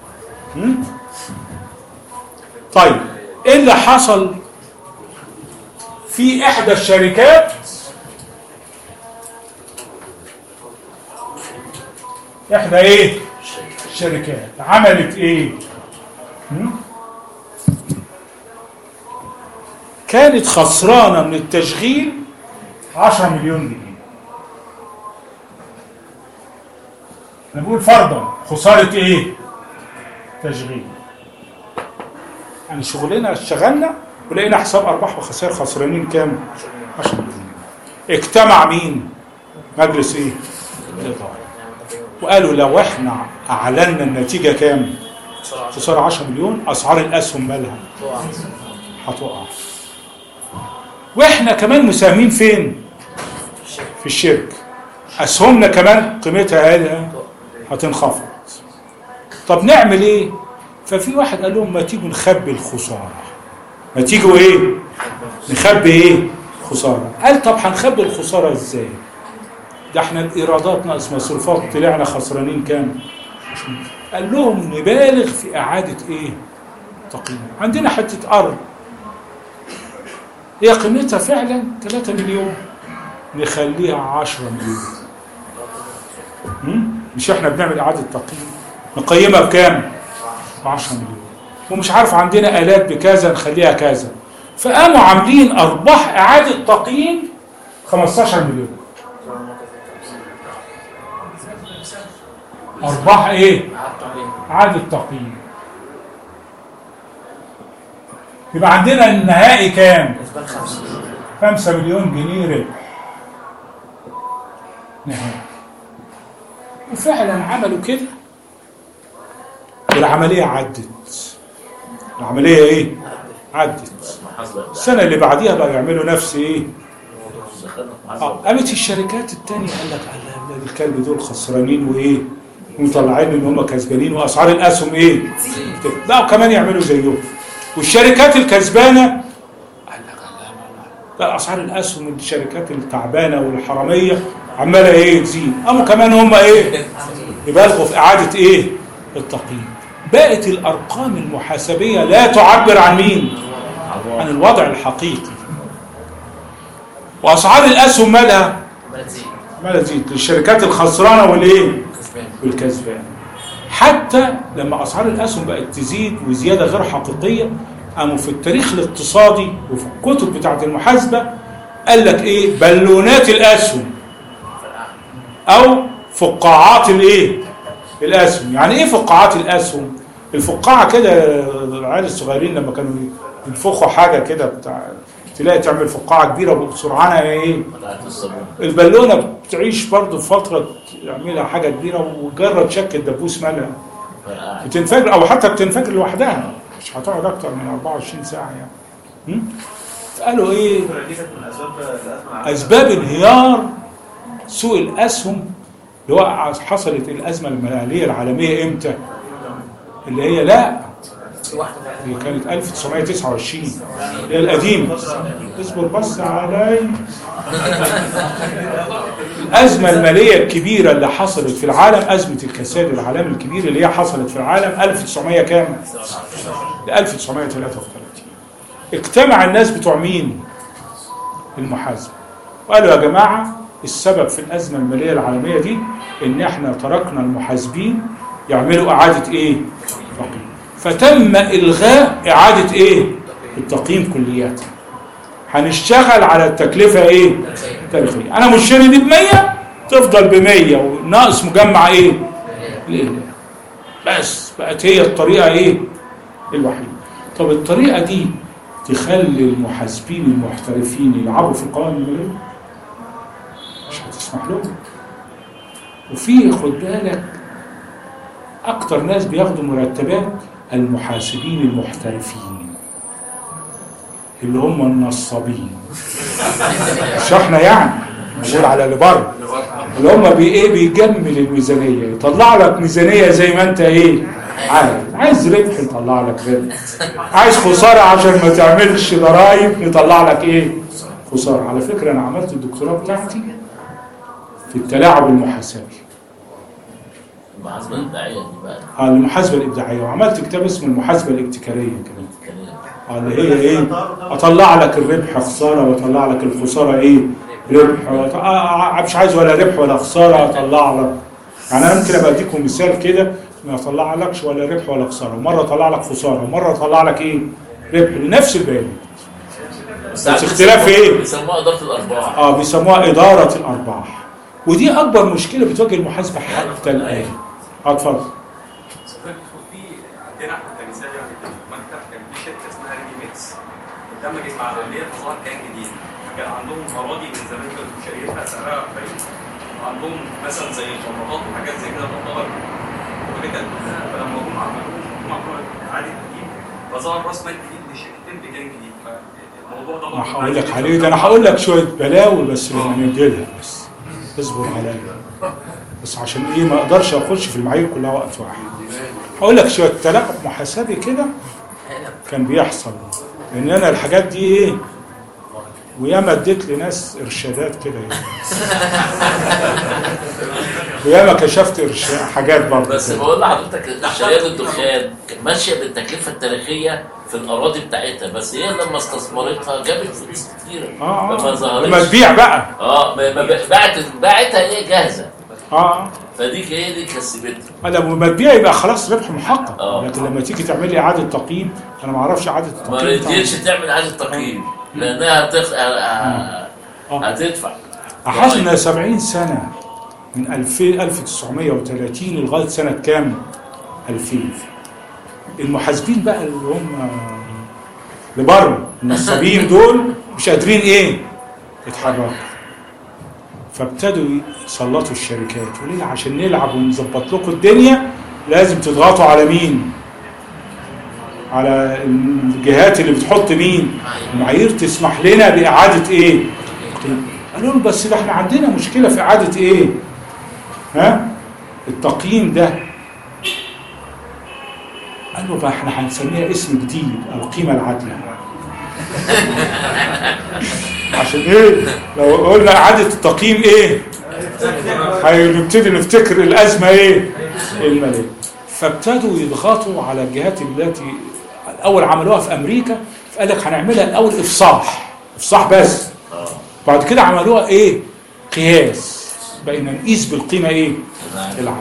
طيب ايه اللي حصل في احدى الشركات؟ احدى ايه الشركات عملت ايه؟ كانت خسرانه من التشغيل عشرة مليون جنيه. انا بقول فرضا خساره ايه؟ تشغيل. يعني شغلنا اشتغلنا ولقينا حساب ارباح وخسائر خسرانين كام؟ عشرة مليون. اجتمع مين؟ مجلس ايه؟ الاداره. وقالوا لو احنا اعلنا النتيجه كام؟ خساره عشرة مليون، اسعار الاسهم مالها؟ هتقع. واحنا كمان مساهمين فين؟ في الشركه. اسهمنا كمان قيمتها هتنخفض. طب نعمل ايه؟ ففي واحد قال لهم ما تيجوا نخبي الخساره. ما تيجوا ايه؟ نخبي ايه؟ خساره. قال طب هنخبي الخساره ازاي؟ ده احنا الايرادات ناقص مصروفات طلعنا خسرانين كام؟ قال لهم نبالغ في اعاده ايه؟ تقييم. عندنا حته ارض هي قيمتها فعلا ثلاثة مليون، نخليها عشرة مليون. مش احنا بنعمل اعاده تقييم نقيمها بكام؟ ب عشرة مليون. ومش عارف عندنا الات بكذا نخليها كذا. فقاموا عاملين ارباح اعاده تقييم خمستاشر مليون. ارباح ايه؟ اعاده تقييم. يبقى عندنا النهائي كام؟ خمسة مليون جنيه ربح نهائي. وفعلا عملوا كده والعمليه عدت. العمليه ايه؟ عدت. السنه اللي بعديها بقى يعملوا نفس ايه؟ اه قامت الشركات الثانيه قال لك على الكلب دول خسرانين وايه؟ ومطلعين ان هم كسبانين واسعار الاسهم ايه؟ لا وكمان يعملوا زيهم. والشركات الكسبانه قال لك لا اسعار الاسهم الشركات التعبانه والحراميه عماله ايه؟ تزيد. قاموا كمان هم ايه؟ يبالغوا في اعاده ايه؟ التقييم. بقت الارقام المحاسبيه لا تعبر عن مين؟ عن الوضع الحقيقي. واسعار الاسهم مالها عمالة تزيد. عماله تزيد للشركات الخسرانه والايه والكسبانه. حتى لما اسعار الاسهم بقت تزيد وزياده غير حقيقيه، قاموا في التاريخ الاقتصادي وفي الكتب بتاعه المحاسبه قال لك ايه؟ بالونات الاسهم او فقاعات الايه؟ الاسهم. يعني ايه فقاعات الاسهم؟ الفقاعه كده العيال الصغيرين لما كانوا ينفخوا حاجه كده بتاع تلاقي تعمل فقاعه كبيره وسرعانها ايه؟ البالونه بتعيش برضه فتره تعملها حاجه كبيره وجرد شك الدبوس مالها بتنفجر، او حتى بتنفجر لوحدها مش هتقعد اكتر من أربعة وعشرين ساعه يعني. فقالوا ايه؟ اسباب انهيار سوق الاسهم اللي هو حصلت الازمه الماليه العالميه امتى؟ اللي هي لا هي كانت ألف وتسعمائة وتسعة وعشرين هي القديمه. اصبر بس علي. الازمه الماليه الكبيره اللي حصلت في العالم، ازمه الكساد العالمي الكبير اللي هي حصلت في العالم ألف وتسعمائة كام؟ ل ألف وتسعمائة وثلاثة وثلاثين. اجتمع الناس بتوع مين؟ المحاسبه، وقالوا يا جماعه السبب في الازمه الماليه العالميه دي ان احنا تركنا المحاسبين يعملوا اعاده ايه؟ تقييم. فتم الغاء اعاده ايه؟ التقييم كليا. هنشتغل على التكلفه ايه؟ التاريخيه. انا مشتري دي ب مية تفضل ب مية وناقص مجمع ايه؟ ليه؟ بس بقت هي الطريقه ايه؟ الوحيده. طب الطريقه دي تخلي المحاسبين المحترفين يلعبوا في القوائم الماليه؟ مش هتسمح لهم. وفي خد بالك اكتر ناس بياخدوا مرتبات المحاسبين المحترفين اللي هم النصابين. مش احنا يعني بنقول على اللي بره اللي هم بي ايه بيجمل الميزانيه، يطلع لك ميزانيه زي ما انت ايه عايز. عايز ربح يطلع لك ربح، عايز خساره عشان ما تعملش ضرايب يطلع لك ايه؟ خساره. على فكره انا عملت الدكتوراه بتاعتي في التلاعب المحاسبي. المحاسبه الابداعيه دي بقى اه المحاسبه الابداعيه، وعملت كتاب اسمه المحاسبه الابتكاريه كمان. اه اللي هي ايه؟ اطلع لك الربح خساره واطلع لك الخساره ايه؟ ربح. آه مش عايز ولا ربح ولا خساره اطلع لك. يعني انا ممكن ابقى اديكم مثال كده ما اطلع لكش ولا ربح ولا خساره، مره اطلع لك خساره ومره اطلع لك ايه؟ ربح لنفس البيان. بس اختلاف ايه؟ بيسموها اداره الارباح. اه بيسموها اداره الارباح، ودي اكبر مشكله بتواجه المحاسبه حتى الان. اه اتفضل. في عندنا احنا كمثال يعني في المكتب كان في شركه اسمها ريدي ميكس اندمجت مع الدوليه فظهر كان جديد. كان عندهم اراضي من زمان كانوا شاريينها سعرها قليل، وعندهم مثلا زي شرطات وحاجات زي كده تعتبر وكده. فلما هم عملوا هم عملوا اعاده تقييم فظهر راس مال جديد لشركتين بكيان جديد. فالموضوع ده انا هقول لك عليه، ده انا هقول لك شويه بلاوي بس لما نجيلها بس اصبر عليا بس عشان ايه ما اقدرش اخش في المعايير كلها وقت واحد. هقول لك شويه تلاعب محاسبي كده كان بيحصل، لان انا الحاجات دي ايه وياما اديت لناس ارشادات كده يعني. وياما كشفت ارشاد حاجات برضه. بس بقول لحضرتك شركات الدخان ماشيه بالتكلفه التاريخيه في الاراضي بتاعتها، بس هي لما استثمرتها جابت فلوس كتيره. اه فما ظهرتش. لما تبيع بقى اه باعت باعتها ايه جاهزه. اه فدي هي دي كسبتها. لما تبيع يبقى خلاص ربح محقق. آه. لكن لما تيجي تعمل لي اعاده تقييم انا ما اعرفش اعاده التقييم. ما رضيتش تعمل اعاده تقييم لانها هتخ... هتدفع. احسنا سبعين سنه من ألف وتسعمائة وثلاثين لغايه سنه كام؟ ألفين. المحاسبين بقى اللي هم اللي بره النصابين دول مش قادرين ايه؟ يتحركوا. فابتدوا يسلطوا الشركات وليه؟ عشان نلعب ونظبط لكم الدنيا لازم تضغطوا على مين؟ على الجهات اللي بتحط مين؟ المعايير تسمح لنا بإعادة ايه؟ قالوا له بس ده احنا عندنا مشكلة في إعادة ايه؟ ها؟ التقييم ده. قالوا بقى احنا هنسميها اسم جديد القيمة العادلة. عشان ايه؟ لو قلنا إعادة التقييم ايه؟ هنبتدي نفتكر الأزمة ايه؟ المالية. فابتدوا يضغطوا على الجهات التي الأول عملوها في أمريكا، فقال لك هنعملها الأول إفصاح، إفصاح بس. بعد كده عملوها ايه؟ قياس، بقينا نقيس بالقيمه ايه؟ العادله.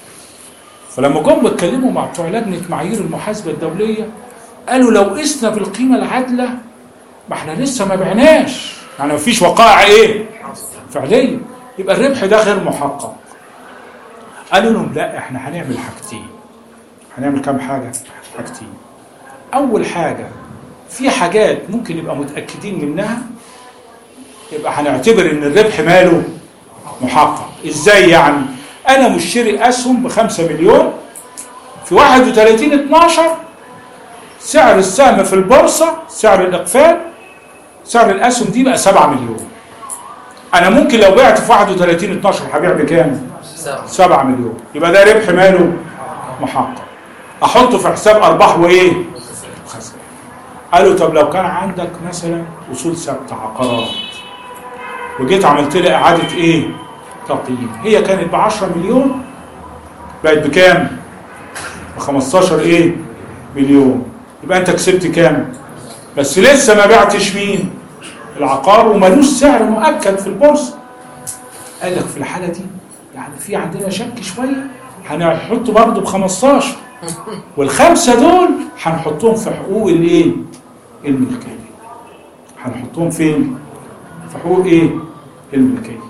فلما جم بيتكلموا مع بتوع لجنه معايير المحاسبه الدوليه قالوا لو قسنا بالقيمه العادله ما احنا لسه ما بعناش، يعني ما فيش وقائع ايه؟ فعليا، يبقى الربح ده غير محقق. قالوا لهم لا احنا هنعمل حاجتين. هنعمل كام حاجه؟ حاجتين. اول حاجه في حاجات ممكن نبقى متاكدين منها، يبقى هنعتبر ان الربح ماله محقق. ازاي يعني؟ انا مشتري اسهم بخمسة مليون، في واحد وثلاثين اتناشر سعر السهم في البورصه، سعر الاقفال، سعر الاسهم دي بقى سبعة مليون. انا ممكن لو بعت في واحد وثلاثين اتناشر هبيع بكام؟ سبعة مليون. يبقى ده ربح ماله محقق. احطه في حساب ارباح وايه؟ خسائر. قالوا طب لو كان عندك مثلا اصول ثابته عقارات وجيت عملت لي اعاده ايه؟ تقييم، هي كانت ب عشرة مليون بقت بكام؟ ب خمستاشر ايه؟ مليون. يبقى انت كسبت كام؟ بس لسه ما بعتش مين؟ العقار، ومالوش سعر مؤكد في البورصه. قال لك في الحاله دي يعني في عندنا شك شويه، هنحطه برضه ب خمستاشر، والخمسه دول هنحطهم في حقوق الايه؟ الملكيه. هنحطهم فين؟ في حقوق ايه؟ الملكيه.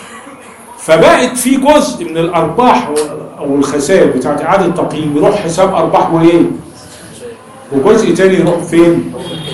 فبقت في جزء من الارباح او الخسائر بتاعت اعاده التقييم يروح حساب ارباح وايه؟ وجزء تاني يروح فين؟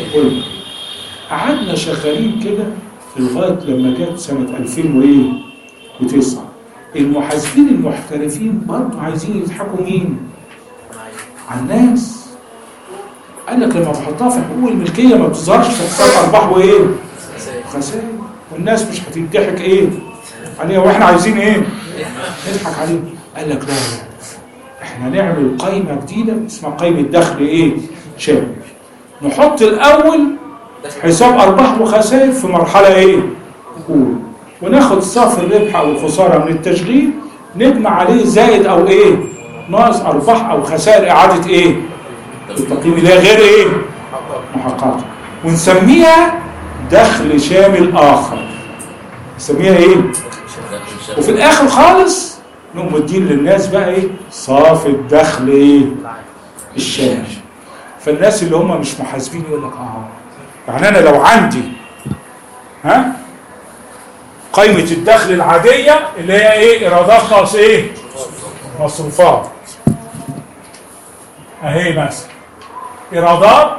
قعدنا شغالين كده لغايه لما جت سنه ألفين وتسعة. المحاسبين المحترفين برضه عايزين يضحكوا مين؟ على الناس. قال لك لما بحطها في حقوق الملكيه ما بتظهرش في حساب ارباح وايه؟ خسائر، والناس مش هتضحك ايه؟ عليها، واحنا عايزين ايه؟ نضحك عليه. قال لك لا لا احنا نعمل قائمه جديده اسمها قائمه دخل ايه؟ شامل. نحط الاول حساب ارباح وخسائر في مرحله ايه؟ اولى، وناخد صافي الربح او الخساره من التشغيل نجمع عليه زائد او ايه؟ ناقص ارباح او خسائر اعاده ايه؟ التقييم اللي هي غير ايه؟ محققه، ونسميها دخل شامل اخر. نسميها ايه؟ وفي الاخر خالص نقوم مدين للناس بقى ايه؟ صافي الدخل ايه؟ الشامل. فالناس اللي هم مش محاسبين يقول لك اه يعني انا لو عندي ها قائمه الدخل العاديه اللي هي ايه؟ ايرادات ناقص ايه؟ مصروفات. اهي مثلا ايرادات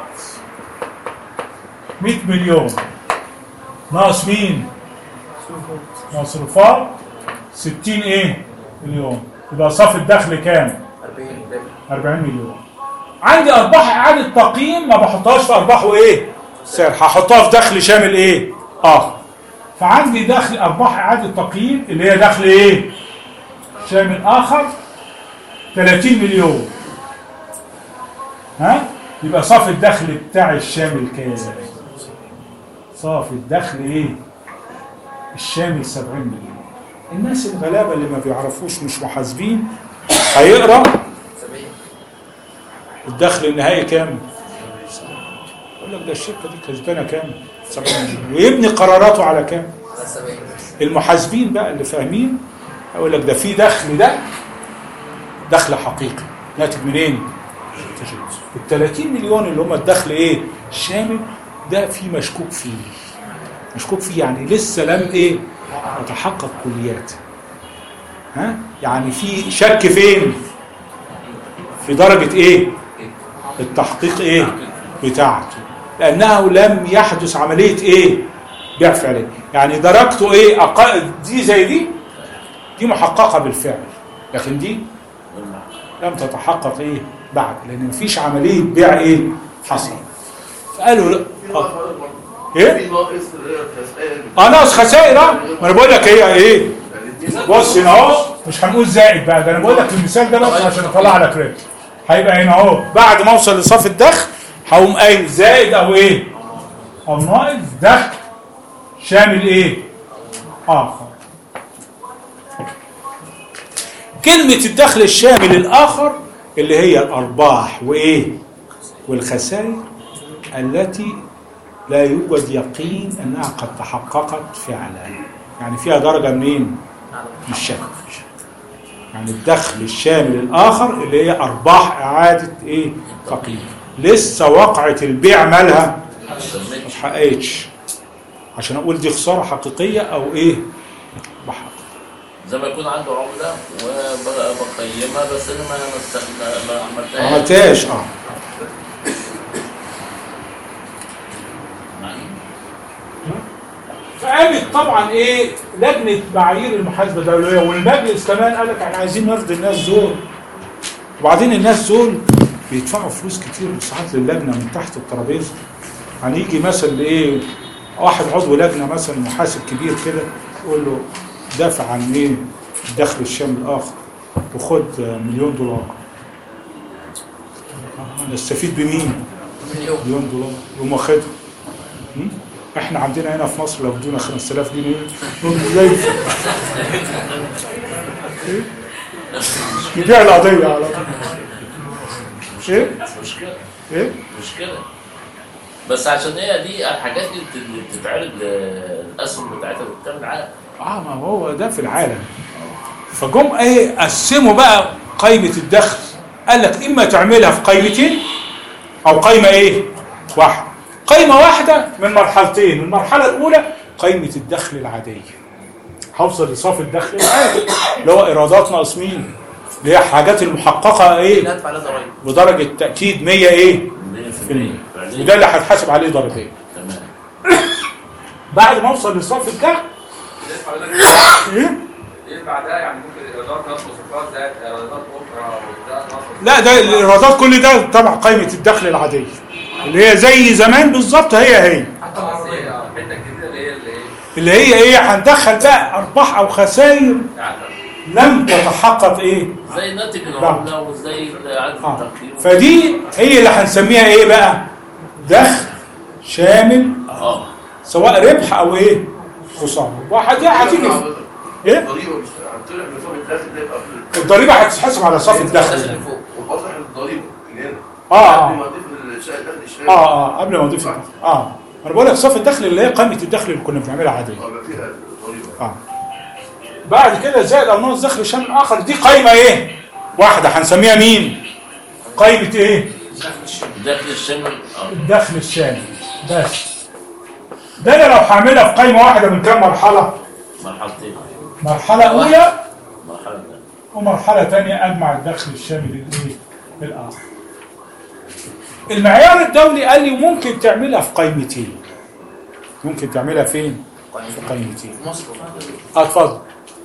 مية مليون ناقص مين؟ مصروفات ستين ايه؟ مليون. يبقى صافي الدخل كام؟ أربعين مليون. عندي ارباح اعاده تقييم ما بحطهاش في ارباح وايه؟ سعر، هحطها في دخل شامل ايه؟ اخر. فعندي دخل ارباح اعاده تقييم اللي هي دخل ايه؟ شامل اخر ثلاثين مليون. ها؟ يبقى صافي الدخل بتاع الشامل كام؟ صافي الدخل ايه؟ الشامل سبعين مليون. الناس الغلابه اللي ما بيعرفوش مش محاسبين هيقرا الدخل النهائي كام؟ يقول لك ده الشركه دي كسبانه كام؟ سبعين مليون، ويبني قراراته على كام؟ المحاسبين بقى اللي فاهمين يقول لك ده في دخل، ده دخل حقيقي ناتج منين؟ ال ثلاثين مليون اللي هم الدخل ايه؟ الشامل ده في مشكوك فيه. مشكوك فيه يعني لسه لم ايه؟ يتحقق كلياته. ها؟ يعني في شك فين؟ في درجة ايه؟ التحقيق ايه؟ بتاعته. لأنه لم يحدث عملية ايه؟ بيع فعلي. يعني درجته ايه؟ أقل دي زي دي دي محققة بالفعل، لكن دي لم تتحقق ايه؟ بعد، لأن مفيش عملية بيع ايه؟ حصل. فقالوا لا اه ايه؟ اه ناقص خسائر. اه ما انا بقول لك هي ايه؟ بص هنا اهو مش هنقول زائد بقى، ده انا بقول لك المثال ده بس عشان اطلع لك ربح. هيبقى هنا اهو بعد ما اوصل لصافي الدخل هقوم قايل زائد او ايه؟ او ناقص دخل شامل ايه؟ اخر. كلمة الدخل الشامل الاخر اللي هي الارباح وايه؟ والخسائر التي لا يوجد يقين انها قد تحققت فعلا، يعني فيها درجه منين؟ من الشك. يعني الدخل الشامل الاخر اللي هي ارباح اعاده ايه؟ تقييم، لسه وقعه البيع مالها ما اتحققتش عشان اقول دي خساره حقيقيه او ايه؟ بحق. زي ما يكون عنده عمله وبقيمها بس انا ما ما عملتهاش ما عملتهاش اه فقامت طبعا ايه لجنه معايير المحاسبه الدوليه والمجلس كمان قال لك احنا عايزين نرضي الناس دول، وبعدين الناس دول بيدفعوا فلوس كتير ساعات للجنه من تحت الترابيزه. هنيجي مثلا ايه واحد عضو لجنه مثلا محاسب كبير كده يقول له دافع عن ايه الدخل الشامل الاخر وخد مليون دولار، نستفيد بمين؟ مليون دولار يقوم واخدها. احنا عندنا هنا في مصر لو بدونا خمسة آلاف جنيه ازاي نبيع القضيه على طول. ايه مشكله ايه مشكله بس عشان هي دي الحاجات اللي بتتعرض الاسهم بتاعتها بتعمل عالم. اه ما هو ده في العالم. فجم ايه قسموا بقى قائمه الدخل، قال لك اما تعملها في قائمتين او قائمه ايه واحده. قائمه واحده من مرحلتين، المرحله الاولى قائمه الدخل العاديه، هوصل لصافي الدخل العادي اللي هو ايرادات ناقص مين، اللي هي الحاجات المحققه ايه بدرجه تاكيد مية ايه في المية، وده اللي هتحاسب عليه ضريبيه. تمام. بعد ما اوصل لصافي الدخل ايه ايه بعدها يعني ممكن ايرادات نقص وصفات زائد ايرادات اخرى وده نقص. لا ده الايرادات كل ده تبع قائمه الدخل العاديه اللي هي زي زمان بالظبط. هي هي حتى الحته الجديده اللي هي اللي هي ايه هندخل بقى ارباح او خسائر لم تتحقق ايه زي ناتج العمله وزي اعاده التقييم. فدي هي اللي هنسميها ايه بقى؟ دخل شامل اه سواء ربح او ايه خساره. وهتيجي هتيجي ايه الضريبه مش هتطلع من صافي الدخل ده يبقى الضريبه هتتحسب على صافي الدخل وبطرح الضريبه اللي هنا اه قبل ما اضيف الشقه الدخل الشامل اه اه قبل ما اضيف اه انا بقول لك صافي الدخل اللي هي قائمه الدخل اللي كنا بنعملها عاديه اه. بعد كده زائد او ناقص دخل شامل اخر، دي قائمه ايه واحده هنسميها مين؟ قائمه ايه؟ الدخل الشامل. الدخل الشامل. بس ده انا لو هعملها في قائمه واحده من كام مرحله؟ مرحلتين. مرحله اولى مرحله ثانيه ومرحله ثانيه اجمع الدخل الشامل الايه الاخر. المعيار الدولي قال لي ممكن تعملها في قائمتين. ممكن تعملها فين؟ في قائمتين. مصر. اه اتفضل.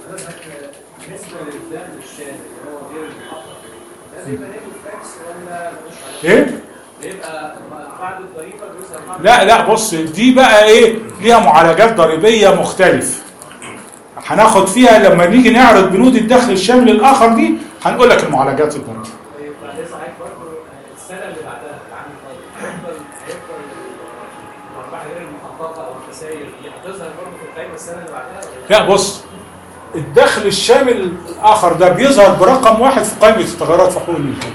بالنسبه للدخل الشامل اللي هو غير المحقق لازم يبقى نيجي تاكس ولا مش ايه؟ يبقى بعد الضريبه بيظهر لا لا بص دي بقى ايه ليها معالجات ضريبيه مختلفه هناخد فيها لما نيجي نعرض بنود الدخل الشامل الاخر دي هنقول لك المعالجات الضريبيه. طيب بعد صحيح برضه السنه اللي بعدها العام القادم هيفضل هيفضل الارباح غير المحققه او الخسائر دي هتظهر برضه في القائمه السنه اللي بعدها؟ لا بص الدخل الشامل الاخر ده بيظهر برقم واحد في قائمه التغيرات في حقوق الملكيه.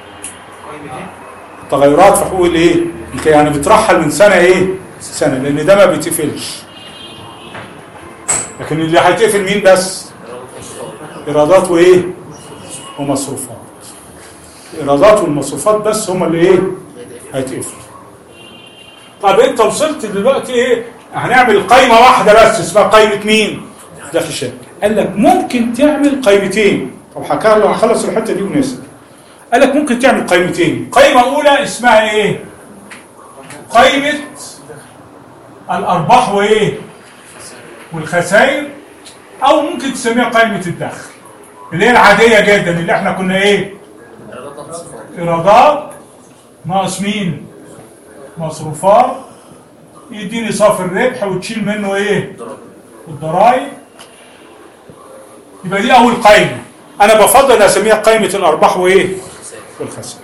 تغيرات في حقوق الايه؟ يعني بترحل من سنه ايه؟ سنه، لان ده ما بيتقفلش. لكن اللي هيتقفل مين بس؟ ايرادات وايه؟ ومصروفات. الايرادات والمصروفات بس هم اللي ايه؟ هيتقفلوا. طب انت وصلت دلوقتي ايه؟ هنعمل قائمه واحده بس اسمها قائمه مين؟ دخل شامل. قال لك ممكن تعمل قائمتين. طب هخلص الحته دي ونسال. قال لك ممكن تعمل قائمتين. قائمه اولى اسمها ايه؟ قائمه الارباح وايه؟ والخسائر، او ممكن تسميها قائمه الدخل اللي هي العاديه جدا اللي احنا كنا ايه؟ ايرادات ناقص مين؟ مصروفات يديني صافي الربح وتشيل منه ايه؟ الضرائب. يبقى دي اول قائمه. انا بفضل اسميها قائمه الارباح وايه؟ والخسائر.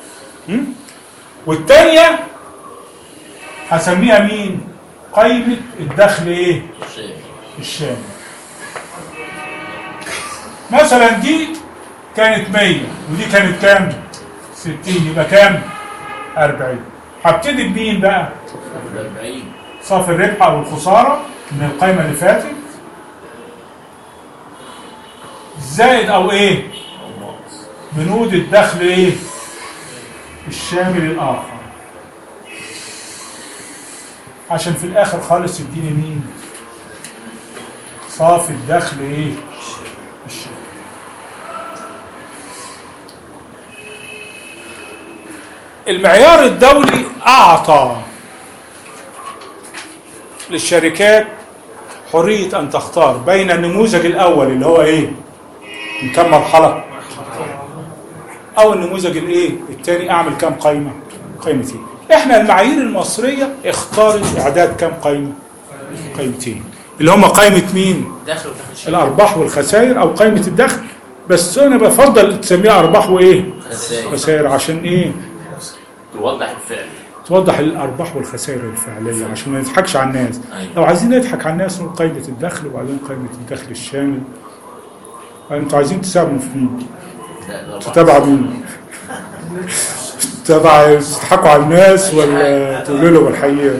والثانيه هسميها مين؟ قائمه الدخل ايه؟ الشامل. مثلا دي كانت مية ودي كانت كام؟ ستين، يبقى كام؟ أربعين. هبتدي بمين بقى؟ صافي الربح او الخساره من القائمه اللي فاتت زائد او ايه بنود الدخل ايه الشامل الاخر، عشان في الاخر خالص يديني مين صافي الدخل ايه الشامل. المعيار الدولي اعطى للشركات حرية ان تختار بين النموذج الاول اللي هو ايه من كم مرحلة او النموذج الايه الثاني اعمل كم قائمة قائمتين. احنا المعايير المصرية اختارت اعداد كم قائمة قائمتين اللي هم قائمة مين دخل الارباح والخسائر او قائمة الدخل، بس انا بفضل تسميها ارباح وايه خسائر عشان ايه توضح الفعل توضح الارباح والخسائر الفعليه عشان ما نضحكش على الناس. لو عايزين نضحك على الناس نقول قائمه الدخل وبعدين قائمه الدخل الشامل. انتوا عايزين تساهموا في مين؟ تتابعوا مين؟ تتابعوا تضحكوا على الناس ولا تقولوا لهم الحقيقه؟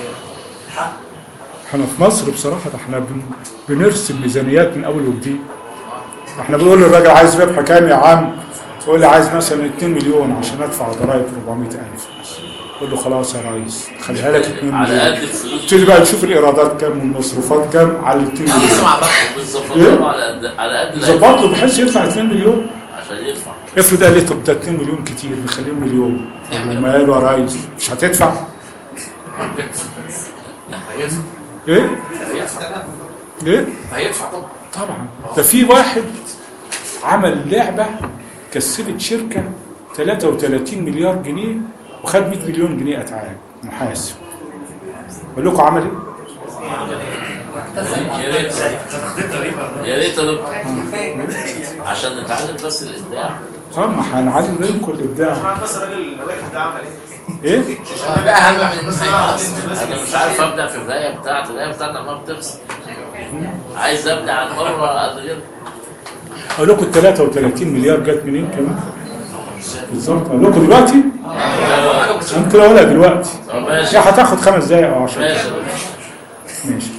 احنا في مصر بصراحه احنا بنرسم ميزانيات من اول وجديد. احنا بنقول للراجل عايز ربح كام يا عم؟ يقول لي عايز مثلا اتنين مليون عشان ادفع ضرايب أربعمائة ألف. قول له خلاص يا ريس خليها لك اتنين مليون. تيجي بقى نشوف الايرادات كام والمصروفات كام على اتنين مليون. بالظبط على قد على قد ظبط له بحيث يدفع اتنين مليون عشان يدفع. افرض قال لي طب ده اتنين مليون كتير نخليهم مليون. لما قال له يا ريس مش هتدفع؟ ايه؟ ايه؟ هيدفع طبعا. طبعا ده في واحد عمل لعبه كسبت شركه ثلاثة وثلاثين مليار جنيه وخد مئة مليون جنيه اتعاب محاسب. اقول لكم عمل ايه؟ يا ريت يا ريت عشان نتعلم بس الابداع. اه ما هنعلم منكم الابداع. بس الراجل الواحد ده عمل ايه؟ ايه؟ بقى اهم من انا مش عارف ابدا في البدايه بتاعتي، البدايه بتاعتي ما بتفصل. عايز ابدا عن مره قد غير. اقول لكم ال ثلاثة وثلاثين مليار جت منين كمان؟ بالظبط اقول لكم دلوقتي؟ ممكن اقولها دلوقتي. يا هتاخد خمس دقايق او عشر دقايق. ماشي.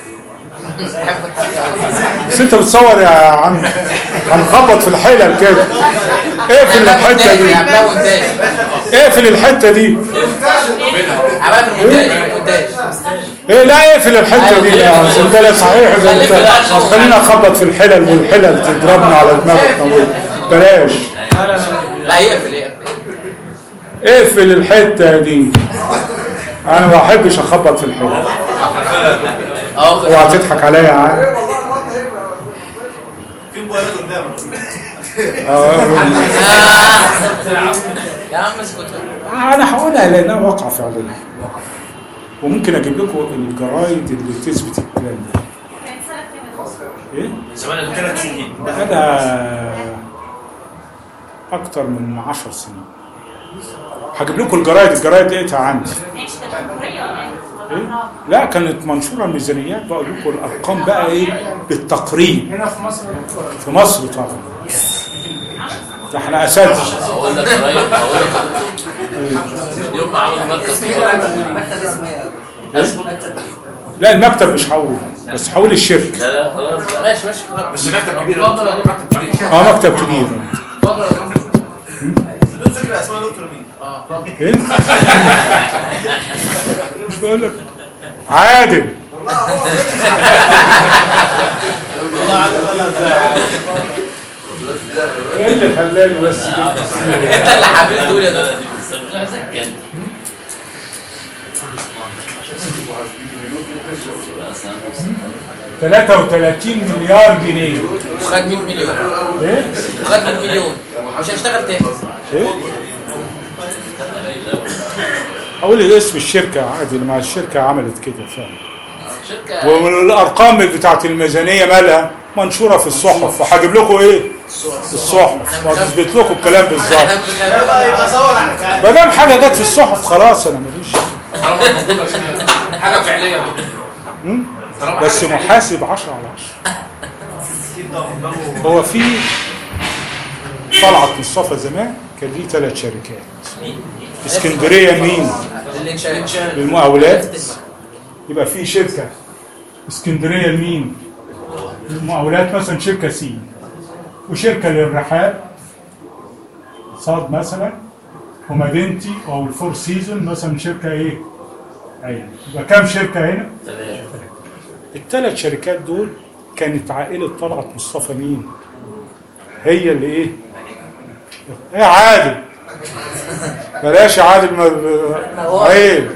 بس انت بتصور يا عم هنخبط في الحلل كده. اقفل الحته دي. اقفل الحته دي. ايه لا اقفل الحته دي عشان ده صحيح زي انت خلينا نخبط في الحلل والحلل تضربنا على دماغنا. بلاش. لا يقفل اقفل الحته دي. انا ما بحبش اخبط في الحلل. اوعى تضحك عليا يا عم. في موبايلات قدامك. يا عم اسكت. انا هقولها لانها واقعه فعليا وممكن اجيب لكم الجرايد اللي تثبت الكلام ده. ايه؟ زمان ثلاث سنين. انا اكتر من عشر سنين. هجيب لكم الجرايد الجرايد لقيتها عندي. إيه؟ لا كانت منشوره الميزانيات بقول لكم الارقام بقى ايه بالتقريب. هنا في مصر في مصر طبعا. ده احنا اساتذه. اقول لك قريب اقول لك يوم ما عملوا مركز لا المكتب مش هقول بس هقول الشركه. لا لا خلاص ماشي ماشي بس مكتب كبير. اه مكتب كبير. فكره اسمها دكتور مين؟ اه ايه؟ مش بقول لك عادل. ايه اللي خلاني بس انت اللي حبيت تقول يا دكتور. ثلاثة وثلاثين مليار جنيه وخد مئة مليون. ايه؟ وخد مئة مليون مش هيشتغل تاني. ايه؟ اقول اسم الشركه عادي لما الشركه عملت كده فعلا. والارقام بتاعت الميزانيه مالها منشوره في الصحف وهجيب لكم ايه؟ الصحف واثبت لكم الكلام بالظبط. ما دام حاجه جت في الصحف خلاص انا ماليش حاجه فعليه بس محاسب عشرة على عشرة. هو في طلعت مصطفى زمان كان ليه ثلاث شركات اسكندريه مين؟ للمقاولات. يبقى في شركه اسكندريه لمين؟ للمقاولات مثلا شركه سي، وشركه للرحاب صاد مثلا، ومدينتي او الفور سيزون مثلا شركه ايه؟ عين. يبقى كام شركه هنا؟ الثلاث شركات دول كانت عائله طلعت مصطفى مين؟ هي اللي ايه؟ ايه عادل؟ بلاش عادل عيب.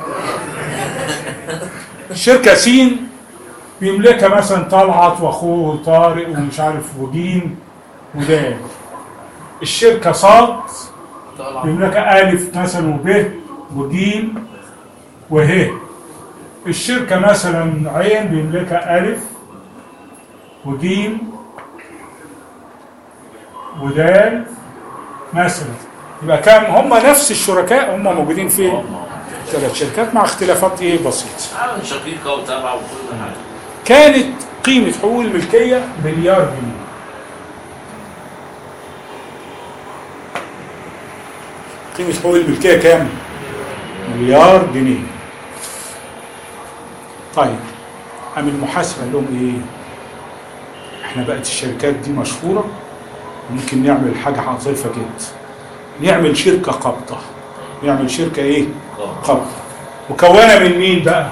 شركه سين بيملكها مثلا طلعت واخوه طارق ومش عارف وجيم ودال. الشركه صاد بيملكها الف مثلا وب وجيم وه. الشركه مثلا عين بيملكها الف وجيم ودال مثلا. يبقى كام هم نفس الشركاء، هم موجودين فين؟ ثلاث شركات مع اختلافات ايه بسيطه. شقيقه وتابعه وكل حاجه. كانت قيمه حقوق الملكيه مليار جنيه. قيمه حقوق الملكيه كام؟ مليار جنيه. طيب قام المحاسبه قال لهم ايه؟ احنا بقت الشركات دي مشهوره، ممكن نعمل حاجه عظيفه جدا. نعمل شركه قابضه. نعمل شركه ايه؟ قابضه. مكونه من مين بقى؟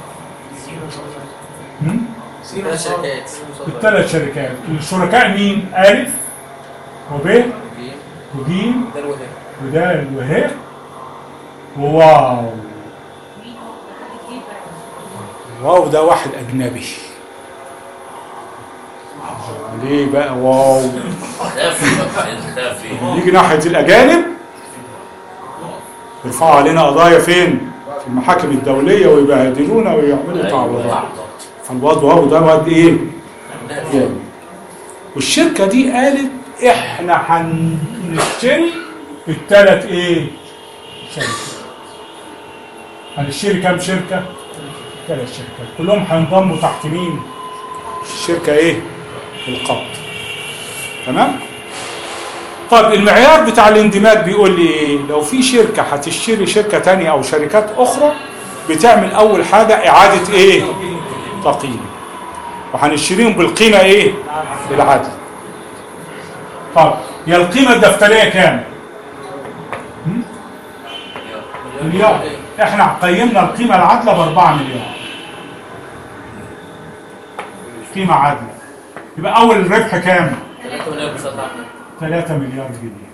ثلاث شركات. الثلاث شركات. الشركاء مين؟ الف وب وجيم ودال وه وواو. واو ده واحد اجنبي. ليه بقى واو؟ يجي ناحيه الاجانب يرفعوا علينا قضايا فين؟ في المحاكم الدوليه ويبهدلونا ويعملوا تعويضات. فالواد واو ده واد ايه؟ يعني. والشركه دي قالت احنا هنشتري الثلاث ايه؟ شركات. هنشتري كام شركه؟ ثلاث شركات كلهم هينضموا تحت مين؟ الشركه ايه؟ القبض. تمام؟ طب المعيار بتاع الاندماج بيقول لي ايه؟ لو في شركه هتشتري شركه ثانيه او شركات اخرى بتعمل اول حاجه اعاده ايه؟ تقييم. وهنشتريهم بالقيمه ايه؟ بالعدل. طب هي القيمه الدفتريه كام؟ مليار. احنا قيمنا القيمه العادله ب أربعة مليار. قيمه عادله. يبقى اول ربح كام؟ ثلاثة مليار جنيه.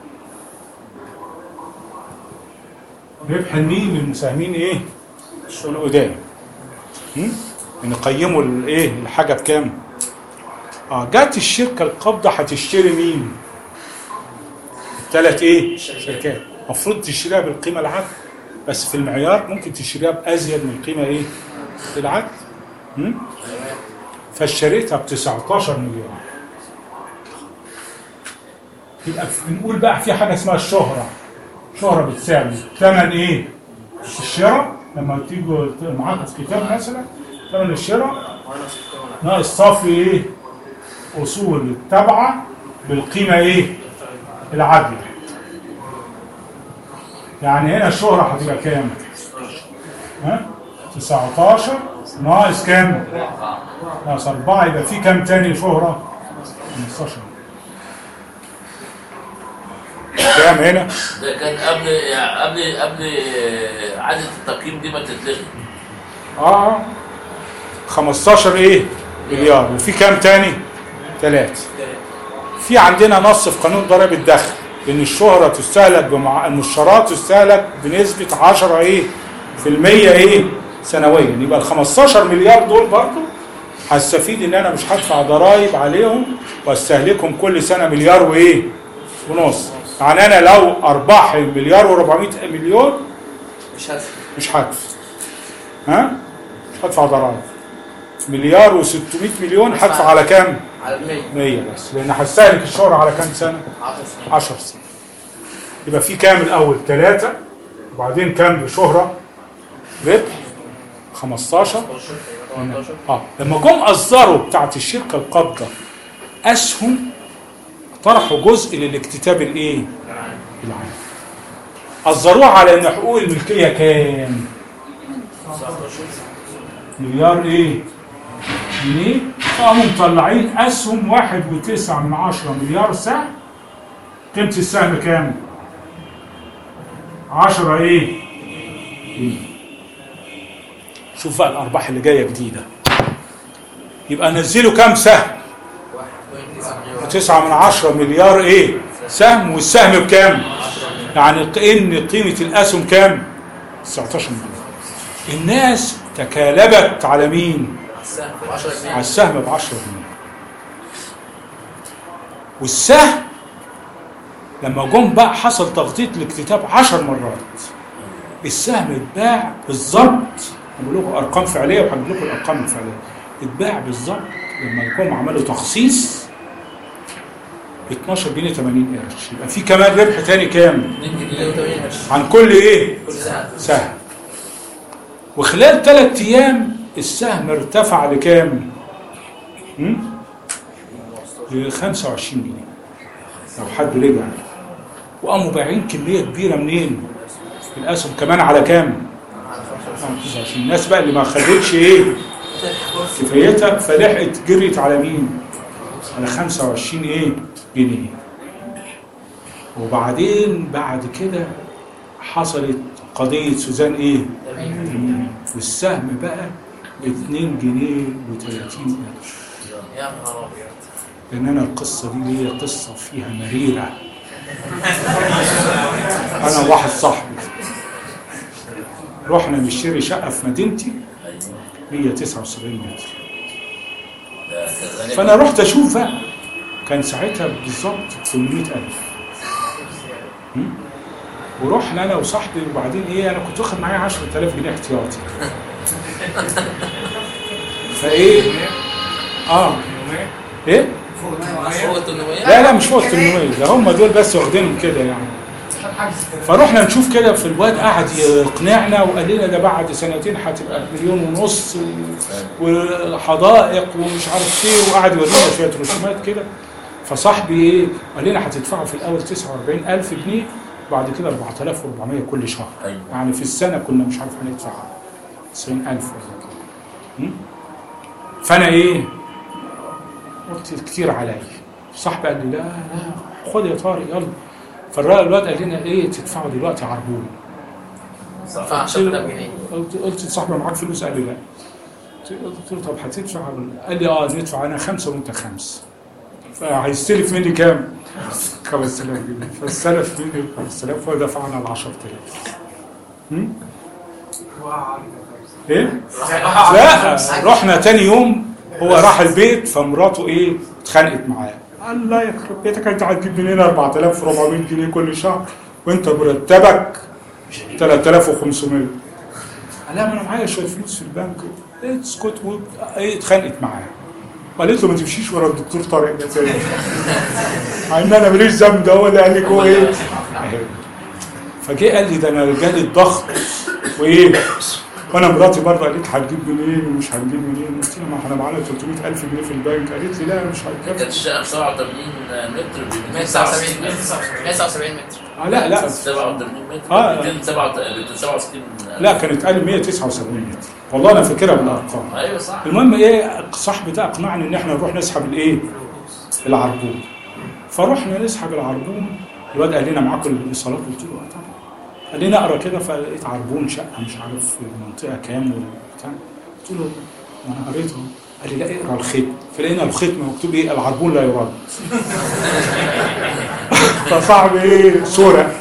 ربح مين؟ للمساهمين ايه؟ القدام. نقيموا الايه؟ الحاجه بكام؟ اه جت الشركه القابضه هتشتري مين؟ الثلاث ايه؟ شركات. المفروض تشتريها بالقيمه العادله، بس في المعيار ممكن تشتريها بازيد من القيمه ايه؟ العادله. فاشتريتها ب تسعتاشر مليار. يبقى بنقول بقى في حاجه اسمها الشهره. شهره بتساوي ثمن ايه؟ الشراء. لما تيجوا معاكم كتاب مثلا ثمن الشراء ناقص صافي ايه؟ اصول التابعه بالقيمه ايه؟ العادله. يعني هنا الشهره هتبقى كام؟ ها؟ تسعتاشر ناقص كام؟ ناقص أربعة. يبقى في كام تاني شهره؟ خمستاشر. كام هنا؟ ده كان قبل يعني قبل قبل عادة التقييم دي ما تتلغي. اه خمستاشر ايه؟ مليار. وفي كام تاني؟ ثلاثة. في عندنا نص في قانون ضرائب الدخل ان الشهرة تستهلك بمع... المشترات تستهلك بنسبة عشرة ايه؟ في المية ايه؟ سنويا. يبقى ال خمستاشر مليار دول برضه هستفيد ان انا مش هدفع ضرائب عليهم واستهلكهم كل سنة مليار وايه؟ ونص. يعني انا لو ارباحي مليار واربعمائة مليون مش هدفع مش هدفع. ها؟ مش هدفع ضرائب. مليار وستمائة مليون هدفع على كام؟ على مية. مية بس، لان هستهلك الشهر على كام سنه؟ عشر سنين. يبقى في كام الاول؟ ثلاثة، وبعدين كام بشهره؟ ربح خمستاشر. اه لما جم اصدروا بتاعت الشركه القابضه اسهم طرحوا جزء للاكتتاب الايه؟ العام. أصدروها على إن حقوق الملكية كام؟ مليار إيه؟ جنيه. قاموا مطلعين أسهم واحد وتسعة من عشرة مليار سهم. قيمة السهم كام؟ عشرة إيه؟ إيه؟ شوف بقى الأرباح اللي جاية جديدة. يبقى نزلوا كام سهم؟ تسعة من عشرة مليار إيه؟ سهم. والسهم بكام؟ يعني إن قيمة الأسهم كام؟ تسعتاشر مليار. الناس تكالبت على مين؟ على السهم ب عشرة جنيه. والسهم لما جم بقى حصل تغطية الاكتتاب عشر مرات. السهم اتباع بالظبط، هقول لكم ارقام فعليه وهجيب لكم الارقام الفعليه. اتباع بالظبط لما جم عملوا تخصيص اتناشر جنيه تمانين قرش. يبقى في كمان ربح تاني كام؟ اتنين جنيه وتمانين قرش عن كل ايه؟ كل سهم. سهم. وخلال ثلاث ايام السهم ارتفع لكام؟ ل خمسة وعشرين جنيه لو حد رجع. وقاموا بايعين كميه كبيره منين؟ الاسهم كمان على كام؟ خمسة وعشرين. الناس بقى اللي ما خدتش ايه؟ كفايتها فلحقت جريت على مين؟ على خمسة وعشرين ايه؟ جنيه. وبعدين بعد كده حصلت قضيه سوزان ايه؟ والسهم بقى اتنين جنيه وتلاتين قرش. يا نهار ابيض. لان انا القصه دي هي قصه فيها مريره. انا واحد صاحبي رحنا نشتري شقه في مدينتي مية وتسعة وسبعين متر. فانا رحت اشوف بقى كان ساعتها بالظبط ثمانمية ألف. ورحنا انا وصاحبي وبعدين ايه انا كنت واخد معايا عشرة آلاف جنيه احتياطي. فايه اه ايه فوق ال تمنمية؟ لا لا مش فوق ال تمنمية، ده هم دول بس واخدينهم كده يعني. فروحنا نشوف كده في الواد قعد يقنعنا وقال لنا ده بعد سنتين هتبقى مليون ونص وحدائق ومش عارف ايه، وقعد يورينا شويه رسومات كده. فصاحبي ايه قال لنا هتدفعوا في الاول تسعة وأربعين ألف جنيه بعد كده أربعة آلاف وأربعمية كل شهر. يعني في السنه كنا مش عارف هندفع تسعين ألف ولا كده. فانا ايه قلت كتير عليا. صاحبي قال لي لا لا خد يا طارق يلا. فالواد قال لنا ايه تدفعوا دلوقتي عربون. دفع عشرة آلاف جنيه. قلت قلت لصاحبي معاك فلوس؟ قال لي لا. قلت له طب هتدفع؟ قال لي اه ندفع انا خمسه وانت خمسه. فهيستلف مني كام؟ خمسة آلاف جنيه. فاستلف مني خمسة آلاف ودفعنا ال عشرة آلاف. امم ايه؟ لا رحنا تاني يوم هو راح البيت فمراته ايه اتخانقت معاه. الله يخرب بيتك انت هتجيب منين أربعة آلاف وأربعمية جنيه كل شهر وانت مرتبك ثلاثة آلاف وخمسمية؟ قال لها ما انا معايا شويه فلوس في البنك. اسكت. ايه اتخانقت معاه. قالت له ما تمشيش ورا الدكتور طارق ده تاني. مع ان انا ماليش ذنب، ده هو اللي قال لي جوه ايه. فجه قال لي ده انا جالي الضغط وايه وانا مراتي برضه قالت هتجيب منين ومش هتجيب منين. قلت لها ما احنا معانا ثلاثمية ألف جنيه في البنك. قالت لي لا مش هتكفي. كانت الشقه سبعة وتمانين متر ب مية وتسعة وسبعين متر. مية وتسعة وسبعين متر. اه لا لا سبعة وتمانين متر. اه ميتين سبعة وستين. لا كانت قال مية وتسعة وسبعين متر والله انا فاكرها بالارقام. ايوه صح. المهم ايه صاحبي ده اقنعني ان احنا نروح نسحب الايه العربون. فروحنا نسحب العربون. الواد قال لنا معاكم الايصالات؟ قلت له اه طبعا. قال لي اقرا كده فلقيت عربون شقه مش عارف في المنطقه كام وبتاع. قلت له ما انا قريته. قال لي لا اقرا الختم. فلقينا الختم مكتوب ايه العربون لا يرد. فصاحبي ايه صوره.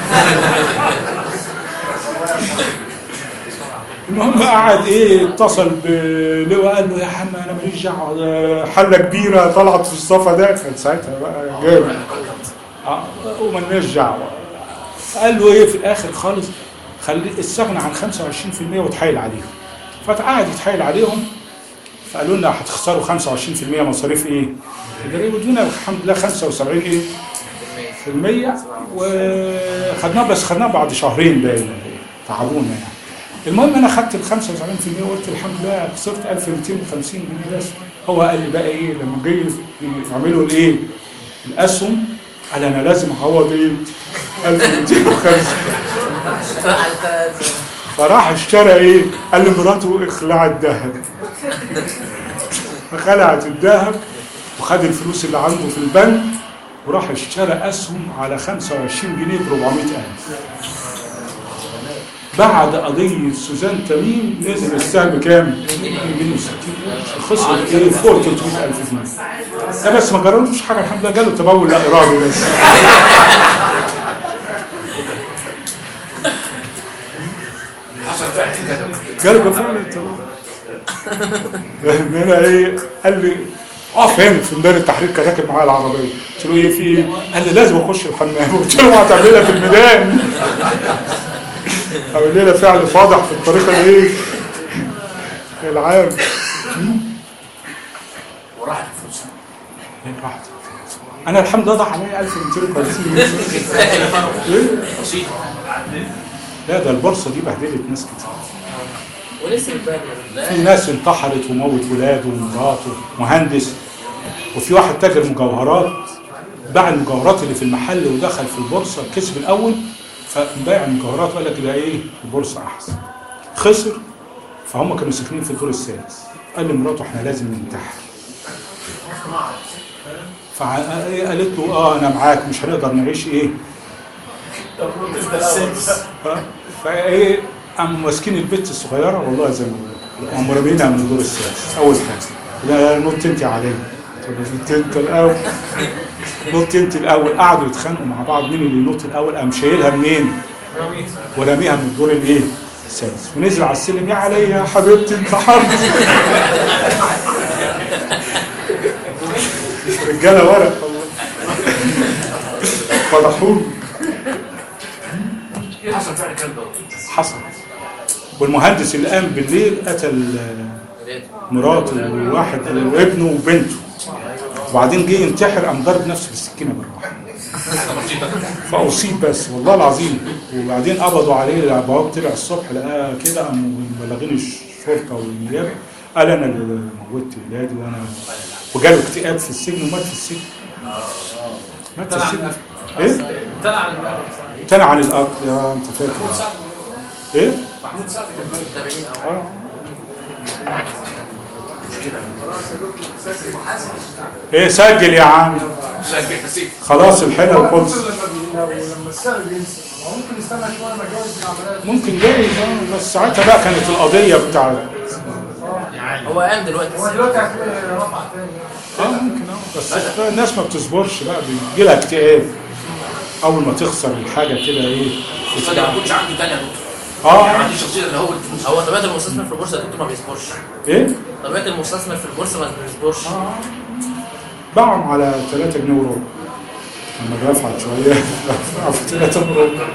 المهم قعد ايه اتصل بلواء قال له يا حما انا ماليش دعوه حله كبيره طلعت في الصفا ده. كان ساعتها بقى جامد اه ومالناش دعوه. قال له ايه في الاخر خالص خلي استغنى عن خمسة وعشرين في المية وتحايل عليهم. فقعد يتحايل عليهم فقالوا لنا هتخسروا خمسة وعشرين في المية مصاريف ايه الضريبه. ودونا الحمد لله خمسة وسبعين ايه في المية وخدناه بس خدناه بعد شهرين باين تعبونا يعني. المهم انا خدت ال خمسة وسبعين في المية وقلت الحمد لله خسرت ألف ومئتين وخمسين جنيه بس. هو قال لي بقى ايه لما جاي يعملوا الايه الاسهم قال انا لازم اعوض ايه ألف ومئتين وخمسين. فراح اشترى ايه؟ قال لمراته اخلع الذهب. فخلعت الذهب وخد الفلوس اللي عنده في البنك وراح اشترى اسهم على خمسة وعشرين جنيه ب أربعمائة ألف. بعد قضيه سوزان تميم نزل السهم كام؟ جنيه وستين خسر ايه؟ فوق ثلاثمائة ألف جنيه. ده بس ما جرالوش حاجه الحمد لله، جاله تبول لا ارادي بس. جاله فعلا تبول. انا ايه؟ قال لي اقف هنا في ميدان التحرير، كان راكب معايا العربيه. قلت له ايه في ايه؟ قال لي لازم اخش الحمام. قلت له هتعملها في الميدان. او الليله فعل فاضح في الطريقه الايه؟ العام. وراحت الفلوس. راحت. انا الحمد لله ضاع عليا ألف ومئتين وخمسين. بسيطه. لا ده البورصه دي بهدلت ناس كتير. ولسه بتبهدل. في ناس انتحرت وموت ولاده ومراته، مهندس. وفي واحد تاجر مجوهرات باع المجوهرات اللي في المحل ودخل في البورصه، كسب الاول فباع المجوهرات وقال لك ده ايه؟ البورصه احسن. خسر. فهم كانوا ساكنين في الدور السادس. قال لمراته احنا لازم ننتحر. فقالت له اه انا معاك مش هنقدر نعيش ايه؟ فايه قاموا ماسكين البت الصغيره والله زي ما قاموا رامينها من الدور السادس اول حاجه. لا نط انت عليا. طب نط انت الاول. نط انت الاول. قعدوا يتخانقوا مع بعض مين اللي ينط الاول. قام شايلها منين؟ وراميها من الدور الايه؟ السادس. ونزل على السلم يا عليا يا حبيبتي انتحرت. رجاله ورق والله. فضحوني. حصل فعلا كلب. حصل. والمهندس اللي قام بالليل قتل مراته وواحد وابنه وبنته. وبعدين جه ينتحر قام ضرب نفسه بالسكينه بالراحه. فاصيب بس والله العظيم. وبعدين قبضوا عليه. البواب طلع الصبح لقاه كده قاموا مبلغين الشرطه والنيابه. قال انا اللي موتت ولادي وانا وجاله اكتئاب في السجن ومات في السجن. مات في السجن. ايه؟ امتنع عن الأرض. امتنع عن الارض. يا انت فاكر ايه؟ محمود سعد كان متابعين اه ايه سجل يا عم. سجل. خلاص الحلقه القدس. لما السعر بينزل ممكن يستنى شويه ما جايز العمليات. ممكن جاي بس ساعتها بقى كانت القضيه بتاعت هو قام دلوقتي. هو دلوقتي هتلاقي رفع تاني. اه ممكن اه بس الناس ما بتصبرش بقى بيجي لها اكتئاب اول ما تخسر الحاجه كده ايه. الصدق ما كنتش عندي تاني يا دكتور. اه ما عنديش شخصيه اللي هو الفلوس. هو طبيعه المستثمر في البورصه يا دكتور ما بيصبرش. ايه؟ طبيعه المستثمر في البورصه ما بيصبرش. باعهم على ثلاثة جنيه وربع. لما رفعت شويه رفعوا في ثلاثة وربع.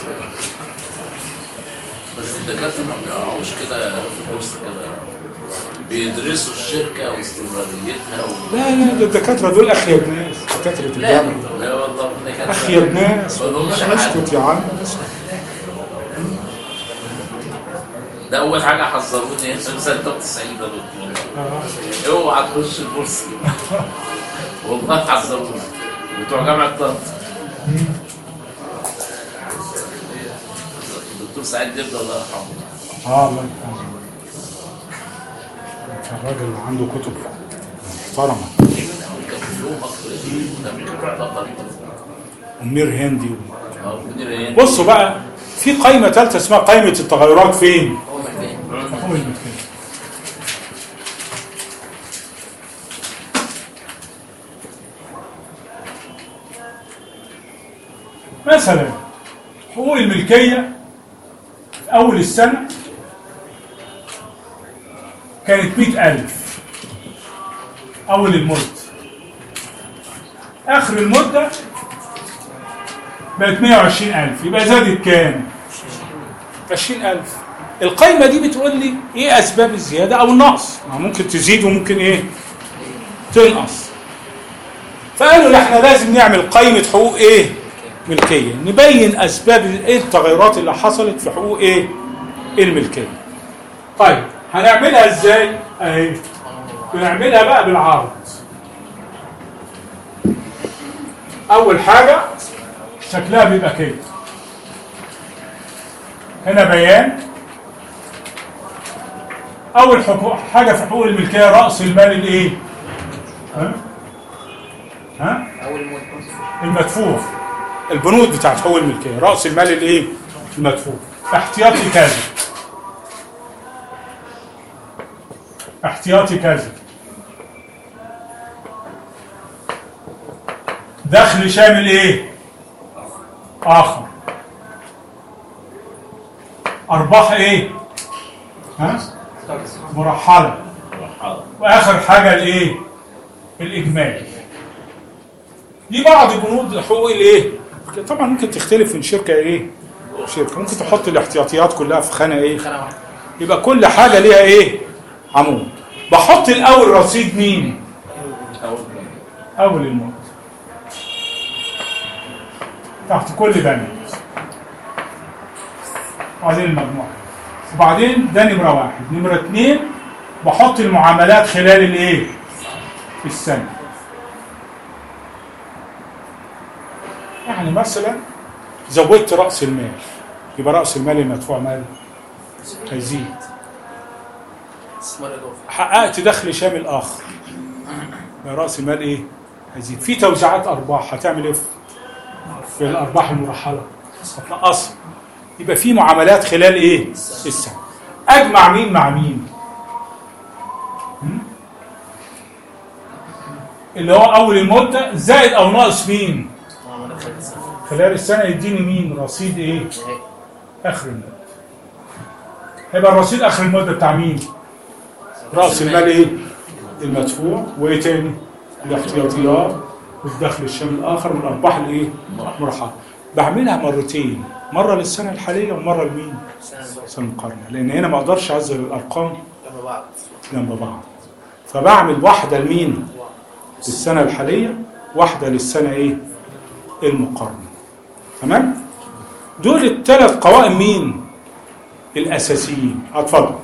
بس الدكاتره ما بيقعوش كده في البورصه كده. بيدرسوا الشركه واستمراريتها و... لا لا ده الدكاتره دول اخيب ناس. دكاتره الجامعه لا والله الدكاتره اخيب ناس. ما لهمش اسكت يا عم. ده اول حاجه حذروني سنه ستة وتسعين ده دكتور. اوعى تخش البورصه. والله حذروني بتوع جامعه طنطا. الدكتور سعيد جدا الله يرحمه. اه الله يرحمه. الراجل اللي عنده كتب محترمه. منير هندي. بصوا بقى في قائمه ثالثه اسمها قائمه التغيرات فين؟ حقوق الملكيه. مثلا حقوق الملكيه في اول السنه كانت مئة ألف أول المدة. آخر المدة بقت مئة وعشرين ألف. يبقى زادت كام؟ عشرين ألف. القائمة دي بتقول لي إيه أسباب الزيادة أو النقص. ممكن تزيد وممكن إيه؟ تنقص. فقالوا لا إحنا لازم نعمل قائمة حقوق إيه؟ ملكية. نبين أسباب إيه التغيرات اللي حصلت في حقوق إيه؟ الملكية. طيب هنعملها ازاي؟ اهي بنعملها بقى بالعرض. اول حاجه شكلها بيبقى كده. هنا بيان. اول حقوق حاجه في حقوق الملكيه راس المال الايه؟ ها؟ ها؟ اول مود المدفوع. البنود بتاعت حقوق الملكيه راس المال الايه؟ المدفوع. احتياطي كذا، احتياطي كذا، دخل شامل ايه؟ اخر، ارباح ايه؟ ها؟ مرحله. واخر حاجه الايه؟ الاجمالي. دي بعض بنود حقوق الايه؟ طبعا ممكن تختلف من شركه ايه؟ شركه ممكن تحط الاحتياطيات كلها في خانه ايه؟ يبقى كل حاجه ليها ايه؟ عمود. بحط الاول رصيد مين؟ اول الموت تحت كل بند، وبعدين المجموعه، وبعدين ده نمره واحد. نمره اثنين بحط المعاملات خلال الايه؟ السنه. يعني مثلا زودت راس المال، يبقى راس المال المدفوع مال هيزيد. حققت دخل شامل اخر، يبقى راس المال ايه؟ هيزيد. في توزيعات ارباح هتعمل ايه في الارباح المرحله؟ هتنقصها. يبقى في معاملات خلال ايه؟ السنه. اجمع مين مع مين؟ اللي هو اول المده زائد او ناقص مين؟ خلال السنه يديني مين؟ رصيد ايه؟ اخر المده. هيبقى الرصيد اخر المده بتاع مين؟ راس المال ايه؟ المدفوع. وايه تاني؟ الاحتياطيات والدخل الشامل الاخر والارباح الايه؟ مرحله. بعملها مرتين، مره للسنه الحاليه ومره لمين؟ السنه المقارنه، لان هنا ما اقدرش اعزل الارقام جنب بعض جنب بعض. فبعمل واحده لمين؟ للسنه الحاليه، واحده للسنه ايه؟ المقارنه. تمام؟ دول الثلاث قوائم مين؟ الاساسيين. اتفضل.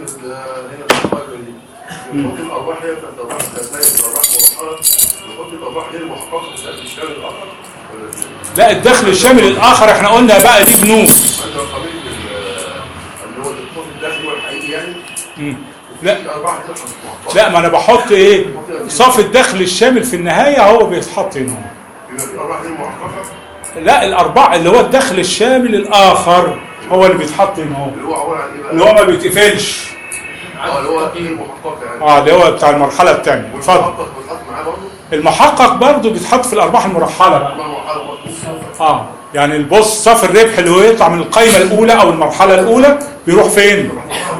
ممكن الارباح هي كانت ارباح كانت ارباح مرحله، نحط الارباح غير محققه في الدخل الشامل الاخر. لا الدخل الشامل الاخر احنا قلنا بقى دي بنود. انت قابل اللي هو الدخل الداخلي والحقيقي يعني. امم لا لا ما انا بحط ايه؟ صافي الدخل الشامل في النهايه هو بيتحط هنا. يبقى في ارباح غير محققه. لا الارباح اللي هو الدخل الشامل الاخر هو اللي بيتحط هنا اهو. اللي هو عباره عن ايه بقى؟ اللي هو ما بيتقفلش. اه اللي هو غير محقق يعني. اه اللي هو بتاع المرحله الثانيه. اتفضل. المحقق بيتحط معاه برضه؟ المحقق برضه بيتحط في الارباح المرحله بقى. اه يعني البص صافي الربح اللي هو يطلع من القائمه الاولى او المرحله الاولى بيروح فين؟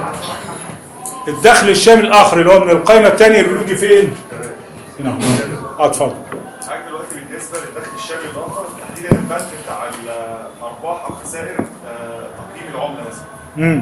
الدخل الشامل الاخر اللي هو من القائمه الثانيه بيجي فين؟ هنا اهو. اه اتفضل. حضرتك دلوقتي بالنسبه للدخل الشامل الاخر تحديدا البند بتاع الارباح او خسائر تقييم العمله مثلا. امم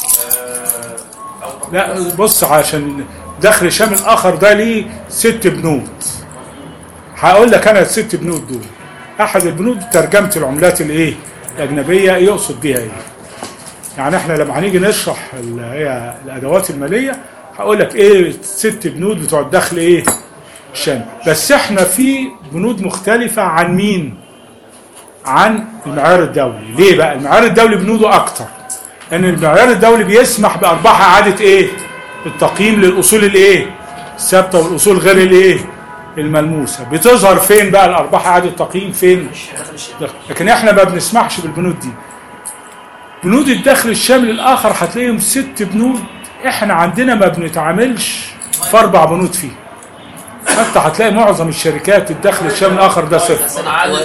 لا بص عشان دخل شامل اخر ده ليه ست بنود. هقول لك انا الست بنود دول. احد البنود ترجمه العملات الايه؟ الاجنبيه يقصد بيها ايه؟ يعني احنا لما هنيجي نشرح اللي هي الادوات الماليه هقول لك ايه الست بنود بتوع الدخل ايه؟ الشامل. بس احنا في بنود مختلفه عن مين؟ عن المعيار الدولي. ليه بقى؟ المعيار الدولي بنوده اكتر. لان المعيار الدولي بيسمح بارباح اعاده ايه؟ التقييم للاصول الايه؟ الثابته والاصول غير الايه؟ الملموسه. بتظهر فين بقى الارباح اعاده التقييم؟ فين؟ لكن احنا ما بنسمحش بالبنود دي. بنود الدخل الشامل الاخر هتلاقيهم ست بنود، احنا عندنا ما بنتعاملش في اربع بنود فيه. حتى هتلاقي معظم الشركات الدخل الشامل الاخر ده صفر.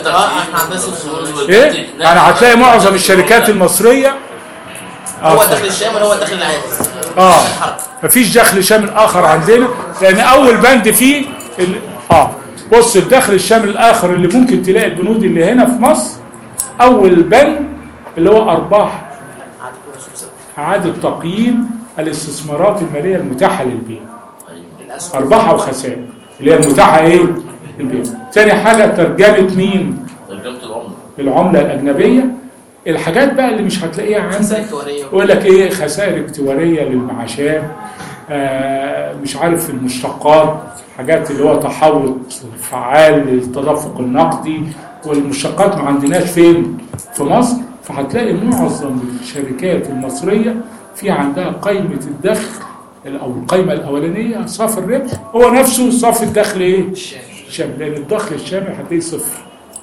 ايه؟ يعني هتلاقي معظم الشركات المصريه هو الدخل الشامل هو الدخل العادي. اه مفيش دخل شامل اخر عندنا، لان اول بند فيه ال... اه بص الدخل الشامل الاخر اللي ممكن تلاقي البنود اللي هنا في مصر اول بند اللي هو ارباح اعاده تقييم الاستثمارات الماليه المتاحه للبيع. ارباح وخسائر اللي هي المتاحه ايه؟ للبيع. ثاني حاجه ترجمه مين؟ ترجمه العمله. العمله الاجنبيه. الحاجات بقى اللي مش هتلاقيها عندك يقول لك ايه؟ خسائر اكتواريه للمعاشات، آه مش عارف المشتقات، حاجات اللي هو تحوط فعال للتدفق النقدي، والمشتقات ما عندناش فين؟ في مصر. فهتلاقي معظم الشركات المصريه في عندها قائمه الدخل او القائمه الاولانيه صافي الربح هو نفسه صافي الدخل ايه؟ الشامل، لان الدخل الشامل هتلاقيه صفر.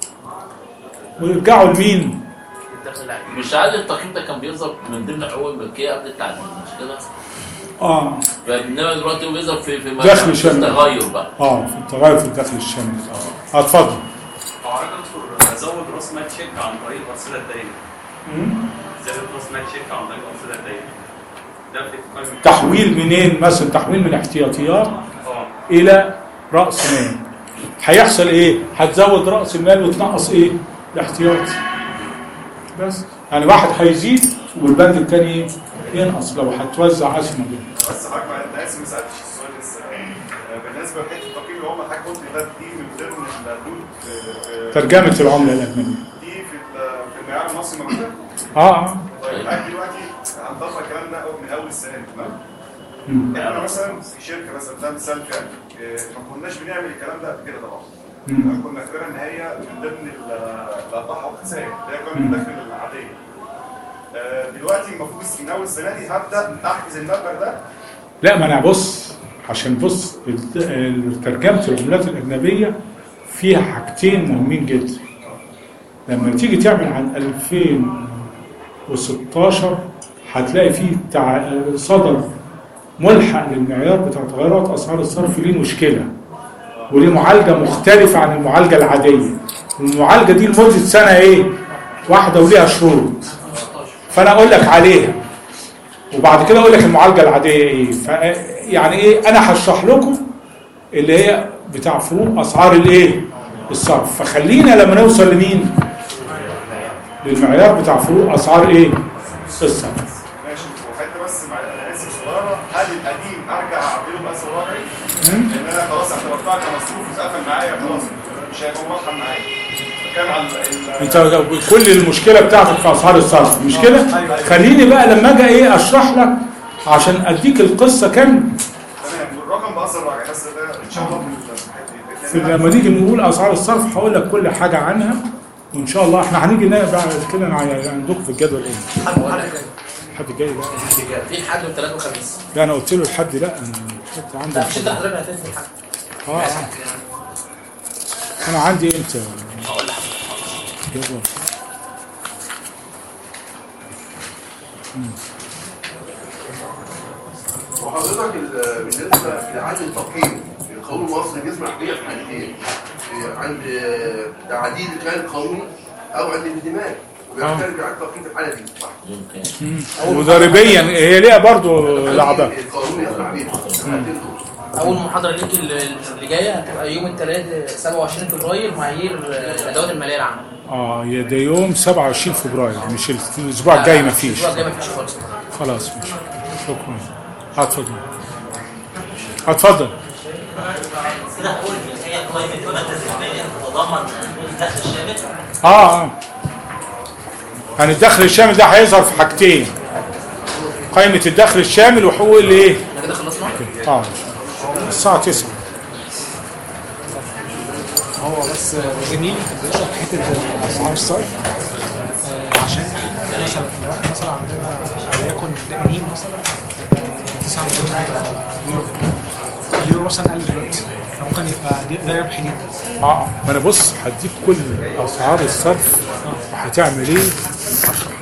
ويرجعوا لمين؟ مش عادي التقييم ده كان بيظهر من ضمن حقوق الملكيه قبل التعديل مش كده؟ اه فانما دلوقتي هو بيظهر في في دخل شامل التغير بقى اه في التغير في الدخل الشامل. اه اتفضل. هو حضرتك دكتور ازود راس مال شركه عن طريق الارصده الدائمه. زود راس مال شركه عن طريق الارصده الدائمه. ده في قائمه تحويل منين؟ مثلا تحويل من احتياطيات اه الى راس مال. هيحصل ايه؟ هتزود راس المال وتنقص ايه؟ الاحتياطي. بس يعني واحد هيزيد والبند الثاني ينقص لو هتوزع اسهم. بس حضرتك انا اسف ما سالتش السؤال لسه. بالنسبه لحته التقييم اللي هم حضرتك قلت ده دي من ضمن الحدود ترجمه العمله الاجنبيه دي في في المعيار المصري موجوده؟ اه اه طيب احنا دلوقتي هنطبق الكلام ده من اول السنه دي تمام؟ يعني انا مثلا في شركه مثلا ده مثال فعلا ما كناش بنعمل الكلام ده قبل كده طبعا. كنا فاكرين ان هي من ضمن الارباح والخسائر اللي هي قائمه الدخل العاديه. دلوقتي المفروض من اول السنه دي هبدا احجز المبلغ ده. لا ما انا بص عشان بص ترجمه العملات الاجنبيه فيها حاجتين مهمين جدا. لما تيجي تعمل عن ألفين وستاشر هتلاقي فيه صدر ملحق للمعيار بتاع تغيرات اسعار الصرف ليه مشكله وليه معالجه مختلفه عن المعالجه العاديه. المعالجه دي لمده سنه ايه؟ واحده وليها شروط. فانا اقول لك عليها وبعد كده اقول لك المعالجه العاديه ايه. يعني ايه؟ انا هشرح لكم اللي هي بتاع فروق اسعار الايه؟ الصرف. فخلينا لما نوصل لمين؟ للمعيار بتاع فروق اسعار ايه؟ الصرف. ماشي. وحته بس مع انا اسف صغيره، هل القديم ارجع اعدله بأسر واقعي؟ لان انا خلاص اعتبرتها كمصروف اتقفل معايا خلاص مش هيبقى مرحب معايا. كان على انت كل المشكله بتاعتك في اسعار الصرف مش كده؟ خليني بقى لما اجي ايه اشرح لك عشان اديك القصه كامله. تمام. والرقم بأسر واقعي بس ده ان شاء الله في لما نيجي نقول اسعار الصرف هقول لك كل حاجه عنها وان شاء الله احنا هنيجي بعد كده عندكم في الجدول ايه؟ الحد الجاي بقى في الحد والثلاث وخميس. لا انا قلت له الحد لا انا الحد عندي لا مش انت حضرتك هتنزل الحد. اه انا عندي امتى؟ هقول لحضرتك جدول. وحضرتك بالنسبه لعدد التقييم القانون المصري بيسمح بيها في حالتين، عند تعديل كان قانوني او عند الاندماج وبيختلف عن التقييم في الحاله دي صح؟ ممكن. مضاربيا هي ليها برضه لعبه. القانون يسمح بيها. اول محاضره ليك اللي جايه هتبقى يوم الثلاث سبعة وعشرين فبراير معايير الادوات الماليه العامه. اه يا ده يوم سبعة وعشرين فبراير مش الاسبوع الجاي مفيش. الاسبوع الجاي مفيش خالص. خلاص ماشي. شكرا. اتفضل. اتفضل. كده هقول ان هي قائمه المركز المالي تتضمن الدخل الشامل. اه اه يعني الدخل الشامل ده هيظهر في حاجتين. قائمه الدخل الشامل وحقوق الايه؟ احنا كده خلصنا؟ اه الساعه تسعة. هو بس جميل بيشرح حته اسعار الصرف عشان مثلا الواحد مثلا عندنا وليكن دائمين مثلا تسعة يورو اليورو مثلا قل دلوقتي ممكن يبقى ده ربح جدا. اه ما انا بص هديك كل اسعار الصرف وهتعمل ايه؟